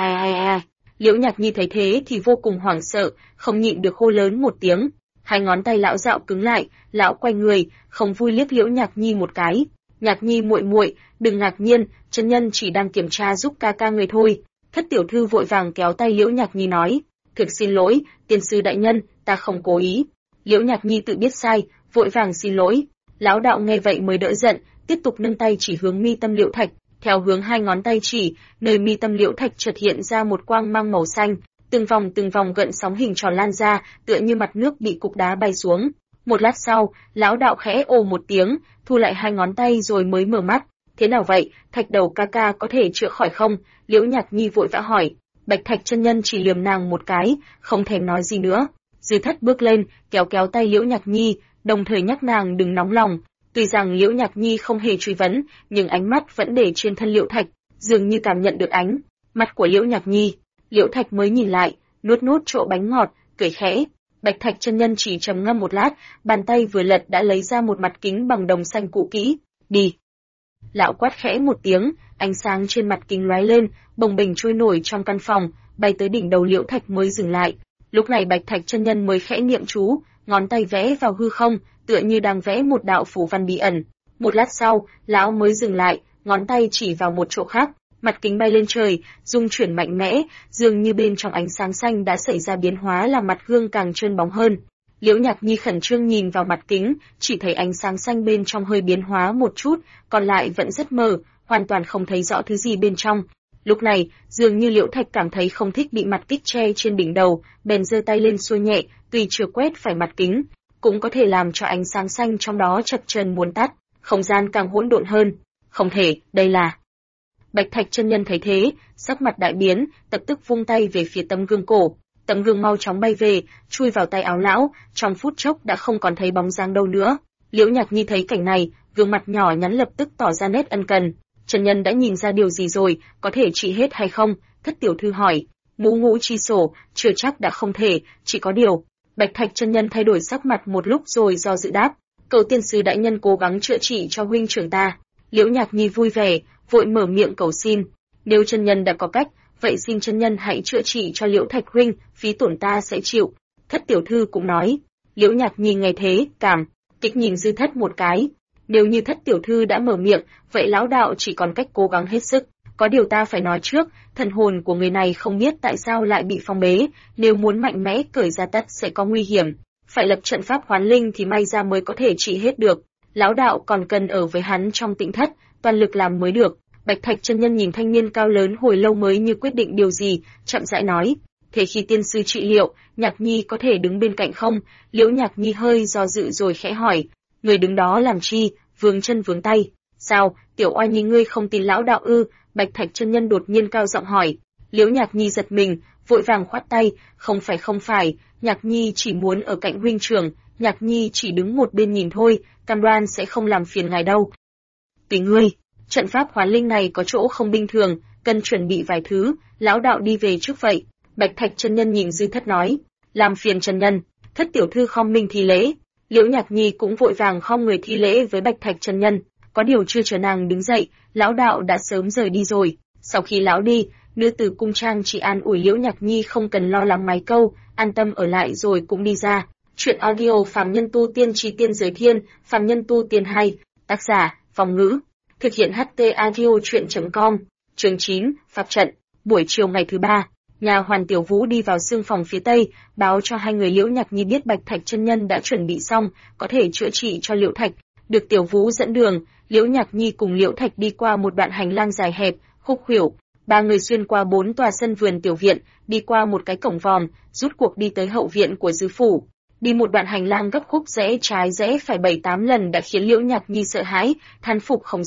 Liễu Nhạc Nhi thấy thế thì vô cùng hoảng sợ, không nhịn được hô lớn một tiếng. Hai ngón tay lão dạo cứng lại, lão quay người, không vui liếc Liễu Nhạc Nhi một cái. Nhạc Nhi muội muội, đừng ngạc nhiên, chân nhân chỉ đang kiểm tra giúp ca ca người thôi. Thất tiểu thư vội vàng kéo tay Liễu Nhạc Nhi nói, thực xin lỗi, tiên sư đại nhân, ta không cố ý. Liễu Nhạc Nhi tự biết sai, vội vàng xin lỗi. Lão đạo nghe vậy mới đỡ giận, tiếp tục nâng tay chỉ hướng mi tâm Liễu Thạch, theo hướng hai ngón tay chỉ, nơi mi tâm Liễu Thạch chợt hiện ra một quang mang màu xanh, từng vòng gợn sóng hình tròn lan ra, tựa như mặt nước bị cục đá bay xuống. Một lát sau, lão đạo khẽ ồ một tiếng, thu lại hai ngón tay rồi mới mở mắt. Thế nào vậy, Thạch đầu ca ca có thể chữa khỏi không? Liễu Nhạc Nhi vội vã hỏi. Bạch Thạch chân nhân chỉ liềm nàng một cái, không thèm nói gì nữa. Dư Thất bước lên, kéo tay Liễu Nhạc Nhi, đồng thời nhắc nàng đừng nóng lòng. Tuy rằng Liễu Nhạc Nhi không hề truy vấn, nhưng ánh mắt vẫn để trên thân Liễu Thạch, dường như cảm nhận được ánh mắt của Liễu Nhạc Nhi. Liễu Thạch mới nhìn lại, nuốt trộm bánh ngọt, cười khẽ. Bạch Thạch chân nhân chỉ trầm ngâm một lát, bàn tay vừa lật đã lấy ra một mặt kính bằng đồng xanh cũ kỹ. Đi. Lão quát khẽ một tiếng, ánh sáng trên mặt kính lóe lên, bồng bềnh trôi nổi trong căn phòng, bay tới đỉnh đầu Liễu Thạch mới dừng lại. Lúc này Bạch Thạch chân nhân mới khẽ niệm chú, ngón tay vẽ vào hư không, tựa như đang vẽ một đạo phù văn bí ẩn. Một lát sau, lão mới dừng lại, ngón tay chỉ vào một chỗ khác, mặt kính bay lên trời, rung chuyển mạnh mẽ, dường như bên trong ánh sáng xanh đã xảy ra biến hóa làm mặt gương càng trơn bóng hơn. Liễu Nhạc Nhi khẩn trương nhìn vào mặt kính, chỉ thấy ánh sáng xanh bên trong hơi biến hóa một chút, còn lại vẫn rất mờ, hoàn toàn không thấy rõ thứ gì bên trong. Lúc này, dường như Liễu Thạch cảm thấy không thích bị mặt kính che trên đỉnh đầu, bèn giơ tay lên xua nhẹ, tùy chưa quét phải mặt kính, cũng có thể làm cho ánh sáng xanh trong đó chập chờn muốn tắt, không gian càng hỗn độn hơn. Không thể, đây là... Bạch Thạch chân nhân thấy thế, sắc mặt đại biến, lập tức vung tay về phía tấm gương cổ. Tấm gương mau chóng bay về, chui vào tay áo lão, trong phút chốc đã không còn thấy bóng dáng đâu nữa. Liễu Nhạc Nhi thấy cảnh này, gương mặt nhỏ nhắn lập tức tỏ ra nét ân cần. Chân nhân đã nhìn ra điều gì rồi, có thể trị hết hay không? Thất tiểu thư hỏi. Ngũ ngũ chi sổ, chưa chắc đã không thể, chỉ có điều. Bạch Thạch chân nhân thay đổi sắc mặt một lúc rồi do dự đáp. Cầu tiên sư đại nhân cố gắng chữa trị cho huynh trưởng ta. Liễu Nhạc Nhi vui vẻ, vội mở miệng cầu xin. Nếu chân nhân đã có cách, vậy xin chân nhân hãy chữa trị cho Liễu Thạch huynh, phí tổn ta sẽ chịu. Thất tiểu thư cũng nói. Liễu Nhạc Nhi nghe thế, cảm kích nhìn Dư Thất một cái. Nếu như Thất tiểu thư đã mở miệng, vậy lão đạo chỉ còn cách cố gắng hết sức. Có điều ta phải nói trước, thần hồn của người này không biết tại sao lại bị phong bế, nếu muốn mạnh mẽ cởi ra tất sẽ có nguy hiểm. Phải lập trận pháp hoán linh thì may ra mới có thể trị hết được. Lão đạo còn cần ở với hắn trong tịnh thất, toàn lực làm mới được. Bạch Thạch chân nhân nhìn thanh niên cao lớn hồi lâu mới như quyết định điều gì, chậm rãi nói. Thế khi tiên sư trị liệu, Nhạc Nhi có thể đứng bên cạnh không? Liễu Nhạc Nhi hơi do dự rồi khẽ hỏi. Người đứng đó làm chi? Vướng chân vướng tay. Sao, tiểu oai nhi ngươi không tin lão đạo ư? Bạch Thạch chân nhân đột nhiên cao giọng hỏi. Liễu Nhạc Nhi giật mình, vội vàng khoát tay. Không phải, Nhạc Nhi chỉ muốn ở cạnh huynh trưởng, Nhạc Nhi chỉ đứng một bên nhìn thôi, cam đoan sẽ không làm phiền ngài đâu. Tùy ngươi. Trận pháp hoán linh này có chỗ không bình thường, cần chuẩn bị vài thứ, lão đạo đi về trước vậy. Bạch Thạch chân nhân nhìn Dư Thất nói, làm phiền chân nhân. Thất tiểu thư khom mình thi lễ. Liễu Nhạc Nhi cũng vội vàng khom người thi lễ với Bạch Thạch chân nhân. Có điều chưa chờ nàng đứng dậy, lão đạo đã sớm rời đi rồi. Sau khi lão đi, nữ tử cung trang chỉ an ủi Liễu Nhạc Nhi không cần lo lắng mấy câu, an tâm ở lại rồi cũng đi ra. Chuyện audio Phàm Nhân Tu Tiên Chi Tiên Giới Thiên, Phàm Nhân Tu Tiên 2, tác giả, Phong Ngữ. Thực hiện HT Audio Chuyện.com. Chương 9, Pháp trận. Buổi chiều ngày thứ 3, nhà Hoàn Tiểu Vũ đi vào xương phòng phía tây, báo cho hai người Liễu Nhạc Nhi biết Bạch Thạch chân nhân đã chuẩn bị xong, có thể chữa trị cho Liễu Thạch. Được Tiểu Vũ dẫn đường, Liễu Nhạc Nhi cùng Liễu Thạch đi qua một đoạn hành lang dài hẹp, khúc khuỷu. Ba người xuyên qua 4 tòa sân vườn tiểu viện, đi qua một cái cổng vòm, rút cuộc đi tới hậu viện của Dư phủ. Đi một đoạn hành lang gấp khúc rẽ trái rẽ phải 7-8 lần đã khiến Liễu Nhạc Nhi sợ hãi, thán phục không dứt.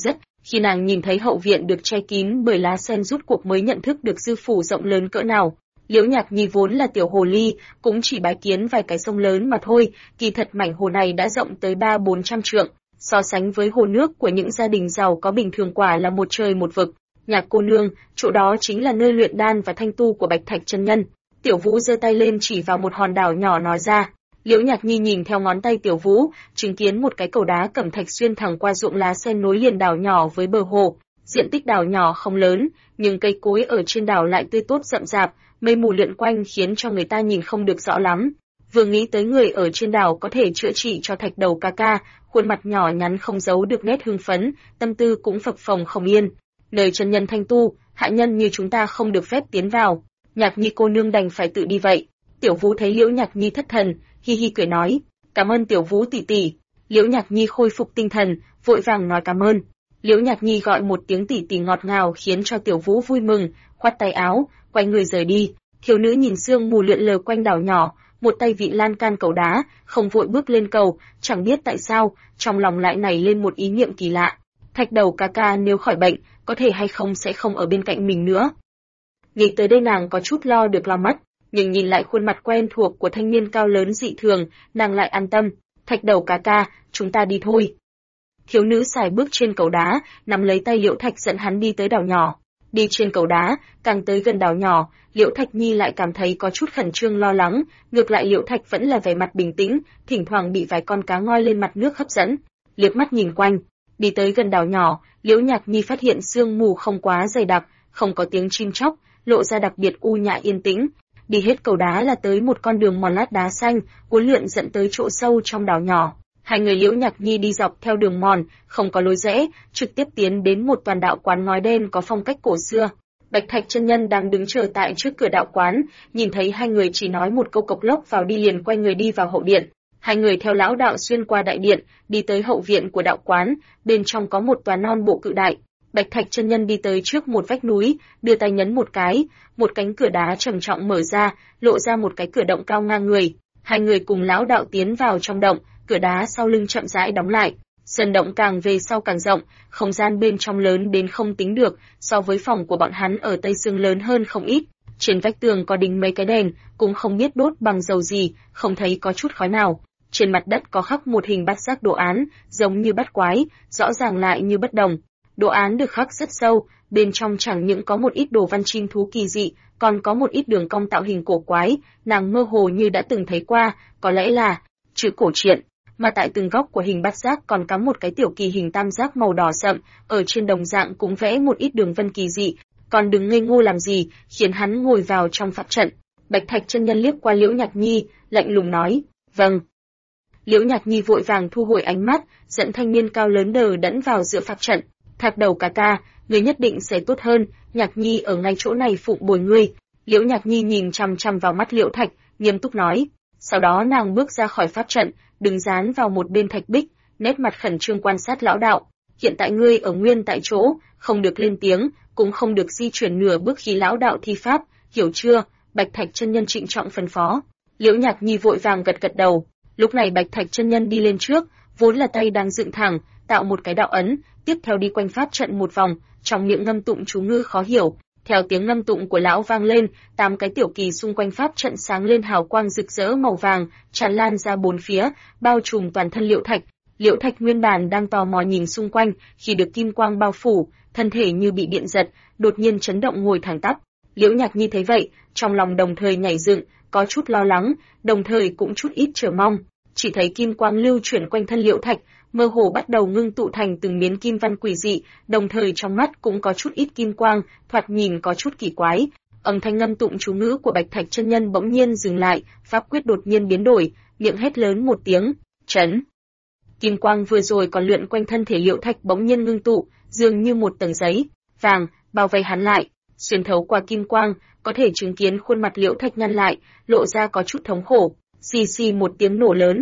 Khi nàng nhìn thấy hậu viện được che kín bởi lá sen rút cuộc mới nhận thức được dư phủ rộng lớn cỡ nào. Liễu Nhạc Nhi vốn là tiểu hồ ly, cũng chỉ bái kiến vài cái sông lớn mà thôi, kỳ thật mảnh hồ này đã rộng tới 300-400 trượng, so sánh với hồ nước của những gia đình giàu có bình thường quả là một trời một vực. Nhạc cô nương, chỗ đó chính là nơi luyện đan và thanh tu của Bạch Thạch chân nhân. Tiểu Vũ giơ tay lên chỉ vào một hòn đảo nhỏ nói ra. Liễu Nhạc Nhi nhìn theo ngón tay Tiểu Vũ, chứng kiến một cái cầu đá cẩm thạch xuyên thẳng qua ruộng lá sen nối liền đảo nhỏ với bờ hồ. Diện tích đảo nhỏ không lớn, nhưng cây cối ở trên đảo lại tươi tốt rậm rạp, mây mù lượn quanh khiến cho người ta nhìn không được rõ lắm. Vừa nghĩ tới người ở trên đảo có thể chữa trị cho Thạch Đầu ca ca, khuôn mặt nhỏ nhắn không giấu được nét hưng phấn, tâm tư cũng phập phồng không yên. Nơi chân nhân thanh tu, hạ nhân như chúng ta không được phép tiến vào. Nhạc Nhi cô nương đành phải tự đi vậy. Tiểu Vũ thấy Liễu Nhạc Nhi thất thần, hi hi cười nói, cảm ơn Tiểu Vũ tỷ tỷ. Liễu Nhạc Nhi khôi phục tinh thần, vội vàng nói cảm ơn. Liễu Nhạc Nhi gọi một tiếng tỷ tỷ ngọt ngào khiến cho Tiểu Vũ vui mừng, khoát tay áo, quay người rời đi. Thiếu nữ nhìn sương mù lượn lờ quanh đảo nhỏ, một tay vị lan can cầu đá, không vội bước lên cầu, chẳng biết tại sao, trong lòng lại nảy lên một ý niệm kỳ lạ. Thạch Đầu ca ca nếu khỏi bệnh, có thể hay không sẽ không ở bên cạnh mình nữa. Nghĩ tới đây nàng có chút lo được lo mất, nhưng nhìn lại khuôn mặt quen thuộc của thanh niên cao lớn dị thường, nàng lại an tâm. Thạch Đầu ca ca, chúng ta đi thôi. Thiếu nữ xài bước trên cầu đá, nắm lấy tay Liễu Thạch dẫn hắn đi tới đảo nhỏ. Đi trên cầu đá, càng tới gần đảo nhỏ, Liễu Thạch Nhi lại cảm thấy có chút khẩn trương lo lắng, ngược lại Liễu Thạch vẫn là vẻ mặt bình tĩnh, thỉnh thoảng bị vài con cá ngoi lên mặt nước hấp dẫn. Liếc mắt nhìn quanh, đi tới gần đảo nhỏ, Liễu Nhạc Nhi phát hiện sương mù không quá dày đặc, không có tiếng chim chóc, lộ ra đặc biệt u nhã yên tĩnh. Đi hết cầu đá là tới một con đường mòn lát đá xanh, uốn lượn dẫn tới chỗ sâu trong đảo nhỏ. Hai người Liễu Nhạc Nhi đi dọc theo đường mòn, không có lối rẽ, trực tiếp tiến đến một toàn đạo quán ngói đen có phong cách cổ xưa. Bạch Thạch chân nhân đang đứng chờ tại trước cửa đạo quán, nhìn thấy hai người chỉ nói một câu cộc lốc vào đi liền quay người đi vào hậu điện. Hai người theo lão đạo xuyên qua đại điện, đi tới hậu viện của đạo quán, bên trong có một tòa non bộ cự đại. Bạch Thạch chân nhân đi tới trước một vách núi, đưa tay nhấn một cái, một cánh cửa đá trầm trọng mở ra, lộ ra một cái cửa động cao ngang người. Hai người cùng lão đạo tiến vào trong động, cửa đá sau lưng chậm rãi đóng lại. Sân động càng về sau càng rộng, không gian bên trong lớn đến không tính được, so với phòng của bọn hắn ở Tây Sương lớn hơn không ít. Trên vách tường có đính mấy cái đèn, cũng không biết đốt bằng dầu gì, không thấy có chút khói nào. Trên mặt đất có khắc một hình bát giác đồ án, giống như bát quái, rõ ràng lại như bất đồng. Đồ án được khắc rất sâu, bên trong chẳng những có một ít đồ văn chim thú kỳ dị, còn có một ít đường cong tạo hình cổ quái, nàng mơ hồ như đã từng thấy qua, có lẽ là chữ cổ truyện. Mà tại từng góc của hình bát giác còn cắm một cái tiểu kỳ hình tam giác màu đỏ sậm, ở trên đồng dạng cũng vẽ một ít đường vân kỳ dị, còn đừng ngây ngô làm gì, khiến hắn ngồi vào trong pháp trận. Bạch Thạch chân nhân liếc qua Liễu Nhạc Nhi, lạnh lùng nói, vâng. Liễu Nhạc Nhi vội vàng thu hồi ánh mắt, dẫn thanh niên cao lớn đờ đẫn vào giữa pháp trận. Thạch Đầu ca ca, người nhất định sẽ tốt hơn, Nhạc Nhi ở ngay chỗ này phụng bồi ngươi. Liễu Nhạc Nhi nhìn chằm chằm vào mắt Liễu Thạch, nghiêm túc nói. Sau đó nàng bước ra khỏi pháp trận, đứng dán vào một bên thạch bích, nét mặt khẩn trương quan sát lão đạo. Hiện tại ngươi ở nguyên tại chỗ, không được lên tiếng, cũng không được di chuyển nửa bước khi lão đạo thi pháp, hiểu chưa? Bạch Thạch chân nhân trịnh trọng phân phó. Liễu Nhạc Nhi vội vàng gật gật đầu. Lúc này Bạch Thạch chân nhân đi lên trước, vốn là tay đang dựng thẳng, tạo một cái đạo ấn, tiếp theo đi quanh pháp trận một vòng, trong miệng ngâm tụng chú ngữ khó hiểu. Theo tiếng ngâm tụng của lão vang lên, 8 cái tiểu kỳ xung quanh pháp trận sáng lên hào quang rực rỡ màu vàng, tràn lan ra bốn phía, bao trùm toàn thân Liễu Thạch. Liễu Thạch nguyên bản đang tò mò nhìn xung quanh, khi được kim quang bao phủ, thân thể như bị điện giật, đột nhiên chấn động ngồi thẳng tắp. Liễu Nhạc Nhi thấy vậy, trong lòng đồng thời nhảy dựng, có chút lo lắng, đồng thời cũng chút ít chờ mong. Chỉ thấy kim quang lưu chuyển quanh thân Liễu Thạch, mơ hồ bắt đầu ngưng tụ thành từng miếng kim văn quỷ dị, đồng thời trong mắt cũng có chút ít kim quang, thoạt nhìn có chút kỳ quái. Âm thanh ngâm tụng chú ngữ của Bạch Thạch chân nhân bỗng nhiên dừng lại, pháp quyết đột nhiên biến đổi, miệng hét lớn một tiếng, chấn. Kim quang vừa rồi còn lượn quanh thân thể Liễu Thạch bỗng nhiên ngưng tụ, dường như một tầng giấy vàng bao vây hắn lại, xuyên thấu qua kim quang, có thể chứng kiến khuôn mặt Liễu Thạch nhăn lại, lộ ra có chút thống khổ. Xì xì một tiếng nổ lớn.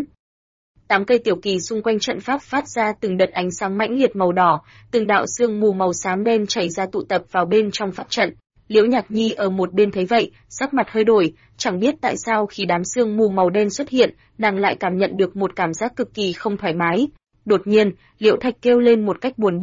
8 cây tiểu kỳ xung quanh trận pháp phát ra từng đợt ánh sáng mãnh liệt màu đỏ, từng đạo sương mù màu xám đen chảy ra tụ tập vào bên trong pháp trận. Liễu Nhạc Nhi ở một bên thấy vậy, sắc mặt hơi đổi, chẳng biết tại sao khi đám sương mù màu đen xuất hiện, nàng lại cảm nhận được một cảm giác cực kỳ không thoải mái. Đột nhiên, Liễu Thạch kêu lên một cách buồn bực,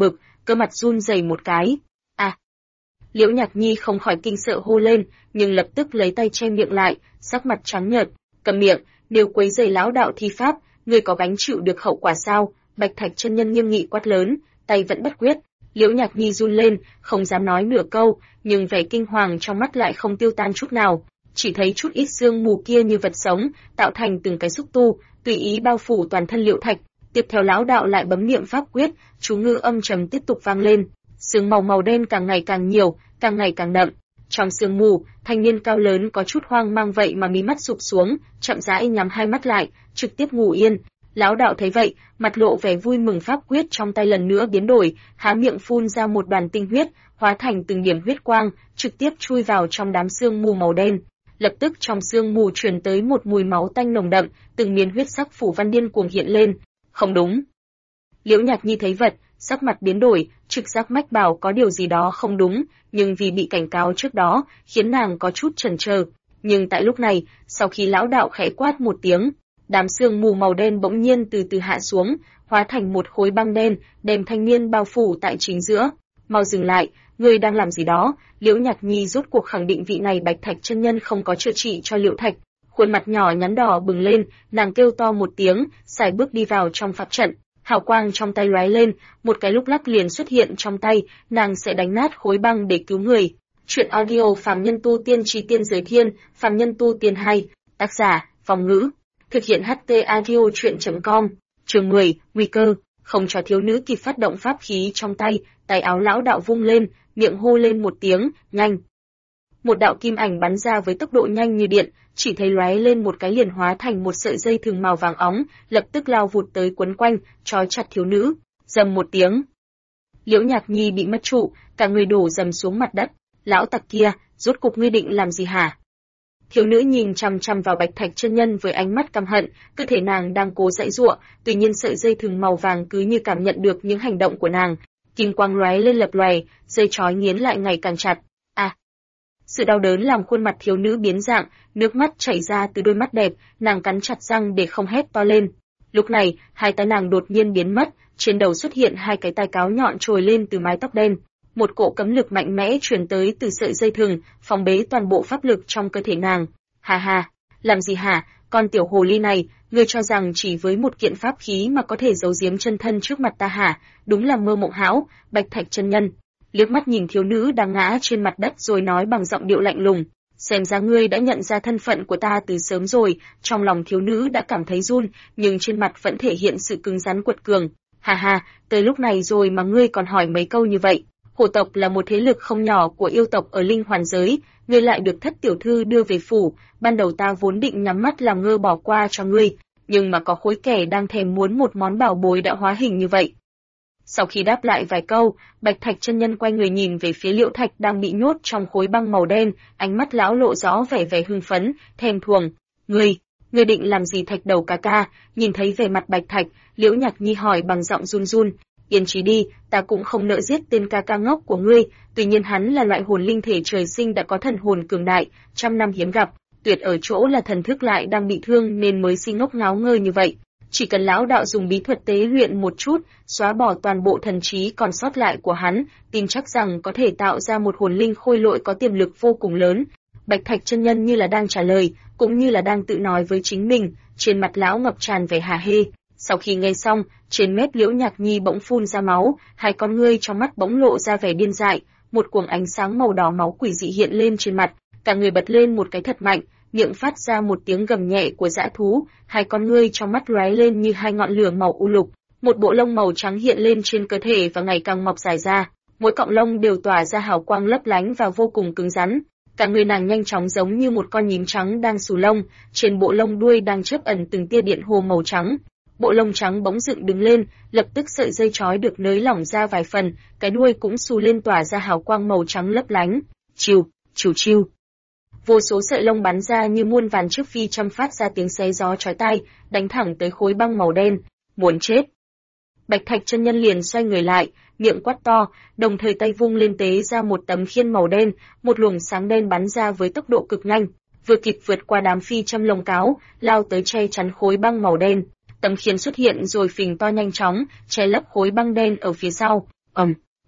cơ mặt run rẩy một cái. À! Liễu Nhạc Nhi không khỏi kinh sợ hô lên, nhưng lập tức lấy tay che miệng lại, sắc mặt trắng nhợt. Cầm miệng, nếu quấy rầy lão đạo thi pháp, ngươi có gánh chịu được hậu quả sao? Bạch Thạch chân nhân nghiêm nghị quát lớn, tay vẫn bất quyết. Liễu Nhạc Nhi run lên, không dám nói nửa câu, nhưng vẻ kinh hoàng trong mắt lại không tiêu tan chút nào. Chỉ thấy chút ít sương mù kia như vật sống, tạo thành từng cái xúc tu, tùy ý bao phủ toàn thân Liễu Thạch. Tiếp theo lão đạo lại bấm niệm pháp quyết, chú ngữ âm trầm tiếp tục vang lên. Sương màu đen càng ngày càng nhiều, càng ngày càng đậm. Trong sương mù, thanh niên cao lớn có chút hoang mang vậy mà mí mắt sụp xuống, chậm rãi nhắm hai mắt lại, trực tiếp ngủ yên. Lão đạo thấy vậy, mặt lộ vẻ vui mừng, pháp quyết trong tay lần nữa biến đổi, há miệng phun ra một đoàn tinh huyết, hóa thành từng điểm huyết quang, trực tiếp chui vào trong đám sương mù màu đen. Lập tức trong sương mù truyền tới một mùi máu tanh nồng đậm, từng miếng huyết sắc phủ văn điên cuồng hiện lên. Không đúng. Liễu Nhạc Nhi thấy vật, sắc mặt biến đổi, trực giác mách bảo có điều gì đó không đúng, nhưng vì bị cảnh cáo trước đó, khiến nàng có chút chần chờ. Nhưng tại lúc này, sau khi lão đạo khẽ quát một tiếng, đám sương mù màu đen bỗng nhiên từ từ hạ xuống, hóa thành một khối băng đen, đem thanh niên bao phủ tại chính giữa. Mau dừng lại, ngươi đang làm gì đó? Liễu Nhạc Nhi rốt cuộc khẳng định vị này Bạch Thạch chân nhân không có chữa trị cho Liễu Thạch. Khuôn mặt nhỏ nhắn đỏ bừng lên, nàng kêu to một tiếng, sải bước đi vào trong pháp trận. Hào quang trong tay lóe lên, một cái lúc lắc liền xuất hiện trong tay, nàng sẽ đánh nát khối băng để cứu người. Truyện audio Phàm Nhân Tu Tiên Chí Tiên Giới Thiên, Phàm Nhân Tu Tiên 2, tác giả, Phong Ngữ. Thực hiện HT audio truyện.com. Chương 10, nguy cơ, không cho thiếu nữ kịp phát động pháp khí trong tay, tay áo lão đạo vung lên, miệng hô lên một tiếng, nhanh. Một đạo kim ảnh bắn ra với tốc độ nhanh như điện, chỉ thấy lóe lên một cái liền hóa thành một sợi dây thừng màu vàng óng, lập tức lao vụt tới quấn quanh, trói chặt thiếu nữ. Rầm một tiếng, Liễu Nhạc Nhi bị mất trụ, cả người đổ rầm xuống mặt đất. Lão tặc kia, rốt cục ngươi định làm gì hả? Thiếu nữ nhìn chằm chằm vào Bạch Thạch chân nhân với ánh mắt căm hận, cơ thể nàng đang cố giãy giụa, tuy nhiên sợi dây thừng màu vàng cứ như cảm nhận được những hành động của nàng, kim quang lóe lên lập lòe, dây trói nghiến lại ngày càng chặt. À! Sự đau đớn làm khuôn mặt thiếu nữ biến dạng, nước mắt chảy ra từ đôi mắt đẹp, nàng cắn chặt răng để không hét to lên. Lúc này, hai tay nàng đột nhiên biến mất, trên đầu xuất hiện hai cái tai cáo nhọn trồi lên từ mái tóc đen. Một cỗ cấm lực mạnh mẽ truyền tới từ sợi dây thừng, phòng bế toàn bộ pháp lực trong cơ thể nàng. Ha ha, làm gì hả, con tiểu hồ ly này, ngươi cho rằng chỉ với một kiện pháp khí mà có thể giấu giếm chân thân trước mặt ta hả? Đúng là mơ mộng hão. Bạch Thạch chân nhân liếc mắt nhìn thiếu nữ đang ngã trên mặt đất rồi nói bằng giọng điệu lạnh lùng, xem ra ngươi đã nhận ra thân phận của ta từ sớm rồi. Trong lòng thiếu nữ đã cảm thấy run, nhưng trên mặt vẫn thể hiện sự cứng rắn quật cường. Ha ha, tới lúc này rồi mà ngươi còn hỏi mấy câu như vậy. Hổ tộc là một thế lực không nhỏ của yêu tộc ở linh hoàn giới, ngươi lại được thất tiểu thư đưa về phủ, ban đầu ta vốn định nhắm mắt làm ngơ bỏ qua cho ngươi, nhưng mà có khối kẻ đang thèm muốn một món bảo bối đã hóa hình như vậy. Sau khi đáp lại vài câu, Bạch Thạch chân nhân quay người nhìn về phía Liễu Thạch đang bị nhốt trong khối băng màu đen, ánh mắt lão lộ rõ vẻ hưng phấn, thèm thuồng. Ngươi định làm gì Thạch đầu ca ca? Nhìn thấy vẻ mặt Bạch Thạch, Liễu Nhạc Nhi hỏi bằng giọng run run. Yên trí đi, ta cũng không nỡ giết tên ca ca ngốc của ngươi, tuy nhiên hắn là loại hồn linh thể trời sinh đã có thần hồn cường đại, trăm năm hiếm gặp, tuyệt ở chỗ là thần thức lại đang bị thương nên mới si ngốc ngáo ngơ như vậy. Chỉ cần lão đạo dùng bí thuật tế luyện một chút, xóa bỏ toàn bộ thần trí còn sót lại của hắn, tin chắc rằng có thể tạo ra một hồn linh khôi lỗi có tiềm lực vô cùng lớn. Bạch Thạch chân nhân như là đang trả lời, cũng như là đang tự nói với chính mình, trên mặt lão ngập tràn vẻ hả hê. Sau khi nghe xong, trên mép Liễu Nhạc Nhi bỗng phun ra máu, hai con ngươi trong mắt bỗng lộ ra vẻ điên dại, một cuồng ánh sáng màu đỏ máu quỷ dị hiện lên trên mặt, cả người bật lên một cái thật mạnh, miệng phát ra một tiếng gầm nhẹ của dã thú, hai con ngươi trong mắt lóe lên như hai ngọn lửa màu u lục, một bộ lông màu trắng hiện lên trên cơ thể và ngày càng mọc dài ra, mỗi cọng lông đều tỏa ra hào quang lấp lánh và vô cùng cứng rắn. Cả người nàng nhanh chóng giống như một con nhím trắng đang xù lông, trên bộ lông đuôi đang chớp ẩn từng tia điện hồ màu trắng. Bộ lông trắng bỗng dựng đứng lên, lập tức sợi dây trói được nới lỏng ra vài phần, cái đuôi cũng xù lên tỏa ra hào quang màu trắng lấp lánh. Chiu, chiu chiu. Vô số sợi lông bắn ra như muôn vàn chiếc phi châm phát ra tiếng xé gió chói tai, đánh thẳng tới khối băng màu đen. Muốn chết. Bạch Thạch chân nhân liền xoay người lại, miệng quát to, đồng thời tay vung lên tế ra một tấm khiên màu đen, một luồng sáng đen bắn ra với tốc độ cực nhanh, vừa kịp vượt qua đám phi châm lồng cáo, lao tới che chắn khối băng màu đen. Tấm khiên xuất hiện rồi phình to nhanh chóng, che lấp khối băng đen ở phía sau.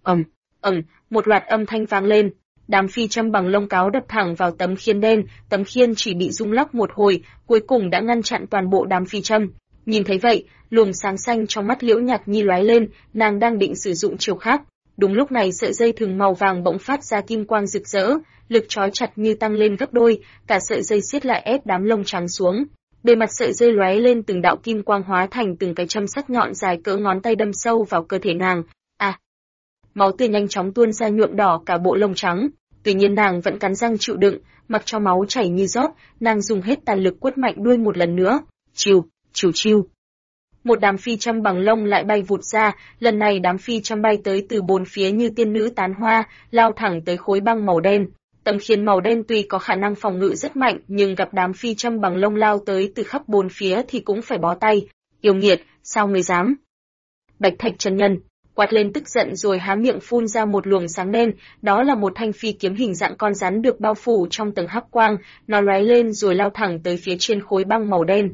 Một loạt âm thanh vang lên. Đám phi châm bằng lông cáo đập thẳng vào tấm khiên đen, tấm khiên chỉ bị rung lắc một hồi, cuối cùng đã ngăn chặn toàn bộ đám phi châm. Nhìn thấy vậy, luồng sáng xanh trong mắt Liễu Nhạc Nhi lóe lên, nàng đang định sử dụng chiêu khác. Đúng lúc này sợi dây thừng màu vàng bỗng phát ra kim quang rực rỡ, lực trói chặt như tăng lên gấp đôi, cả sợi dây siết lại ép đám lông trắng xuống. Bề mặt sợi dây lóe lên từng đạo kim quang hóa thành từng cái châm sắc nhọn dài cỡ ngón tay đâm sâu vào cơ thể nàng. Máu tươi nhanh chóng tuôn ra nhuộm đỏ cả bộ lông trắng. Tuy nhiên nàng vẫn cắn răng chịu đựng, mặc cho máu chảy như rót, nàng dùng hết tàn lực quất mạnh đuôi một lần nữa. Chiu. Một đám phi châm bằng lông lại bay vụt ra, lần này đám phi châm bay tới từ bốn phía như tiên nữ tán hoa, lao thẳng tới khối băng màu đen. Tấm khiên màu đen tuy có khả năng phòng ngự rất mạnh, nhưng gặp đám phi châm bằng lông lao tới từ khắp bốn phía thì cũng phải bó tay. Yêu nghiệt, sao ngươi dám? Bạch Thạch chân nhân quát lên tức giận rồi há miệng phun ra một luồng sáng đen, đó là một thanh phi kiếm hình dạng con rắn được bao phủ trong tầng hắc quang, nó lóe lên rồi lao thẳng tới phía trên khối băng màu đen.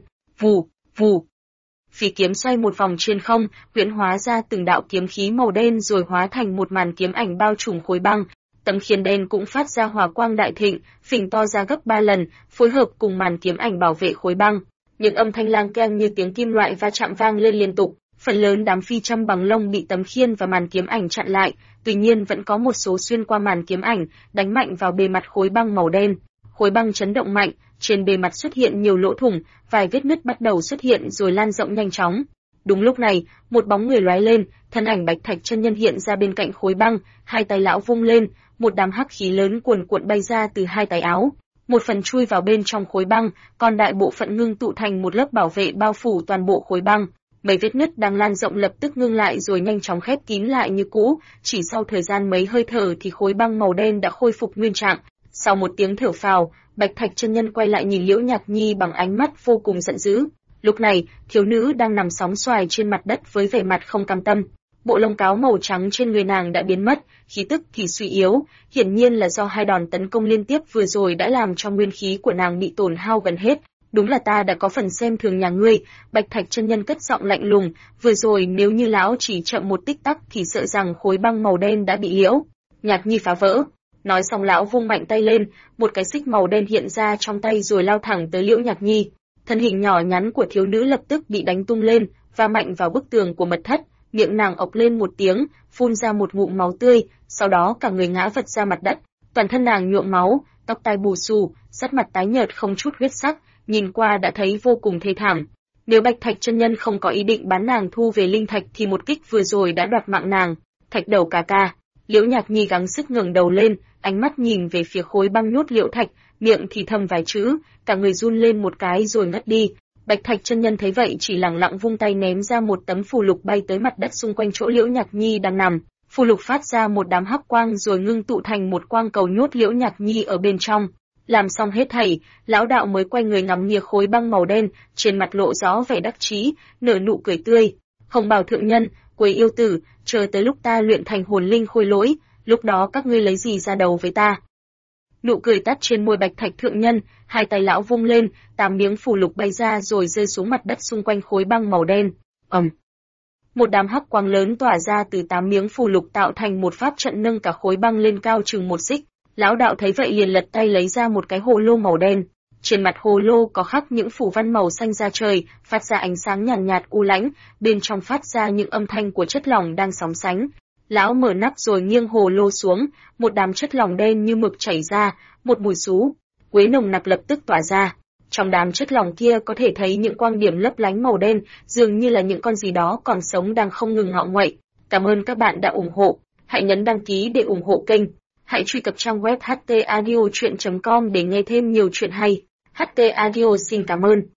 Vù. Phi kiếm xoay một vòng trên không, huyễn hóa ra từng đạo kiếm khí màu đen rồi hóa thành một màn kiếm ảnh bao trùm khối băng. Tấm khiên đen cũng phát ra hỏa quang đại thịnh, phình to ra gấp 3 lần, phối hợp cùng màn kiếm ảnh bảo vệ khối băng. Những âm thanh lang keng như tiếng kim loại va chạm vang lên liên tục. Phần lớn đám phi châm bằng lông bị tấm khiên và màn kiếm ảnh chặn lại, tuy nhiên vẫn có một số xuyên qua màn kiếm ảnh, đánh mạnh vào bề mặt khối băng màu đen. Khối băng chấn động mạnh, trên bề mặt xuất hiện nhiều lỗ thủng, vài vết nứt bắt đầu xuất hiện rồi lan rộng nhanh chóng. Đúng lúc này, một bóng người lóe lên, thân ảnh Bạch Thạch chân nhân hiện ra bên cạnh khối băng, hai tay lão vung lên, một đám hắc khí lớn cuồn cuộn bay ra từ hai tay áo. Một phần chui vào bên trong khối băng, còn đại bộ phận ngưng tụ thành một lớp bảo vệ bao phủ toàn bộ khối băng. Mấy vết nứt đang lan rộng lập tức ngưng lại rồi nhanh chóng khép kín lại như cũ, chỉ sau thời gian mấy hơi thở thì khối băng màu đen đã khôi phục nguyên trạng. Sau một tiếng thở phào, Bạch Thạch chân nhân quay lại nhìn Liễu Nhạc Nhi bằng ánh mắt vô cùng giận dữ. Lúc này, thiếu nữ đang nằm sóng xoài trên mặt đất với vẻ mặt không cam tâm. Bộ lông cáo màu trắng trên người nàng đã biến mất, khí tức thì suy yếu, hiển nhiên là do hai đòn tấn công liên tiếp vừa rồi đã làm cho nguyên khí của nàng bị tổn hao gần hết. Đúng là ta đã có phần xem thường nhà ngươi, Bạch Thạch chân nhân cất giọng lạnh lùng, vừa rồi nếu như lão chỉ chậm một tích tắc thì sợ rằng khối băng màu đen đã bị Liễu Nhạc Nhi phá vỡ. Nói xong lão vung mạnh tay lên, một cái xích màu đen hiện ra trong tay rồi lao thẳng tới Liễu Nhạc Nhi. Thân hình nhỏ nhắn của thiếu nữ lập tức bị đánh tung lên, va mạnh vào bức tường của mật thất, miệng nàng ộc lên một tiếng, phun ra một ngụm máu tươi, sau đó cả người ngã vật ra mặt đất, toàn thân nàng nhuộm máu, tóc tai bù xù, sắc mặt tái nhợt không chút huyết sắc, nhìn qua đã thấy vô cùng thê thảm. Nếu Bạch Thạch chân nhân không có ý định bán nàng thu về linh thạch thì một kích vừa rồi đã đoạt mạng nàng. Thạch đầu ca ca. Liễu Nhạc Nhi gắng sức ngẩng đầu lên, ánh mắt nhìn về phía khối băng nhốt Liễu Thạch, miệng thì thầm vài chữ, cả người run lên một cái rồi ngất đi. Bạch Thạch chân nhân thấy vậy chỉ lẳng lặng vung tay ném ra một tấm phù lục bay tới mặt đất xung quanh chỗ Liễu Nhạc Nhi đang nằm. Phù lục phát ra một đám hắc quang rồi ngưng tụ thành một quang cầu nhốt Liễu Nhạc Nhi ở bên trong. Làm xong hết thảy, lão đạo mới quay người ngắm nghía khối băng màu đen, trên mặt lộ rõ vẻ đắc chí, nở nụ cười tươi. Hồng Bào thượng nhân, Quế yêu tử, chờ tới lúc ta luyện thành hồn linh khôi lỗi, lúc đó các ngươi lấy gì ra đầu với ta? Nụ cười tắt trên môi Bạch Thạch thượng nhân, hai tay lão vung lên, 8 miếng phù lục bay ra rồi rơi xuống mặt đất xung quanh khối băng màu đen. Một đám hắc quang lớn tỏa ra từ 8 miếng phù lục tạo thành một pháp trận nâng cả khối băng lên cao chừng 1 xích. Lão đạo thấy vậy liền lật tay lấy ra một cái hồ lô màu đen. Trên mặt hồ lô có khắc những phù văn màu xanh da trời, phát ra ánh sáng nhàn nhạt u lãnh, bên trong phát ra những âm thanh của chất lỏng đang sóng sánh. Lão mở nắp rồi nghiêng hồ lô xuống, một đám chất lỏng đen như mực chảy ra, một mùi xú quế nồng nặc lập tức tỏa ra. Trong đám chất lỏng kia có thể thấy những quang điểm lấp lánh màu đen, dường như là những con gì đó còn sống đang không ngừng ngọ nguậy. Cảm ơn các bạn đã ủng hộ. Hãy nhấn đăng ký để ủng hộ kênh. Hãy truy cập trang web htaudio.com để nghe thêm nhiều chuyện hay. HT Audio xin cảm ơn.